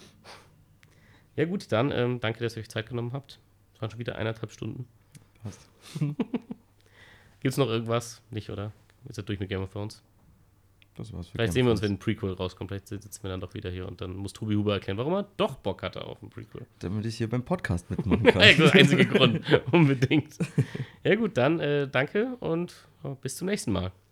Ja gut, dann ähm, danke, dass ihr euch Zeit genommen habt. Es waren schon wieder eineinhalb Stunden. Passt. Gibt's noch irgendwas? Nicht, oder? Ist ja durch mit Game of Thrones. Das war's für Vielleicht Game sehen wir of uns, wenn Thrones. ein Prequel rauskommt. Vielleicht sitzen wir dann doch wieder hier und dann muss Tobi Huber erklären, warum er doch Bock hatte auf ein Prequel. Damit ich hier beim Podcast mitmachen kann. Ja, der einzige Grund, unbedingt. Ja gut, dann äh, danke und oh, bis zum nächsten Mal.